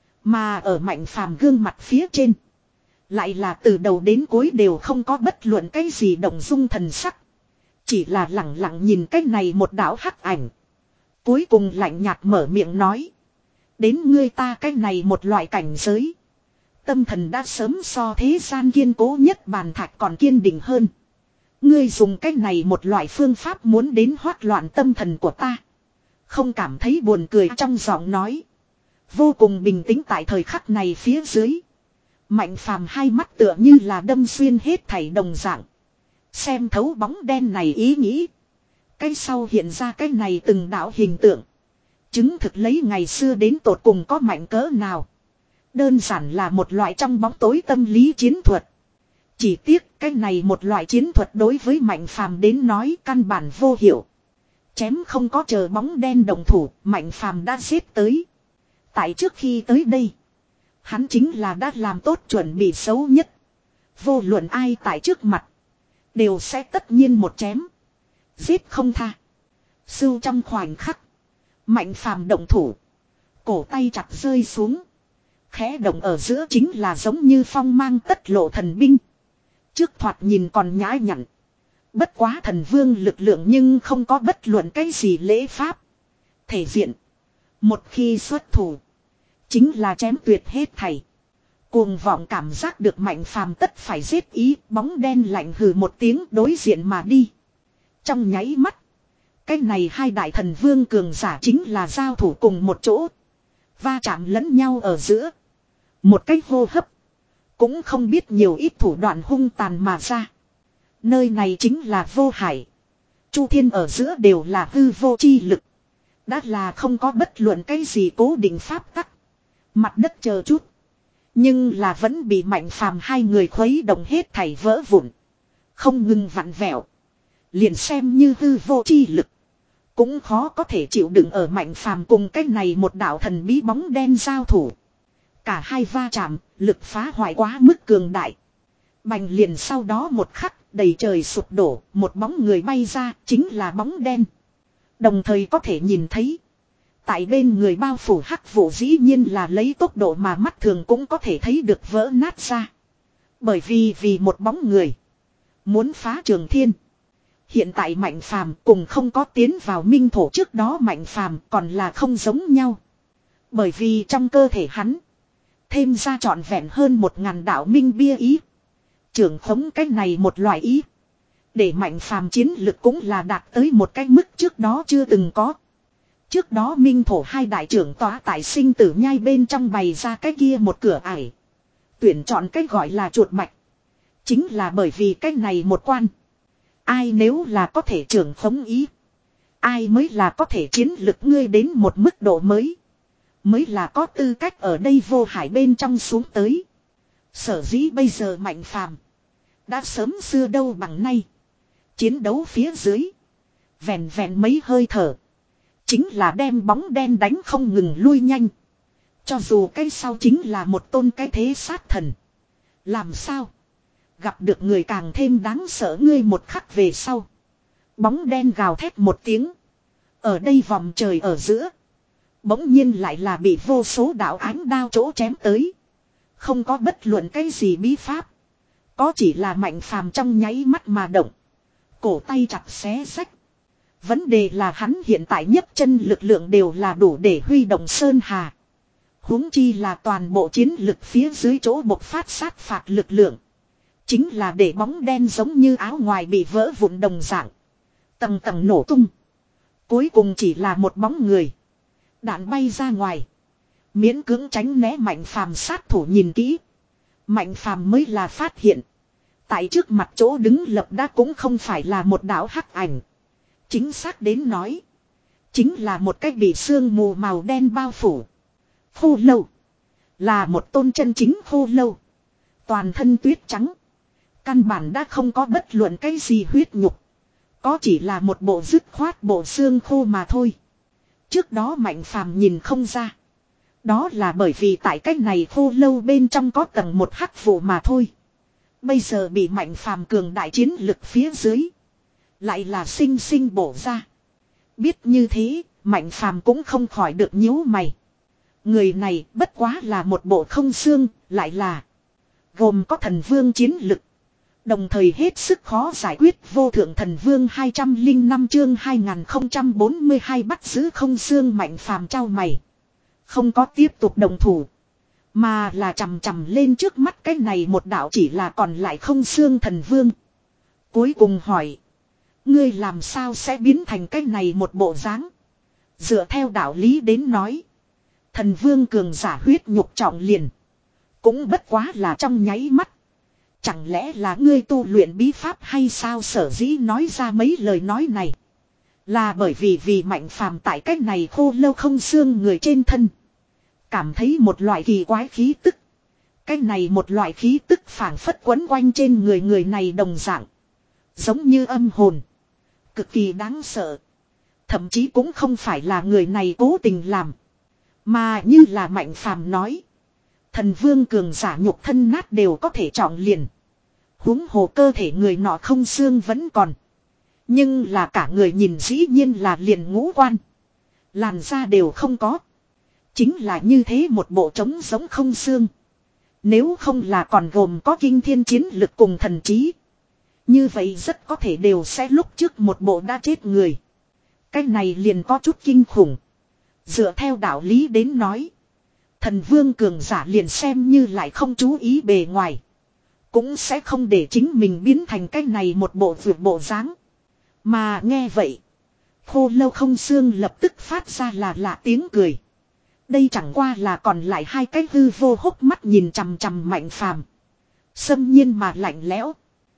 Mà ở Mạnh Phàm gương mặt phía trên. Lại là từ đầu đến cuối đều không có bất luận cái gì động dung thần sắc. Chỉ là lặng lặng nhìn cái này một đạo hắc ảnh. Cuối cùng lạnh nhạt mở miệng nói. Đến ngươi ta cái này một loại cảnh giới. Tâm thần đã sớm so thế gian kiên cố nhất bàn thạch còn kiên định hơn. Ngươi dùng cái này một loại phương pháp muốn đến hoát loạn tâm thần của ta. Không cảm thấy buồn cười trong giọng nói. Vô cùng bình tĩnh tại thời khắc này phía dưới. Mạnh Phàm hai mắt tựa như là đâm xuyên hết thảy đồng dạng. Xem thấu bóng đen này ý nghĩ. Cái sau hiện ra cái này từng đạo hình tượng. Chứng thực lấy ngày xưa đến tột cùng có mạnh cỡ nào. Đơn giản là một loại trong bóng tối tâm lý chiến thuật. Chỉ tiếc cái này một loại chiến thuật đối với Mạnh Phàm đến nói căn bản vô hiệu. Chém không có chờ bóng đen đồng thủ, Mạnh Phàm đã giết tới. Tại trước khi tới đây, hắn chính là đã làm tốt chuẩn bị xấu nhất. Vô luận ai tại trước mặt, đều sẽ tất nhiên một chém. Giết không tha. Sưu trong khoảnh khắc, Mạnh Phàm động thủ. Cổ tay chặt rơi xuống. Khẽ động ở giữa chính là giống như phong mang tất lộ thần binh. Trước thoạt nhìn còn nhã nhặn. Bất quá thần vương lực lượng nhưng không có bất luận cái gì lễ pháp. Thể diện. Một khi xuất thủ. Chính là chém tuyệt hết thảy. Cuồng vọng cảm giác được Mạnh Phàm tất phải giết ý. Bóng đen lạnh hừ một tiếng đối diện mà đi. Trong nháy mắt. Cái này hai đại thần vương cường giả chính là giao thủ cùng một chỗ. Va chạm lẫn nhau ở giữa. Một cách hô hấp. Cũng không biết nhiều ít thủ đoạn hung tàn mà ra. Nơi này chính là vô hải. Chu thiên ở giữa đều là hư vô chi lực. Đã là không có bất luận cái gì cố định pháp tắc. Mặt đất chờ chút. Nhưng là vẫn bị Mạnh Phàm hai người khuấy động hết thảy vỡ vụn. Không ngừng vặn vẹo. Liền xem như hư vô chi lực. Cũng khó có thể chịu đựng ở Mạnh Phàm cùng cái này một đạo thần bí bóng đen giao thủ. Cả hai va chạm, lực phá hoại quá mức cường đại. Bành liền sau đó một khắc, đầy trời sụp đổ, một bóng người bay ra, chính là bóng đen. Đồng thời có thể nhìn thấy. Tại bên người bao phủ hắc vụ dĩ nhiên là lấy tốc độ mà mắt thường cũng có thể thấy được vỡ nát ra. Bởi vì vì một bóng người. Muốn phá trường thiên. Hiện tại Mạnh Phàm cùng không có tiến vào minh thổ trước đó Mạnh Phàm còn là không giống nhau. Bởi vì trong cơ thể hắn. Thêm ra trọn vẹn hơn một ngàn đạo minh bia ý. Trưởng khống cái này một loại ý. Để Mạnh Phàm chiến lực cũng là đạt tới một cái mức trước đó chưa từng có. Trước đó minh thổ hai đại trưởng tỏa tại sinh tử nhai bên trong bày ra cái kia một cửa ải. Tuyển chọn cái gọi là chuột mạch. Chính là bởi vì cái này một quan. Ai nếu là có thể trưởng khống ý. Ai mới là có thể chiến lực ngươi đến một mức độ mới. Mới là có tư cách ở đây vô hải bên trong xuống tới. Sở dĩ bây giờ Mạnh Phàm đã sớm xưa đâu bằng nay. Chiến đấu phía dưới. Vẹn vẹn mấy hơi thở. Chính là đem bóng đen đánh không ngừng lui nhanh. Cho dù cái sau chính là một tôn cái thế sát thần. Làm sao? Gặp được người càng thêm đáng sợ ngươi một khắc về sau. Bóng đen gào thét một tiếng. Ở đây vòng trời ở giữa. Bỗng nhiên lại là bị vô số đạo ánh đao chỗ chém tới. Không có bất luận cái gì bí pháp. Có chỉ là Mạnh Phàm trong nháy mắt mà động. Cổ tay chặt xé rách. Vấn đề là hắn hiện tại nhấc chân lực lượng đều là đủ để huy động sơn hà. Huống chi là toàn bộ chiến lực phía dưới chỗ bộc phát sát phạt lực lượng. Chính là để bóng đen giống như áo ngoài bị vỡ vụn đồng dạng. Tầng tầng nổ tung. Cuối cùng chỉ là một bóng người. Đạn bay ra ngoài. Miễn cưỡng tránh né Mạnh Phàm sát thủ nhìn kỹ. Mạnh Phàm mới là phát hiện. Tại trước mặt chỗ đứng lập đá cũng không phải là một đạo hắc ảnh. Chính xác đến nói. Chính là một cái bị sương mù màu đen bao phủ. Khô lâu. Là một tôn chân chính khô lâu. Toàn thân tuyết trắng. Căn bản đã không có bất luận cái gì huyết nhục. Có chỉ là một bộ dứt khoát bộ xương khô mà thôi. Trước đó Mạnh Phàm nhìn không ra. Đó là bởi vì tại cách này khô lâu bên trong có tầng một hắc vụ mà thôi. Bây giờ bị Mạnh Phàm cường đại chiến lực phía dưới. Lại là sinh sinh bổ ra. Biết như thế, Mạnh Phàm cũng không khỏi được nhíu mày. Người này bất quá là một bộ không xương, lại là gồm có thần vương chiến lực. Đồng thời hết sức khó giải quyết vô thượng thần vương hai trăm lẻ năm chương hai nghìn không trăm bốn mươi hai bắt giữ không xương Mạnh Phàm trao mày. Không có tiếp tục đồng thủ. Mà là chằm chằm lên trước mắt cái này một đạo chỉ là còn lại không xương thần vương. Cuối cùng hỏi. Ngươi làm sao sẽ biến thành cái này một bộ dáng? Dựa theo đạo lý đến nói. Thần vương cường giả huyết nhục trọng liền. Cũng bất quá là trong nháy mắt. Chẳng lẽ là ngươi tu luyện bí pháp hay sao? Sở dĩ nói ra mấy lời nói này. Là bởi vì vì Mạnh Phàm tại cách này khô lâu không xương người trên thân. Cảm thấy một loại kỳ quái khí tức. Cái này một loại khí tức phảng phất quấn quanh trên người người này đồng dạng. Giống như âm hồn. Cực kỳ đáng sợ. Thậm chí cũng không phải là người này cố tình làm. Mà như là Mạnh Phàm nói. Thần vương cường giả nhục thân nát đều có thể trọng liền. Huống hồ cơ thể người nọ không xương vẫn còn. Nhưng là cả người nhìn dĩ nhiên là liền ngũ quan. Làn da đều không có. Chính là như thế một bộ trống giống không xương. Nếu không là còn gồm có kinh thiên chiến lực cùng thần trí. Như vậy rất có thể đều sẽ lúc trước một bộ đã chết người. Cái này liền có chút kinh khủng. Dựa theo đạo lý đến nói. Thần vương cường giả liền xem như lại không chú ý bề ngoài. Cũng sẽ không để chính mình biến thành cái này một bộ vượt bộ dáng. Mà nghe vậy. Khô lâu không xương lập tức phát ra là lạ tiếng cười. Đây chẳng qua là còn lại hai cái hư vô hốc mắt nhìn chằm chằm Mạnh Phàm. Xâm nhiên mà lạnh lẽo.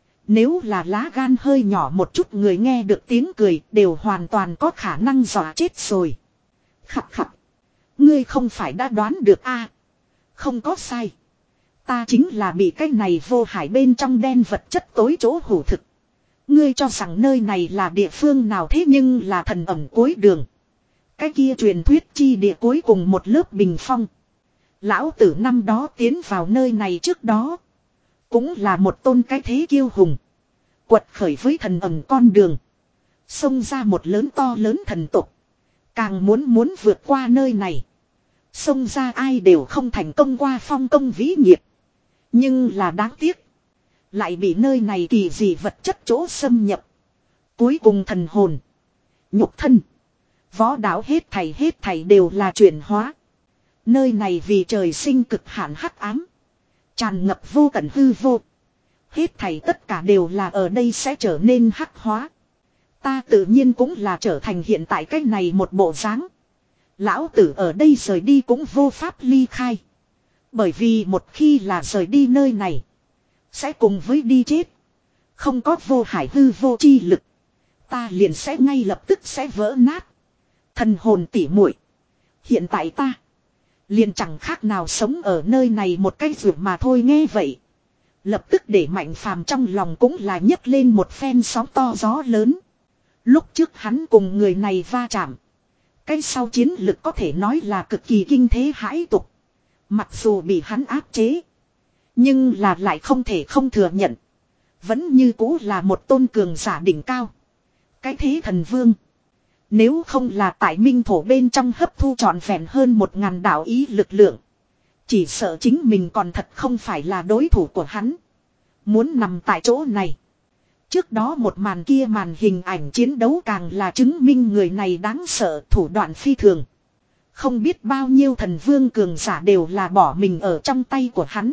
Nếu là lá gan hơi nhỏ một chút người nghe được tiếng cười đều hoàn toàn có khả năng dọa chết rồi. Khặt khặt. Ngươi không phải đã đoán được a? Không có sai. Ta chính là bị cái này vô hải bên trong đen vật chất tối chỗ hủ thực. Ngươi cho rằng nơi này là địa phương nào thế nhưng là thần ẩm cuối đường. Cái kia truyền thuyết chi địa cuối cùng một lớp bình phong. Lão tử năm đó tiến vào nơi này trước đó. Cũng là một tôn cái thế kiêu hùng. Quật khởi với thần ẩm con đường. Xông ra một lớn to lớn thần tục. Càng muốn muốn vượt qua nơi này. Xông ra ai đều không thành công qua phong công vĩ nghiệp. Nhưng là đáng tiếc. Lại bị nơi này kỳ dị vật chất chỗ xâm nhập. Cuối cùng thần hồn. Nhục thân. Võ đạo hết thảy hết thảy đều là chuyển hóa. Nơi này vì trời sinh cực hạn hắc ám. Tràn ngập vô tận hư vô. Hết thảy tất cả đều là ở đây sẽ trở nên hắc hóa. Ta tự nhiên cũng là trở thành hiện tại cách này một bộ dáng. Lão tử ở đây rời đi cũng vô pháp ly khai. Bởi vì một khi là rời đi nơi này. Sẽ cùng với đi chết. Không có vô hải hư vô chi lực. Ta liền sẽ ngay lập tức sẽ vỡ nát. Thần hồn tỉ muội. Hiện tại ta. Liền chẳng khác nào sống ở nơi này một cái ruột mà thôi nghe vậy. Lập tức để Mạnh Phàm trong lòng cũng là nhấc lên một phen sóng to gió lớn. Lúc trước hắn cùng người này va chạm. Cái sau chiến lực có thể nói là cực kỳ kinh thế hãi tục. Mặc dù bị hắn áp chế. Nhưng là lại không thể không thừa nhận. Vẫn như cũ là một tôn cường giả đỉnh cao. Cái thế thần vương. Nếu không là tại minh thổ bên trong hấp thu trọn vẹn hơn một ngàn đạo ý lực lượng. Chỉ sợ chính mình còn thật không phải là đối thủ của hắn. Muốn nằm tại chỗ này. Trước đó một màn kia màn hình ảnh chiến đấu càng là chứng minh người này đáng sợ thủ đoạn phi thường. Không biết bao nhiêu thần vương cường giả đều là bỏ mình ở trong tay của hắn.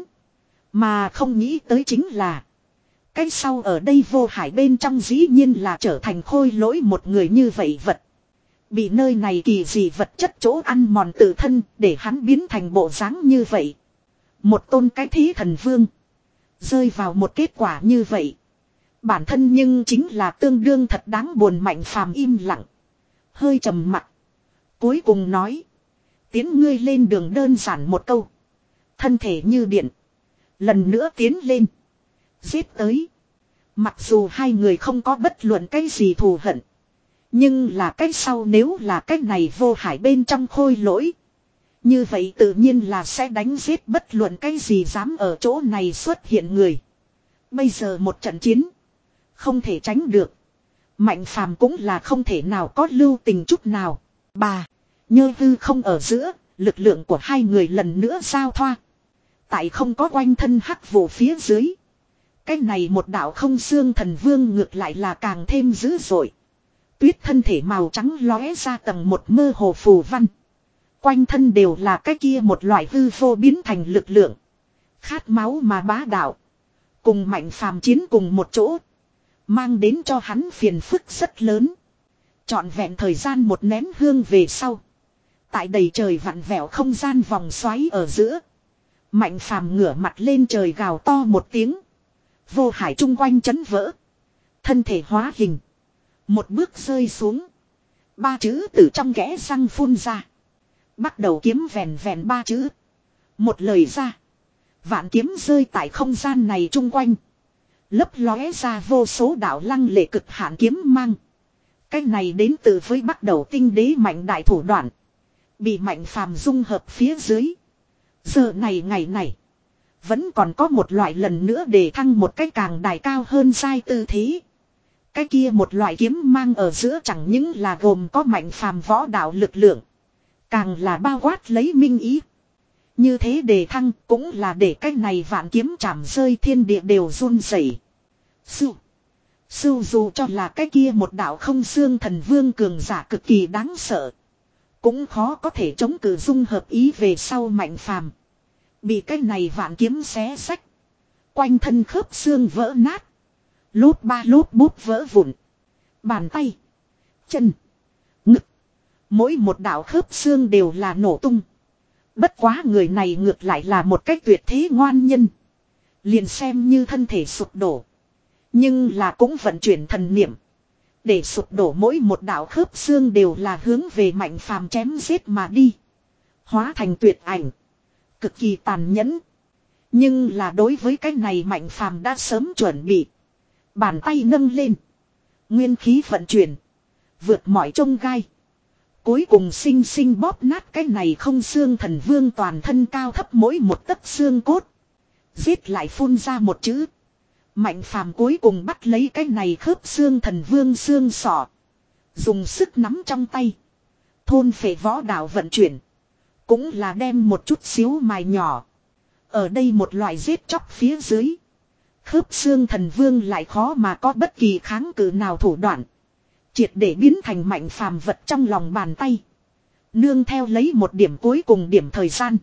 Mà không nghĩ tới chính là. Cái sau ở đây vô hải bên trong dĩ nhiên là trở thành khôi lỗi một người như vậy vật. Bị nơi này kỳ dị vật chất chỗ ăn mòn tự thân để hắn biến thành bộ dáng như vậy. Một tôn cái thế thần vương. Rơi vào một kết quả như vậy. Bản thân nhưng chính là tương đương thật đáng buồn. Mạnh Phàm im lặng. Hơi trầm mặc. Cuối cùng nói. Tiến ngươi lên đường đơn giản một câu. Thân thể như điện. Lần nữa tiến lên. Giết tới. Mặc dù hai người không có bất luận cái gì thù hận. Nhưng là cách sau nếu là cách này vô hải bên trong khôi lỗi. Như vậy tự nhiên là sẽ đánh giết bất luận cái gì dám ở chỗ này xuất hiện người. Bây giờ một trận chiến. Không thể tránh được. Mạnh Phàm cũng là không thể nào có lưu tình chút nào. Bà. Nhơ hư không ở giữa. Lực lượng của hai người lần nữa giao thoa. Tại không có quanh thân hắc vụ phía dưới. Cái này một đạo không xương thần vương ngược lại là càng thêm dữ dội. Tuyết thân thể màu trắng lóe ra tầng một mơ hồ phù văn. Quanh thân đều là cái kia một loại hư vô biến thành lực lượng. Khát máu mà bá đạo. Cùng Mạnh Phàm chiến cùng một chỗ. Mang đến cho hắn phiền phức rất lớn. Trọn vẹn thời gian một nén hương về sau. Tại đầy trời vặn vẹo không gian vòng xoáy ở giữa. Mạnh Phàm ngửa mặt lên trời gào to một tiếng. Vô hải chung quanh chấn vỡ. Thân thể hóa hình. Một bước rơi xuống. Ba chữ từ trong kẽ răng phun ra. Bắt đầu kiếm vèn vèn ba chữ. Một lời ra. Vạn kiếm rơi tại không gian này chung quanh. Lấp lóe ra vô số đạo lăng lệ cực hạn kiếm mang. Cái này đến từ với bắt đầu tinh đế mạnh đại thủ đoạn. Bị Mạnh Phàm dung hợp phía dưới. Giờ này ngày này. Vẫn còn có một loại lần nữa để thăng một cái càng đài cao hơn giai tư thế. Cái kia một loại kiếm mang ở giữa chẳng những là gồm có Mạnh Phàm võ đạo lực lượng. Càng là bao quát lấy minh ý. Như thế đề thăng cũng là để cái này vạn kiếm chạm rơi thiên địa đều run rẩy. Sư. Sư dù cho là cái kia một đạo không xương thần vương cường giả cực kỳ đáng sợ. Cũng khó có thể chống cự dung hợp ý về sau Mạnh Phàm. Bị cái này vạn kiếm xé sách. Quanh thân khớp xương vỡ nát. Lút ba lút bút vỡ vụn. Bàn tay. Chân. Ngực. Mỗi một đạo khớp xương đều là nổ tung. Bất quá người này ngược lại là một cách tuyệt thế ngoan nhân. Liền xem như thân thể sụp đổ. Nhưng là cũng vận chuyển thần niệm. Để sụp đổ mỗi một đạo khớp xương đều là hướng về Mạnh Phàm chém giết mà đi. Hóa thành tuyệt ảnh. Cực kỳ tàn nhẫn. Nhưng là đối với cái này Mạnh Phàm đã sớm chuẩn bị. Bàn tay nâng lên. Nguyên khí vận chuyển. Vượt mọi chông gai. Cuối cùng sinh sinh bóp nát cái này không xương thần vương toàn thân cao thấp mỗi một tấc xương cốt. Giết lại phun ra một chữ. Mạnh Phàm cuối cùng bắt lấy cái này khớp xương thần vương xương sọ. Dùng sức nắm trong tay. Thôn phệ võ đạo vận chuyển. Cũng là đem một chút xíu mài nhỏ. Ở đây một loại giết chóc phía dưới. Khớp xương thần vương lại khó mà có bất kỳ kháng cự nào thủ đoạn. Triệt để biến thành Mạnh Phàm vật trong lòng bàn tay. Nương theo lấy một điểm cuối cùng điểm thời gian.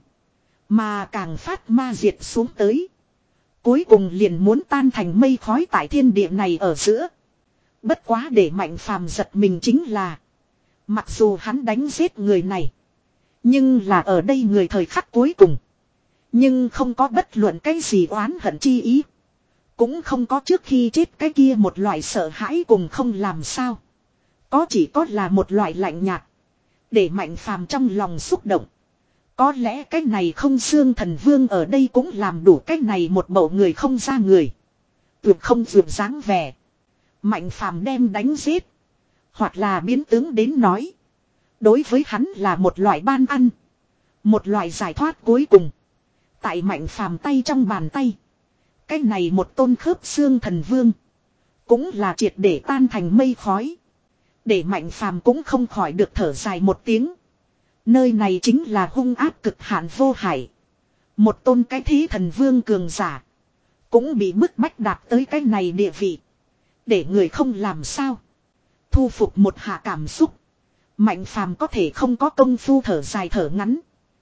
Mà càng phát ma diệt xuống tới. Cuối cùng liền muốn tan thành mây khói tại thiên địa này ở giữa. Bất quá để Mạnh Phàm giật mình chính là. Mặc dù hắn đánh giết người này. Nhưng là ở đây người thời khắc cuối cùng. Nhưng không có bất luận cái gì oán hận chi ý. Cũng không có trước khi chết cái kia một loại sợ hãi cùng không làm sao. Có chỉ có là một loại lạnh nhạt. Để Mạnh Phàm trong lòng xúc động. Có lẽ cái này không xương thần vương ở đây cũng làm đủ cái này một bầu người không ra người. Tuyệt không vượt dáng vẻ. Mạnh Phàm đem đánh giết. Hoặc là biến tướng đến nói. Đối với hắn là một loại ban ăn. Một loại giải thoát cuối cùng. Tại Mạnh Phàm tay trong bàn tay. Cái này một tôn khớp xương thần vương. Cũng là triệt để tan thành mây khói. Để Mạnh Phàm cũng không khỏi được thở dài một tiếng. Nơi này chính là hung ác cực hạn vô hải. Một tôn cái thế thần vương cường giả. Cũng bị bức bách đạt tới cái này địa vị. Để người không làm sao. Thu phục một hạ cảm xúc. Mạnh Phàm có thể không có công phu thở dài thở ngắn.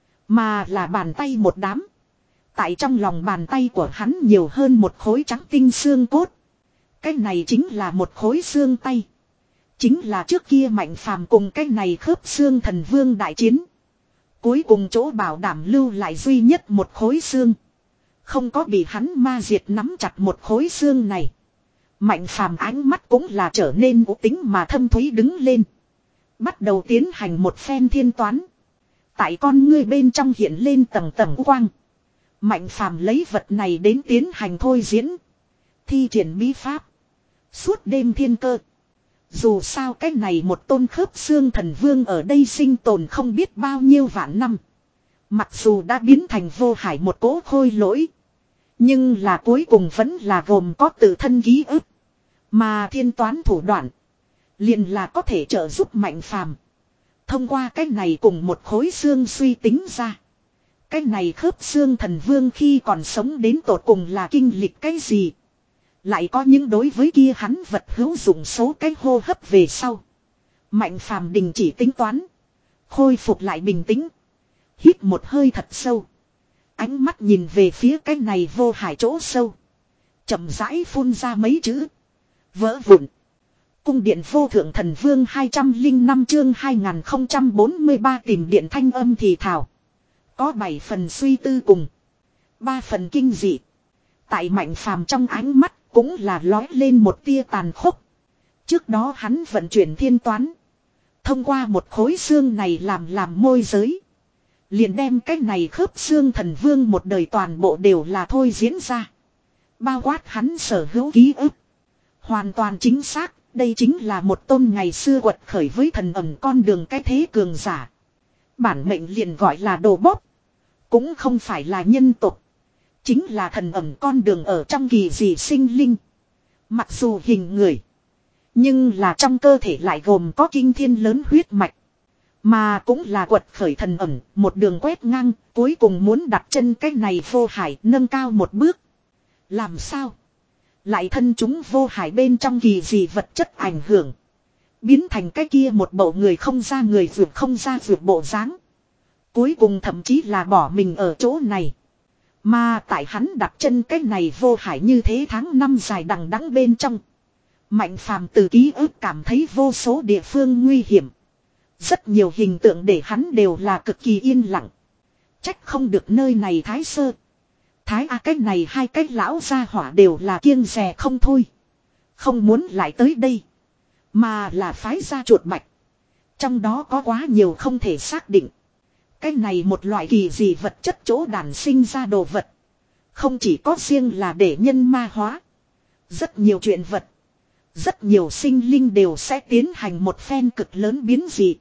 Mà là bàn tay một đám. Tại trong lòng bàn tay của hắn nhiều hơn một khối trắng tinh xương cốt. Cái này chính là một khối xương tay. Chính là trước kia Mạnh Phàm cùng cái này khớp xương thần vương đại chiến. Cuối cùng chỗ bảo đảm lưu lại duy nhất một khối xương. Không có bị hắn ma diệt nắm chặt một khối xương này. Mạnh Phàm ánh mắt cũng là trở nên u tính mà thâm thúy đứng lên. Bắt đầu tiến hành một phen thiên toán. Tại con ngươi bên trong hiện lên tầng tầng quang. Mạnh Phàm lấy vật này đến tiến hành thôi diễn. Thi triển bí pháp. Suốt đêm thiên cơ. Dù sao cái này một tôn khớp xương thần vương ở đây sinh tồn không biết bao nhiêu vạn năm. Mặc dù đã biến thành vô hải một cỗ khôi lỗi. Nhưng là cuối cùng vẫn là gồm có tự thân ký ức. Mà thiên toán thủ đoạn. Liền là có thể trợ giúp Mạnh Phàm. Thông qua cái này cùng một khối xương suy tính ra. Cái này khớp xương thần vương khi còn sống đến tột cùng là kinh lịch cái gì. Lại có những đối với kia hắn vật hữu dụng số cái hô hấp về sau. Mạnh Phàm đình chỉ tính toán. Khôi phục lại bình tĩnh. Hít một hơi thật sâu. Ánh mắt nhìn về phía cái này vô hải chỗ sâu. Chậm rãi phun ra mấy chữ. Vỡ vụn. Cung điện vô thượng thần vương hai trăm lẻ năm chương hai nghìn không trăm bốn mươi ba tìm điện thanh âm thì thảo. Có bảy phần suy tư cùng. Ba phần kinh dị. Tại Mạnh Phàm trong ánh mắt cũng là lói lên một tia tàn khốc. Trước đó hắn vận chuyển thiên toán. Thông qua một khối xương này làm làm môi giới. Liền đem cái này khớp xương thần vương một đời toàn bộ đều là thôi diễn ra. Bao quát hắn sở hữu ký ức. Hoàn toàn chính xác, đây chính là một tôn ngày xưa quật khởi với thần ẩn con đường cái thế cường giả. Bản mệnh liền gọi là đồ bóp. Cũng không phải là nhân tộc. Chính là thần ẩn con đường ở trong kỳ dị sinh linh. Mặc dù hình người. Nhưng là trong cơ thể lại gồm có kinh thiên lớn huyết mạch. Mà cũng là quật khởi thần ẩn, một đường quét ngang, cuối cùng muốn đặt chân cái này vô hải nâng cao một bước. Làm sao? Lại thân chúng vô hải bên trong kỳ dị vật chất ảnh hưởng. Biến thành cái kia một bộ người không ra người vượt không ra vượt bộ dáng. Cuối cùng thậm chí là bỏ mình ở chỗ này. Mà tại hắn đặt chân cái này vô hải như thế tháng năm dài đằng đẵng bên trong. Mạnh Phàm từ ký ức cảm thấy vô số địa phương nguy hiểm. Rất nhiều hình tượng để hắn đều là cực kỳ yên lặng. Trách không được nơi này thái sơ. Thái A cách này hai cách lão gia hỏa đều là kiêng dè không thôi. Không muốn lại tới đây. Mà là phái ra chuột bạch. Trong đó có quá nhiều không thể xác định. Cái này một loại kỳ dị vật chất chỗ đản sinh ra đồ vật. Không chỉ có riêng là để nhân ma hóa. Rất nhiều chuyện vật. Rất nhiều sinh linh đều sẽ tiến hành một phen cực lớn biến dị.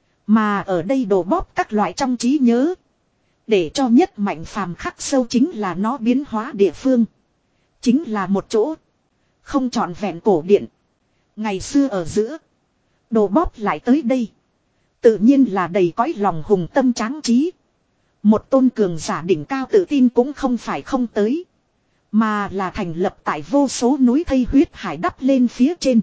Mà ở đây đồ bóp các loại trong trí nhớ. Để cho nhất mạnh phàm khắc sâu chính là nó biến hóa địa phương. Chính là một chỗ. Không trọn vẹn cổ điện. Ngày xưa ở giữa. Đồ bóp lại tới đây. Tự nhiên là đầy cõi lòng hùng tâm tráng trí. Một tôn cường giả đỉnh cao tự tin cũng không phải không tới. Mà là thành lập tại vô số núi thây huyết hải đắp lên phía trên.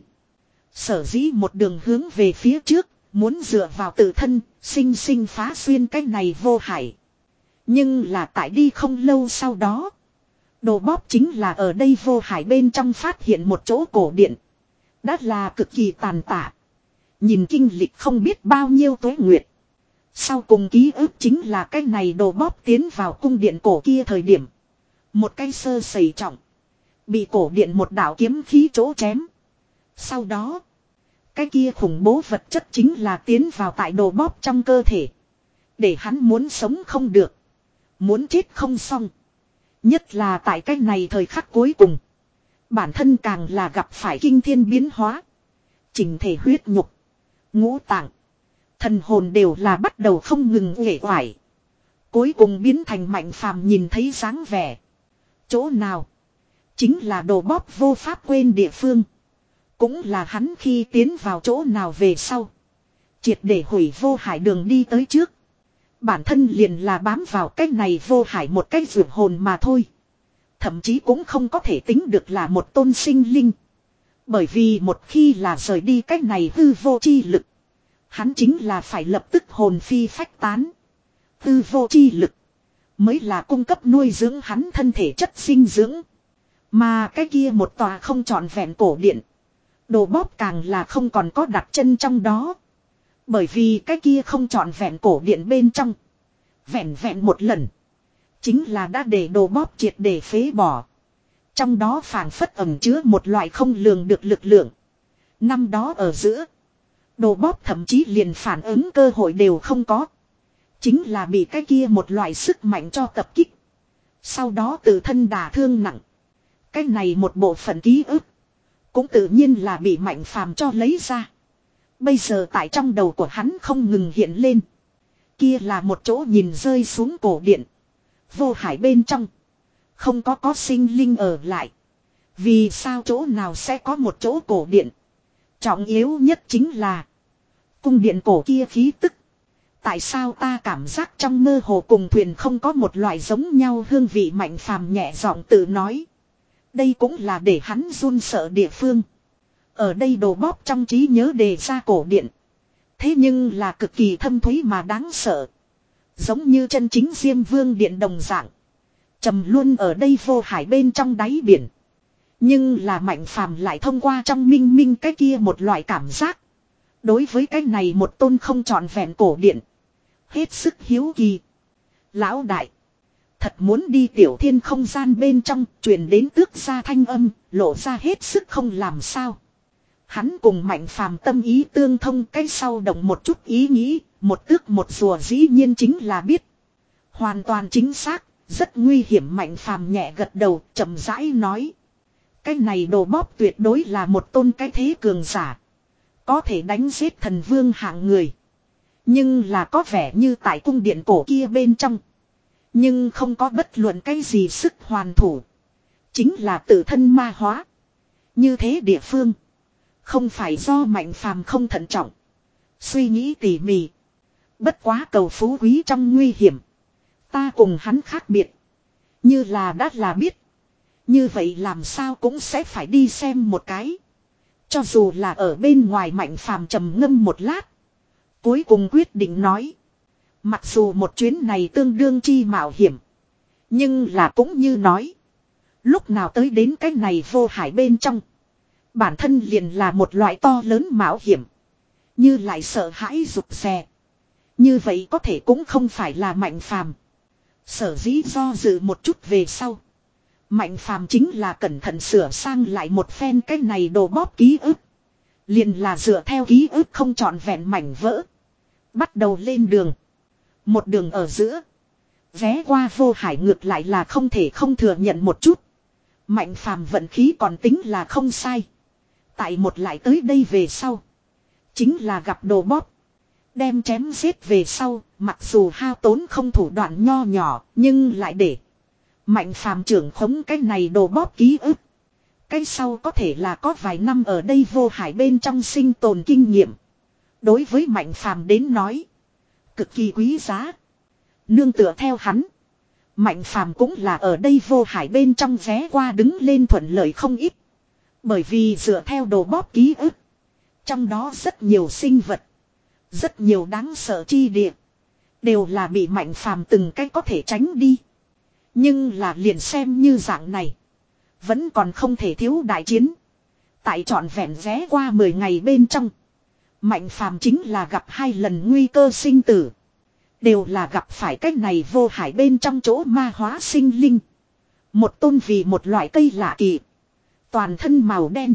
Sở dĩ một đường hướng về phía trước. Muốn dựa vào tự thân. Sinh sinh phá xuyên cái này vô hải. Nhưng là tại đi không lâu sau đó. Đồ bóp chính là ở đây vô hải bên trong phát hiện một chỗ cổ điện. Đã là cực kỳ tàn tạ. Nhìn kinh lịch không biết bao nhiêu tuế nguyệt. Sau cùng ký ức chính là cái này đồ bóp tiến vào cung điện cổ kia thời điểm. Một cái sơ sẩy trọng. Bị cổ điện một đạo kiếm khí chỗ chém. Sau đó. Cái kia khủng bố vật chất chính là tiến vào tại đồ bóp trong cơ thể. Để hắn muốn sống không được. Muốn chết không xong. Nhất là tại cái này thời khắc cuối cùng. Bản thân càng là gặp phải kinh thiên biến hóa. Chỉnh thể huyết nhục. Ngũ tạng. Thần hồn đều là bắt đầu không ngừng uể oải. Cuối cùng biến thành mạnh phàm nhìn thấy dáng vẻ. Chỗ nào? Chính là đồ bóp vô pháp quên địa phương. Cũng là hắn khi tiến vào chỗ nào về sau. Triệt để hủy vô hải đường đi tới trước. Bản thân liền là bám vào cái này vô hải một cái vượt hồn mà thôi. Thậm chí cũng không có thể tính được là một tôn sinh linh. Bởi vì một khi là rời đi cái này hư vô chi lực. Hắn chính là phải lập tức hồn phi phách tán. Hư vô chi lực. Mới là cung cấp nuôi dưỡng hắn thân thể chất sinh dưỡng. Mà cái kia một tòa không trọn vẹn cổ điện. Đồ bóp càng là không còn có đặt chân trong đó. Bởi vì cái kia không trọn vẹn cổ điện bên trong. Vẹn vẹn một lần. Chính là đã để đồ bóp triệt để phế bỏ. Trong đó phảng phất ẩn chứa một loại không lường được lực lượng. Năm đó ở giữa. Đồ bóp thậm chí liền phản ứng cơ hội đều không có. Chính là bị cái kia một loại sức mạnh cho tập kích. Sau đó tự thân đả thương nặng. Cái này một bộ phận ký ức. Cũng tự nhiên là bị mạnh phàm cho lấy ra. Bây giờ tại trong đầu của hắn không ngừng hiện lên. Kia là một chỗ nhìn rơi xuống cổ điện. Vô hải bên trong. Không có có sinh linh ở lại. Vì sao chỗ nào sẽ có một chỗ cổ điện. Trọng yếu nhất chính là. Cung điện cổ kia khí tức. Tại sao ta cảm giác trong mơ hồ cùng thuyền không có một loại giống nhau hương vị mạnh phàm nhẹ giọng tự nói. Đây cũng là để hắn run sợ địa phương. Ở đây đồ bóp trong trí nhớ đề ra cổ điện. Thế nhưng là cực kỳ thâm thúy mà đáng sợ. Giống như chân chính Diêm Vương điện đồng dạng. Trầm luôn ở đây vô hải bên trong đáy biển. Nhưng là mạnh phàm lại thông qua trong minh minh cái kia một loại cảm giác. Đối với cái này một tôn không trọn vẹn cổ điện. Hết sức hiếu kỳ. Lão đại. Thật muốn đi tiểu thiên không gian bên trong. Truyền đến tước ra thanh âm. Lộ ra hết sức không làm sao. Hắn cùng mạnh phàm tâm ý tương thông. Cái sau động một chút ý nghĩ. Một tước một rùa dĩ nhiên chính là biết. Hoàn toàn chính xác. Rất nguy hiểm mạnh phàm nhẹ gật đầu. Chậm rãi nói. Cái này đồ bóp tuyệt đối là một tôn cái thế cường giả. Có thể đánh giết thần vương hạng người. Nhưng là có vẻ như tại cung điện cổ kia bên trong. Nhưng không có bất luận cái gì sức hoàn thủ. Chính là tự thân ma hóa. Như thế địa phương. Không phải do mạnh phàm không thận trọng. Suy nghĩ tỉ mỉ. Bất quá cầu phú quý trong nguy hiểm. Ta cùng hắn khác biệt. Như là đã là biết. Như vậy làm sao cũng sẽ phải đi xem một cái. Cho dù là ở bên ngoài mạnh phàm trầm ngâm một lát. Cuối cùng quyết định nói. Mặc dù một chuyến này tương đương chi mạo hiểm. Nhưng là cũng như nói. Lúc nào tới đến cái này vô hải bên trong. Bản thân liền là một loại to lớn mạo hiểm. Như lại sợ hãi rụt rè. Như vậy có thể cũng không phải là mạnh phàm. Sở dĩ do dự một chút về sau. Mạnh phàm chính là cẩn thận sửa sang lại một phen cái này đồ bóp ký ức. Liền là dựa theo ký ức không trọn vẹn mảnh vỡ. Bắt đầu lên đường. Một đường ở giữa. Vé qua vô hải ngược lại là không thể không thừa nhận một chút. Mạnh phàm vận khí còn tính là không sai. Tại một lại tới đây về sau. Chính là gặp đồ bóp. Đem chém giết về sau. Mặc dù hao tốn không thủ đoạn nho nhỏ. Nhưng lại để. Mạnh phàm trưởng khống cái này đồ bóp ký ức. Cái sau có thể là có vài năm ở đây vô hải bên trong sinh tồn kinh nghiệm. Đối với mạnh phàm đến nói. Cực kỳ quý giá. Nương tựa theo hắn. Mạnh phàm cũng là ở đây vô hải bên trong vé qua đứng lên thuận lợi không ít. Bởi vì dựa theo đồ bóp ký ức. Trong đó rất nhiều sinh vật. Rất nhiều đáng sợ chi địa. Đều là bị mạnh phàm từng cái có thể tránh đi. Nhưng là liền xem như dạng này. Vẫn còn không thể thiếu đại chiến. Tại trọn vẹn vé qua mười ngày bên trong. Mạnh phàm chính là gặp hai lần nguy cơ sinh tử. Đều là gặp phải cách này vô hải bên trong chỗ ma hóa sinh linh. Một tôn vì một loại cây lạ kỳ. Toàn thân màu đen.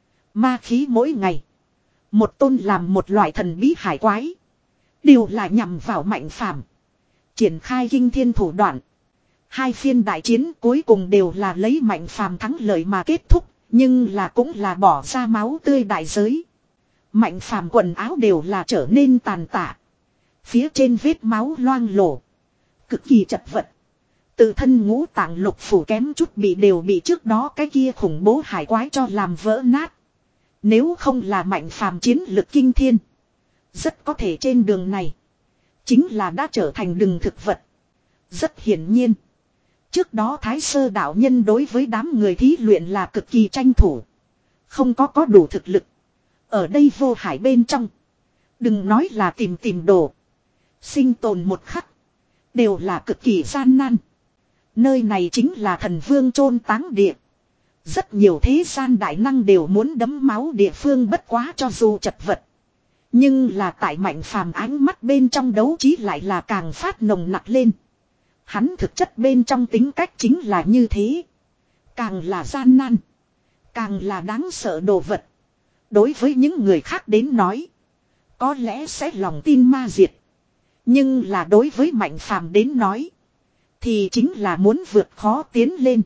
Ma khí mỗi ngày. Một tôn làm một loại thần bí hải quái. Đều là nhằm vào mạnh phàm. Triển khai kinh thiên thủ đoạn. Hai phiên đại chiến cuối cùng đều là lấy mạnh phàm thắng lợi mà kết thúc. Nhưng là cũng là bỏ ra máu tươi đại giới. Mạnh phàm quần áo đều là trở nên tàn tạ. Phía trên vết máu loang lổ. Cực kỳ chật vật. Tự thân ngũ tạng lục phủ kém chút bị đều bị trước đó cái kia khủng bố hải quái cho làm vỡ nát. Nếu không là mạnh phàm chiến lực kinh thiên. Rất có thể trên đường này. Chính là đã trở thành đừng thực vật. Rất hiển nhiên. Trước đó Thái Sơ đạo nhân đối với đám người thí luyện là cực kỳ tranh thủ. Không có có đủ thực lực. Ở đây vô hải bên trong. Đừng nói là tìm tìm đồ. Sinh tồn một khắc. Đều là cực kỳ gian nan. Nơi này chính là thần vương chôn táng địa. Rất nhiều thế gian đại năng đều muốn đấm máu địa phương bất quá cho dù chật vật. Nhưng là tại mạnh phàm ánh mắt bên trong đấu trí lại là càng phát nồng nặc lên. Hắn thực chất bên trong tính cách chính là như thế. Càng là gian nan. Càng là đáng sợ đồ vật. Đối với những người khác đến nói. Có lẽ sẽ lòng tin ma diệt. Nhưng là đối với mạnh phàm đến nói. Thì chính là muốn vượt khó tiến lên.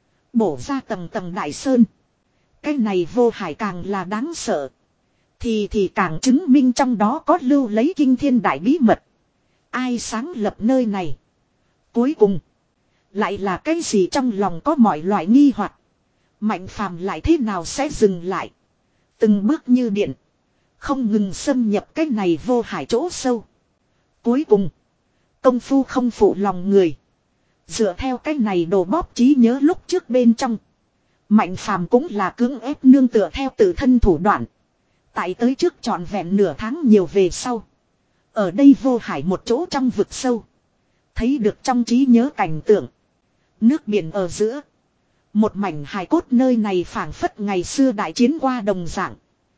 Bổ ra tầng tầng đại sơn. Cái này vô hải càng là đáng sợ. Thì thì càng chứng minh trong đó có lưu lấy kinh thiên đại bí mật. Ai sáng lập nơi này. Cuối cùng. Lại là cái gì trong lòng có mọi loại nghi hoặc. Mạnh phàm lại thế nào sẽ dừng lại. Từng bước như điện. Không ngừng xâm nhập cái này vô hải chỗ sâu. Cuối cùng. Công phu không phụ lòng người. Dựa theo cái này đồ bóp trí nhớ lúc trước bên trong. Mạnh phàm cũng là cưỡng ép nương tựa theo tự thân thủ đoạn. Tại tới trước trọn vẹn nửa tháng nhiều về sau. Ở đây vô hải một chỗ trong vực sâu. Thấy được trong trí nhớ cảnh tượng. Nước biển ở giữa. Một mảnh hài cốt nơi này phảng phất ngày xưa đại chiến qua đồng dạng.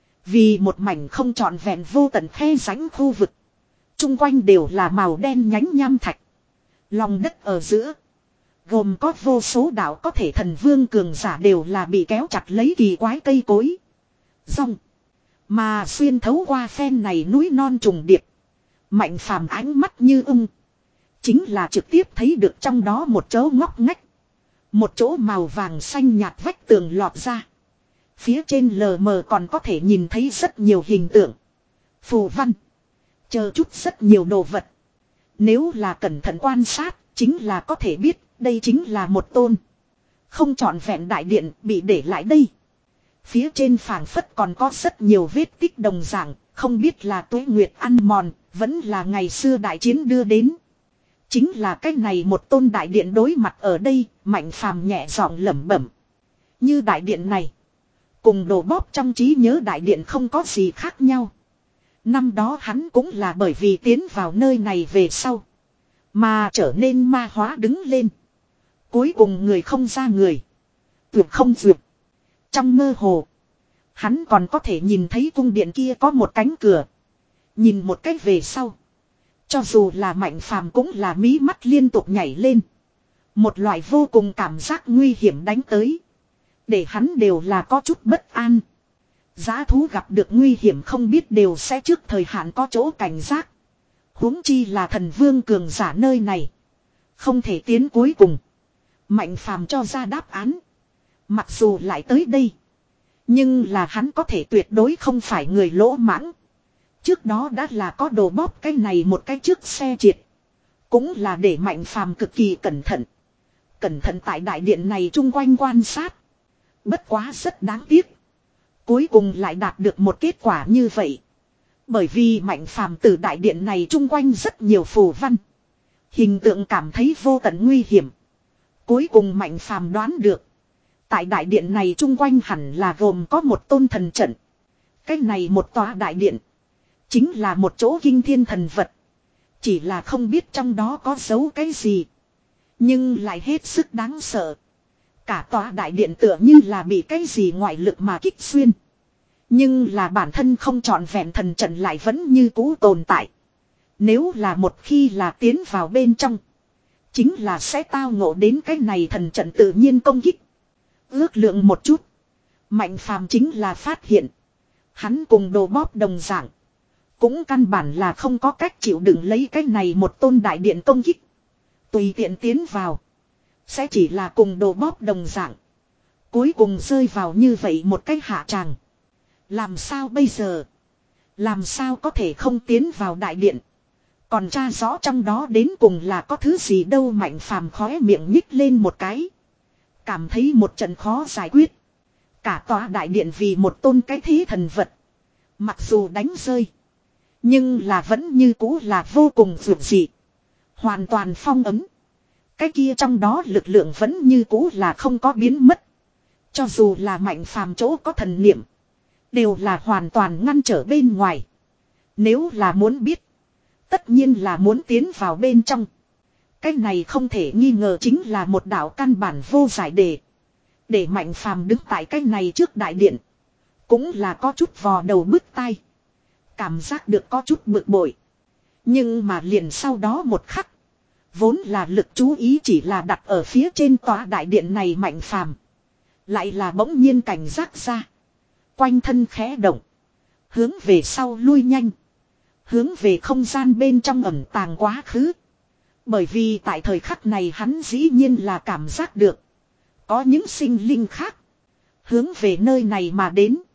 Vì một mảnh không trọn vẹn vô tận khe rãnh khu vực. Trung quanh đều là màu đen nhánh nham thạch. Lòng đất ở giữa. Gồm có vô số đạo có thể thần vương cường giả đều là bị kéo chặt lấy kỳ quái cây cối. Rong. Mà xuyên thấu qua phen này núi non trùng điệp. Mạnh phàm ánh mắt như ung. Chính là trực tiếp thấy được trong đó một chỗ ngóc ngách. Một chỗ màu vàng xanh nhạt vách tường lọt ra. Phía trên lờ mờ còn có thể nhìn thấy rất nhiều hình tượng. Phù văn. Chờ chút rất nhiều đồ vật. Nếu là cẩn thận quan sát, chính là có thể biết đây chính là một tôn. Không trọn vẹn đại điện bị để lại đây. Phía trên phảng phất còn có rất nhiều vết tích đồng dạng, không biết là tuế nguyệt ăn mòn, vẫn là ngày xưa đại chiến đưa đến. Chính là cái này một tôn đại điện đối mặt ở đây, mạnh phàm nhẹ giọng lẩm bẩm. Như đại điện này, cùng đồ bóp trong trí nhớ đại điện không có gì khác nhau. Năm đó hắn cũng là bởi vì tiến vào nơi này về sau. Mà trở nên ma hóa đứng lên. Cuối cùng người không ra người. Tuyệt không duyệt. Trong mơ hồ. Hắn còn có thể nhìn thấy cung điện kia có một cánh cửa. Nhìn một cách về sau. Cho dù là mạnh phàm cũng là mí mắt liên tục nhảy lên. Một loại vô cùng cảm giác nguy hiểm đánh tới. Để hắn đều là có chút bất an. Giá thú gặp được nguy hiểm không biết đều sẽ trước thời hạn có chỗ cảnh giác. Huống chi là thần vương cường giả nơi này. Không thể tiến cuối cùng. Mạnh phàm cho ra đáp án. Mặc dù lại tới đây. Nhưng là hắn có thể tuyệt đối không phải người lỗ mãng. Trước đó đã là có đồ bóp cái này một cái trước xe triệt. Cũng là để mạnh phàm cực kỳ cẩn thận. Cẩn thận tại đại điện này chung quanh quan sát. Bất quá rất đáng tiếc. Cuối cùng lại đạt được một kết quả như vậy. Bởi vì mạnh phàm từ đại điện này chung quanh rất nhiều phù văn. Hình tượng cảm thấy vô tận nguy hiểm. Cuối cùng mạnh phàm đoán được. Tại đại điện này chung quanh hẳn là gồm có một tôn thần trận. Cái này một tòa đại điện. Chính là một chỗ kinh thiên thần vật. Chỉ là không biết trong đó có giấu cái gì. Nhưng lại hết sức đáng sợ. Cả tòa đại điện tựa như là bị cái gì ngoại lực mà kích xuyên. Nhưng là bản thân không trọn vẹn thần trận lại vẫn như cũ tồn tại. Nếu là một khi là tiến vào bên trong. Chính là sẽ tao ngộ đến cái này thần trận tự nhiên công kích. Ước lượng một chút. Mạnh phàm chính là phát hiện. Hắn cùng đồ bóp đồng dạng. Cũng căn bản là không có cách chịu đựng lấy cái này một tôn đại điện công kích. Tùy tiện tiến vào. Sẽ chỉ là cùng đồ bóp đồng dạng. Cuối cùng rơi vào như vậy một cái hạ tràng. Làm sao bây giờ? Làm sao có thể không tiến vào đại điện? Còn tra rõ trong đó đến cùng là có thứ gì đâu. Mạnh phàm khóe miệng nhích lên một cái. Cảm thấy một trận khó giải quyết. Cả tòa đại điện vì một tôn cái thế thần vật. Mặc dù đánh rơi. Nhưng là vẫn như cũ là vô cùng vượt dị. Hoàn toàn phong ấm. Cái kia trong đó lực lượng vẫn như cũ là không có biến mất. Cho dù là mạnh phàm chỗ có thần niệm. Đều là hoàn toàn ngăn trở bên ngoài. Nếu là muốn biết. Tất nhiên là muốn tiến vào bên trong. Cái này không thể nghi ngờ chính là một đạo căn bản vô giải đề. Để mạnh phàm đứng tại cái này trước đại điện. Cũng là có chút vò đầu bứt tai. Cảm giác được có chút bực bội. Nhưng mà liền sau đó một khắc. Vốn là lực chú ý chỉ là đặt ở phía trên tòa đại điện này mạnh phàm. Lại là bỗng nhiên cảnh giác ra. Quanh thân khẽ động. Hướng về sau lui nhanh. Hướng về không gian bên trong ẩn tàng quá khứ. Bởi vì tại thời khắc này hắn dĩ nhiên là cảm giác được. Có những sinh linh khác. Hướng về nơi này mà đến.